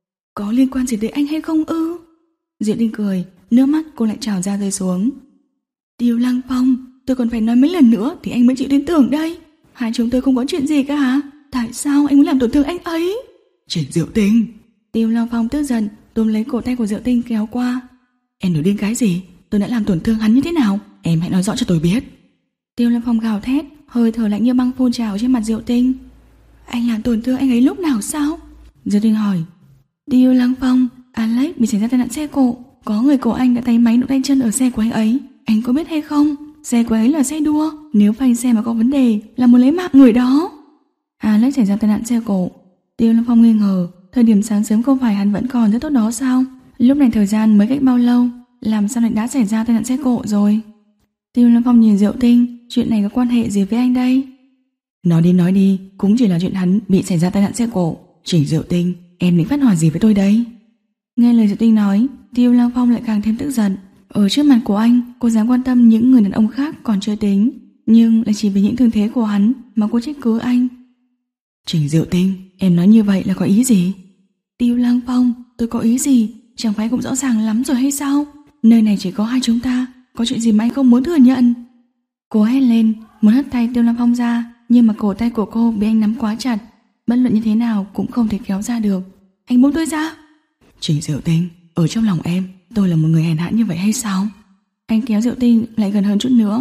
Có liên quan gì tới anh hay không ư? Diệu Tinh cười, nước mắt cô lại trào ra rơi xuống. Tiêu Lăng Phong, tôi còn phải nói mấy lần nữa thì anh mới chịu tin tưởng đây. Hai chúng tôi không có chuyện gì cả hả? Tại sao anh muốn làm tổn thương anh ấy? Trình Diệu Tinh. Tiêu Lăng Phong tức giận túm lấy cổ tay của Diệu Tinh kéo qua. Em nổi điên cái gì? Tôi đã làm tổn thương hắn như thế nào? Em hãy nói rõ cho tôi biết. Tiêu Lăng Phong gào thét, hơi thở lạnh như băng phun trào trên mặt Diệu Tinh. Anh làm tổn thương anh ấy lúc nào sao? Diệu Tinh hỏi. Tiêu Lăng Phong, Alex bị xảy ra tai nạn xe cộ. Có người của anh đã tay máy nổ tay chân ở xe của anh ấy. Anh có biết hay không? Xe của ấy là xe đua. Nếu phanh xe mà có vấn đề là muốn lấy mạng người đó. Alex xảy ra tai nạn xe cộ. Tiêu Lăng Phong nghi ngờ, thời điểm sáng sớm không phải hắn vẫn còn rất tốt đó sao? Lúc này thời gian mới cách bao lâu? Làm sao lại đã xảy ra tai nạn xe cộ rồi? Tiêu Lăng Phong nhìn Diệu Tinh, chuyện này có quan hệ gì với anh đây? Nói đi nói đi, cũng chỉ là chuyện hắn bị xảy ra tai nạn xe cộ. Trình Diệu Tinh, em định phát hỏa gì với tôi đây? Nghe lời Diệu Tinh nói, Tiêu Lăng Phong lại càng thêm tức giận. Ở trước mặt của anh, cô dám quan tâm những người đàn ông khác còn chưa tính, nhưng lại chỉ vì những thương thế của hắn mà cô trách cứ anh. Trình Diệu Tinh, em nói như vậy là có ý gì? Tiêu Lăng Phong, tôi có ý gì? Chẳng phải cũng rõ ràng lắm rồi hay sao? Nơi này chỉ có hai chúng ta, có chuyện gì mà anh không muốn thừa nhận? Cô hét lên, muốn hất tay Tiêu Lăng Phong ra, nhưng mà cổ tay của cô bị anh nắm quá chặt, bất luận như thế nào cũng không thể kéo ra được. Anh buông tôi ra. Trình Diệu Tinh, ở trong lòng em, tôi là một người hèn hạ như vậy hay sao? Anh kéo Diệu Tinh lại gần hơn chút nữa.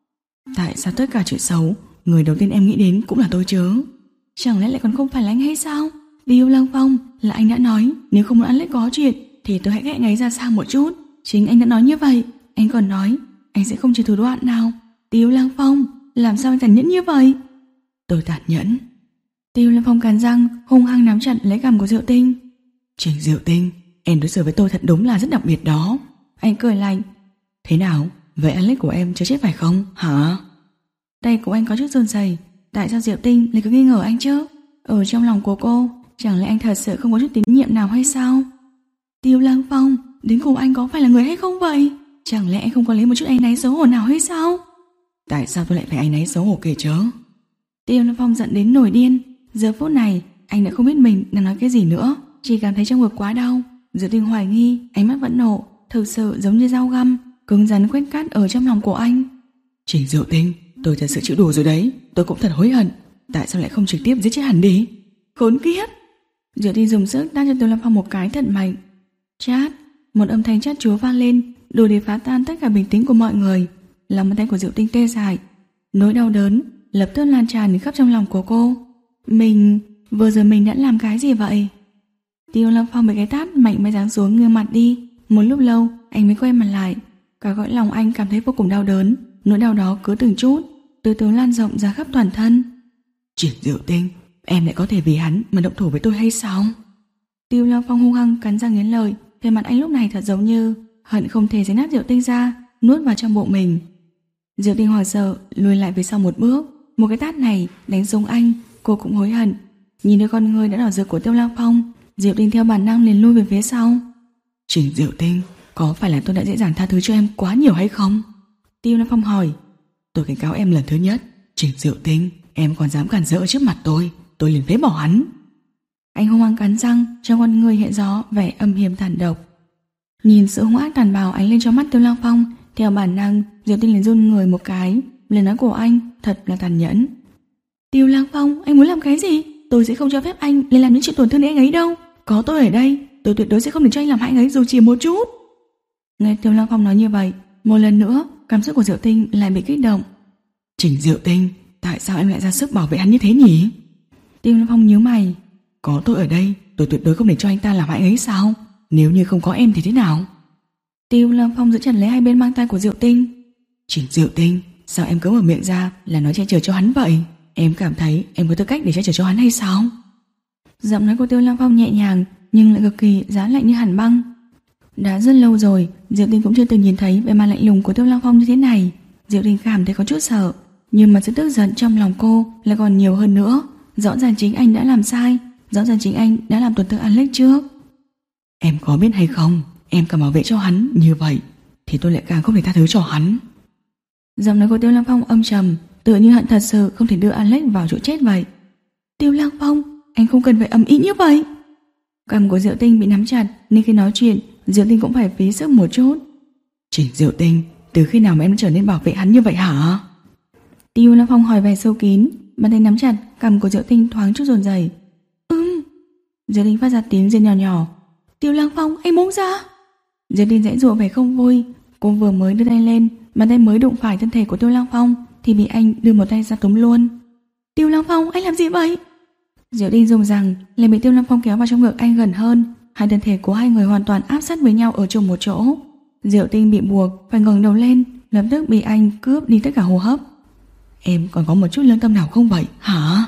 Tại sao tất cả chuyện xấu, người đầu tiên em nghĩ đến cũng là tôi chứ? Chẳng lẽ lại còn không phải là anh hay sao? Tiêu Lăng Phong, là anh đã nói nếu không muốn Alex có chuyện thì tôi hãy ghét anh ấy ra xa một chút. Chính anh đã nói như vậy. Anh còn nói anh sẽ không chịu thủ đoạn nào. Tiêu Lăng Phong, làm sao anh tàn nhẫn như vậy? Tôi tàn nhẫn. Tiêu Lăng Phong cắn răng, hung hăng nắm chặt lấy cằm của Diệu Tinh. Trình Diệu Tinh, em đối xử với tôi thật đúng là rất đặc biệt đó. Anh cười lạnh. Thế nào, vậy Alex của em chưa chết phải không, hả? Tay của anh có chút run rẩy. Tại sao Diệu Tinh lại cứ nghi ngờ anh chứ? Ở trong lòng của cô, chẳng lẽ anh thật sự không có chút tín nhiệm nào hay sao? Tiêu Lăng Phong, đến cùng anh có phải là người hay không vậy? Chẳng lẽ anh không có lấy một chút áy náy xấu hổ nào hay sao? Tại sao tôi lại phải áy náy xấu hổ kìa chớ? Tiêu Lăng Phong giận đến nổi điên. Giờ phút này anh đã không biết mình đang nói cái gì nữa, chỉ cảm thấy trong ngực quá đau. Diệu Tinh hoài nghi, ánh mắt vẫn nổ, thực sự giống như dao găm, cứng rắn quét cắt ở trong lòng của anh. Trình Diệu Tinh, tôi thật sự chịu đủ rồi đấy. Tôi cũng thật hối hận. Tại sao lại không trực tiếp giết chết hắn đi? Khốn kiếp! Diệu Tinh dùng sức đá cho Tiêu Lăng Phong một cái thật mạnh. Chát! Một âm thanh chát chúa vang lên, đủ để phá tan tất cả bình tĩnh của mọi người. Lòng bàn tay của Diệu Tinh tê dại, nỗi đau đớn lập tức lan tràn đến khắp trong lòng của cô. Mình... vừa rồi mình đã làm cái gì vậy? Tiêu Lăng Phong bị cái tát mạnh mẽ giáng xuống nghiêng mặt đi. Một lúc lâu anh mới quay mặt lại. Cả cõi lòng anh cảm thấy vô cùng đau đớn. Nỗi đau đó cứ từng chút từ từ lan rộng ra khắp toàn thân. Trình Diệu Tinh, em lại có thể vì hắn mà động thủ với tôi hay sao? Tiêu Lăng Phong hung hăng cắn răng nghiến lợi. Về mặt anh lúc này thật giống như hận không thể xé nát Diệu Tinh ra, nuốt vào trong bụng mình. Diệu Tinh hoảng sợ lùi lại về sau một bước. Một cái tát này đánh xuống anh, cô cũng hối hận. Nhìn đôi con người đã đỏ rực của Tiêu Lăng Phong, Diệu Tinh theo bản năng liền lui về phía sau. Trình Diệu Tinh, có phải là tôi đã dễ dàng tha thứ cho em quá nhiều hay không? Tiêu Lăng Phong hỏi. Tôi cảnh cáo em lần thứ nhất, Trình Diệu Tinh, em còn dám cản rỡ trước mặt tôi, tôi liền phế bỏ hắn. Anh hung hăng cắn răng, trong con người hiện rõ vẻ âm hiểm tàn độc. Nhìn sự hung ác tàn bạo ánh lên trong mắt Tiêu Lăng Phong, theo bản năng Diệu Tinh liền run người một cái. Lời nói của anh thật là tàn nhẫn. Tiêu Lăng Phong, anh muốn làm cái gì? Tôi sẽ không cho phép anh lên làm những chuyện tổn thương đến anh ấy đâu. Có tôi ở đây, tôi tuyệt đối sẽ không để cho anh làm hại anh ấy dù chỉ một chút. Nghe Tiêu Lăng Phong nói như vậy, một lần nữa cảm xúc của Diệu Tinh lại bị kích động. Trình Diệu Tinh, tại sao em lại ra sức bảo vệ hắn như thế nhỉ? Tiêu Lăng Phong nhíu mày. Có tôi ở đây, tôi tuyệt đối không để cho anh ta làm hại anh ấy sao? Nếu như không có em thì thế nào? Tiêu Lăng Phong giữ chặt lấy hai bên mang tay của Diệu Tinh. Trình Diệu Tinh, sao em cứ mở miệng ra là nói che chở cho hắn vậy? Em cảm thấy em có tư cách để che chở cho hắn hay sao? Giọng nói của Tiêu Lăng Phong nhẹ nhàng nhưng lại cực kỳ giá lạnh như hàn băng. Đã rất lâu rồi Diệu Tinh cũng chưa từng nhìn thấy vẻ mặt lạnh lùng của Tiêu Lăng Phong như thế này. Diệu Tinh cảm thấy có chút sợ, nhưng mà sự tức giận trong lòng cô lại còn nhiều hơn nữa. Rõ ràng chính anh đã làm sai, rõ ràng chính anh đã làm tổn thương Alex trước. Em có biết hay không, em càng bảo vệ cho hắn như vậy thì tôi lại càng không thể tha thứ cho hắn. Giọng nói của Tiêu Lăng Phong âm trầm, tựa như hận thật sự không thể đưa Alex vào chỗ chết vậy. Tiêu Lăng Phong, anh không cần phải ầm ĩ như vậy. Cằm của Diệu Tinh bị nắm chặt, nên khi nói chuyện Diệu Tinh cũng phải phí sức một chút. Trình Diệu Tinh, từ khi nào mà em trở nên bảo vệ hắn như vậy hả? Tiêu Lăng Phong hỏi vẻ sâu kín, bàn tay nắm chặt, cằm của Diệu Tinh thoáng chút run rẩy. Ừm. Diệu Tinh phát ra tiếng rên nhỏ nhỏ. Tiêu Lăng Phong, anh buông ra. Diệu Tinh giãy giụa vẻ không vui. Cô vừa mới đưa tay lên, bàn tay mới đụng phải thân thể của Tiêu Lăng Phong thì bị anh đưa một tay ra túm luôn. Tiêu Lăng Phong, anh làm gì vậy? Diệu Tinh dùng rằng lại bị Tiêu Lăng Phong kéo vào trong ngực anh gần hơn. Hai thân thể của hai người hoàn toàn áp sát với nhau ở chung một chỗ. Diệu Tinh bị buộc phải ngẩng đầu lên, lập tức bị anh cướp đi tất cả hô hấp. Em còn có một chút lương tâm nào không vậy hả?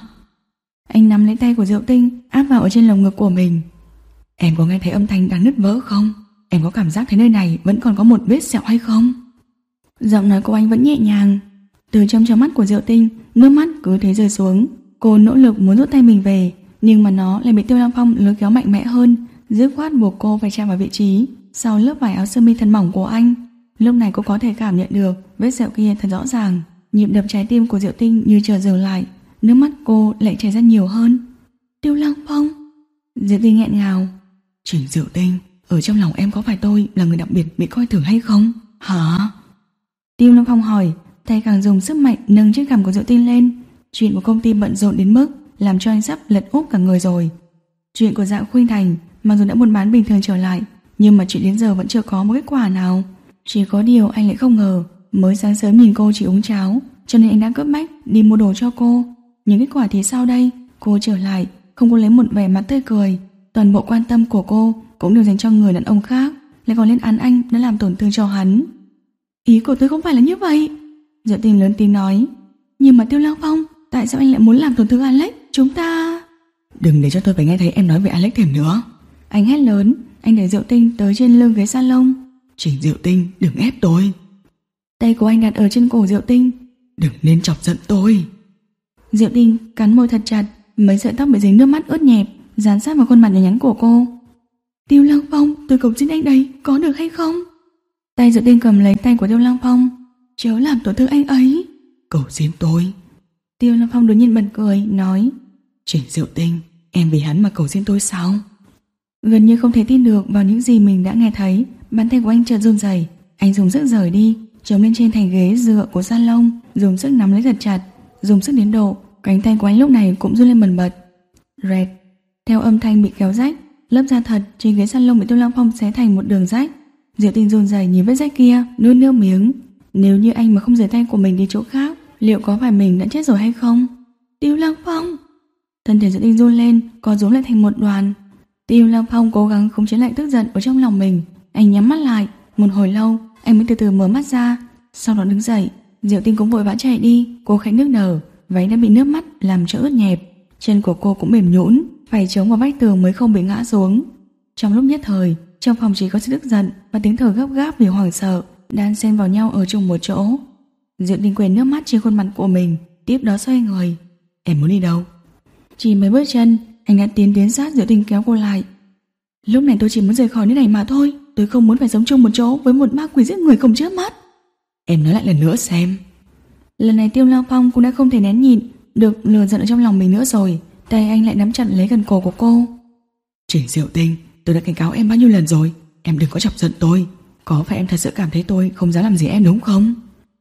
Anh nắm lấy tay của Diệu Tinh, áp vào ở trên lồng ngực của mình. Em có nghe thấy âm thanh đang nứt vỡ không? Em có cảm giác thấy nơi này vẫn còn có một vết sẹo hay không? Giọng nói của anh vẫn nhẹ nhàng. Từ trong tròng mắt của Diệu Tinh, nước mắt cứ thế rơi xuống. Cô nỗ lực muốn rút tay mình về, nhưng mà nó lại bị Tiêu Lăng Phong lôi kéo mạnh mẽ hơn, dứt khoát buộc cô phải chạm vào vị trí sau lớp vải áo sơ mi thân mỏng của anh. Lúc này cô có thể cảm nhận được vết sẹo kia thật rõ ràng. Nhịp đập trái tim của Diệu Tinh như chợt dừng lại, nước mắt cô lại chảy ra nhiều hơn. Tiêu Lăng Phong. Diệu Tinh nghẹn ngào. Trình Diệu Tinh, ở trong lòng em có phải tôi là người đặc biệt bị coi thường hay không? Hả? Tiêu Lăng Phong hỏi, tay càng dùng sức mạnh nâng chiếc cằm của Diệu Tinh lên. Chuyện của công ty bận rộn đến mức làm cho anh sắp lật úp cả người rồi. Chuyện của Dạ Khuynh Thành mặc dù đã buôn bán bình thường trở lại, nhưng mà chuyện đến giờ vẫn chưa có một kết quả nào. Chỉ có điều anh lại không ngờ, mới sáng sớm nhìn cô chỉ uống cháo, cho nên anh đã cấp bách đi mua đồ cho cô. Nhưng kết quả thì sao đây? Cô trở lại, không có lấy một vẻ mặt tươi cười. Toàn bộ quan tâm của cô cũng đều dành cho người đàn ông khác, lại còn lên án anh đã làm tổn thương cho hắn. Ý của tôi không phải là như vậy. Diệu Tinh lớn tiếng nói. Nhưng mà Tiêu Lăng Phong, tại sao anh lại muốn làm tổn thương Alex? Chúng ta... Đừng để cho tôi phải nghe thấy em nói về Alex thêm nữa. Anh hét lớn. Anh đẩy Diệu Tinh tới trên lưng ghế salon. Trình Diệu Tinh, đừng ép tôi. Tay của anh đặt ở trên cổ Diệu Tinh. Đừng nên chọc giận tôi. Diệu Tinh cắn môi thật chặt, mấy sợi tóc bị dính nước mắt ướt nhẹp dán sát vào khuôn mặt nhỏ nhắn của cô. Tiêu Lăng Phong, tôi cầu xin anh đây, có được hay không? Tay Diệu Tinh cầm lấy tay của Tiêu Lăng Phong. Chớ làm tổn thương anh ấy. Cầu xin tôi. Tiêu Lăng Phong đột nhiên bật cười, nói. Trình Diệu Tinh, em vì hắn mà cầu xin tôi sao? Gần như không thể tin được vào những gì mình đã nghe thấy, bàn tay của anh chợt run rẩy. Anh dùng sức rời đi, chống lên trên thành ghế dựa của salon, dùng sức nắm lấy thật chặt, dùng sức đến độ cánh tay của anh lúc này cũng run lên bần bật. Rẹt, theo âm thanh bị kéo rách, lớp da thật trên ghế salon bị Tiêu Lăng Phong xé thành một đường rách. Diệu Tinh run rẩy nhìn vết rách kia, nuốt nước miếng. Nếu như anh mà không rời tay của mình đi chỗ khác, liệu có phải mình đã chết rồi hay không? Tiêu Lăng Phong. Thân thể Diệu Tinh run lên, co rúm lại thành một đoàn. Tiêu Lăng Phong cố gắng khống chế lại tức giận ở trong lòng mình. Anh nhắm mắt lại, một hồi lâu anh mới từ từ mở mắt ra, sau đó đứng dậy. Diệu Tinh cũng vội vã chạy đi, cô khẽ nước nở, váy đã bị nước mắt làm cho ướt nhẹp, chân của cô cũng mềm nhũn, phải chống vào vách tường mới không bị ngã xuống. Trong lúc nhất thời, trong phòng chỉ có sự tức giận và tiếng thở gấp gáp vì hoảng sợ đan xen vào nhau ở chung một chỗ. Diệu Tinh quệt nước mắt trên khuôn mặt của mình, tiếp đó xoay người. Em muốn đi đâu? Chỉ mấy bước chân, anh đã tiến đến sát Diệu Tinh kéo cô lại. Lúc này tôi chỉ muốn rời khỏi nơi này mà thôi. Tôi không muốn phải sống chung một chỗ với một ma quỷ giết người không chớp mắt. Em nói lại lần nữa xem. Lần này Tiêu Lăng Phong cũng đã không thể nén nhịn được lửa giận ở trong lòng mình nữa rồi. Tay anh lại nắm chặt lấy gần cổ của cô. Trình Diệu Tinh, tôi đã cảnh cáo em bao nhiêu lần rồi, em đừng có chọc giận tôi. Có phải em thật sự cảm thấy tôi không dám làm gì em đúng không?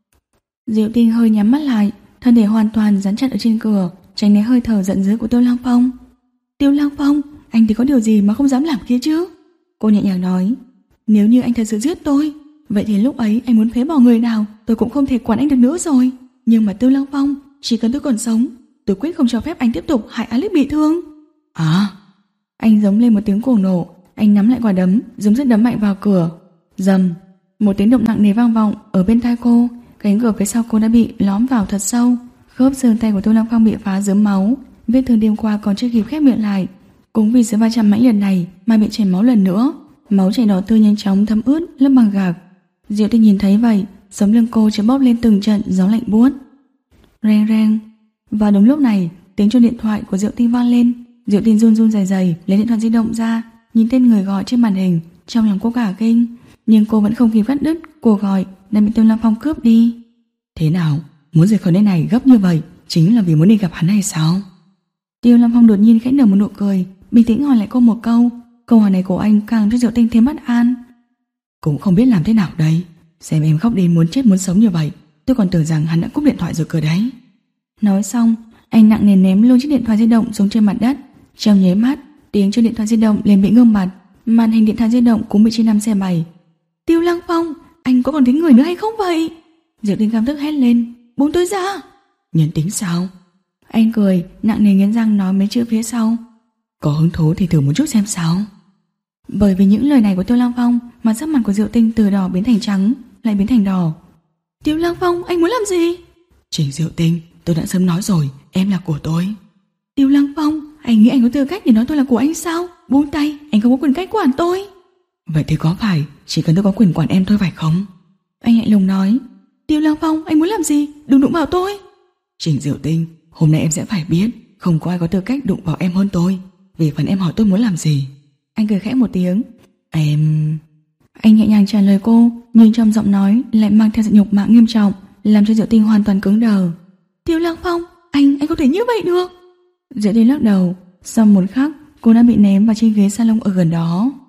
Diệu Tinh hơi nhắm mắt lại, thân thể hoàn toàn dán chặt ở trên cửa, tránh né hơi thở giận dữ của Tiêu Lăng Phong. Tiêu Lăng Phong, anh thì có điều gì mà không dám làm kia chứ? Cô nhẹ nhàng nói. Nếu như anh thật sự giết tôi, vậy thì lúc ấy anh muốn phế bỏ người nào tôi cũng không thể quản anh được nữa rồi. Nhưng mà Tiêu Lăng Phong, chỉ cần tôi còn sống, tôi quyết không cho phép anh tiếp tục hại Alex bị thương. À? Anh giống lên một tiếng cuồng nổ. Anh nắm lại quả đấm, dùng sức đấm mạnh vào cửa. Dầm, một tiếng động nặng nề vang vọng ở bên tai cô. Cánh cửa phía sau cô đã bị lõm vào thật sâu. Khớp xương tay của Tiêu Lăng Phong bị phá rớm máu. Vết thương đêm qua còn chưa kịp khép miệng lại, cũng vì sự va chạm mãnh liệt này mà bị chảy máu lần nữa. Máu chảy đỏ tươi nhanh chóng thấm ướt lớp bằng gạc. Diệu Tinh nhìn thấy vậy, sống lưng cô chợt bóp lên từng trận gió lạnh buốt. Reng reng. Và đúng lúc này, tiếng chuông điện thoại của Diệu Tinh vang lên. Diệu Tinh run run rẩy rẩy lấy điện thoại di động ra, nhìn tên người gọi trên màn hình, trong lòng cô cả kinh, nhưng cô vẫn không kịp cắt đứt cuộc gọi đã bị Tiêu Lăng Phong cướp đi. Thế nào, muốn rời khỏi nơi này gấp như vậy chính là vì muốn đi gặp hắn hay sao? Tiêu Lăng Phong đột nhiên khẽ nở một nụ cười, bình tĩnh hỏi lại cô một câu. Câu hỏi này của anh càng cho Diệu Tinh thêm bất an. Cũng không biết làm thế nào đây. Xem em khóc đến muốn chết muốn sống như vậy, tôi còn tưởng rằng hắn đã cúp điện thoại rồi cơ đấy. Nói xong, anh nặng nề ném luôn chiếc điện thoại di động xuống trên mặt đất. Trong nháy mắt, tiếng chuông điện thoại di động liền bị ngưng bặt, màn hình điện thoại di động cũng bị chia năm xẻ bảy. Tiêu Lăng Phong, anh có còn tính người nữa hay không vậy? Diệu Tinh căm tức hét lên, buông tôi ra. Nhân tính sao? Anh cười, nặng nề nghiến răng nói mấy chữ phía sau. Có hứng thú thì thử một chút xem sao. Bởi vì những lời này của Tiêu Lăng Phong mà sắc mặt của Diệu Tinh từ đỏ biến thành trắng, lại biến thành đỏ. Tiêu Lăng Phong, anh muốn làm gì? Trình Diệu Tinh, tôi đã sớm nói rồi, em là của tôi. Tiêu Lăng Phong, anh nghĩ anh có tư cách để nói tôi là của anh sao? Buông tay, anh không có quyền cách quản tôi. Vậy thì có phải chỉ cần tôi có quyền quản em thôi phải không? Anh lạnh lùng nói. Tiêu Lăng Phong, anh muốn làm gì? Đừng đụng vào tôi. Trình Diệu Tinh, hôm nay em sẽ phải biết không có ai có tư cách đụng vào em hơn tôi. Vì phần em hỏi tôi muốn làm gì. Anh cười khẽ một tiếng. Em... Anh nhẹ nhàng trả lời cô, nhưng trong giọng nói lại mang theo sự nhục mạ nghiêm trọng, làm cho Diệu Tinh hoàn toàn cứng đờ. Tiêu Lăng Phong, anh, anh không thể như vậy được. Diệu Tinh lắc đầu. Sau một khắc, cô đã bị ném vào trên ghế salon ở gần đó.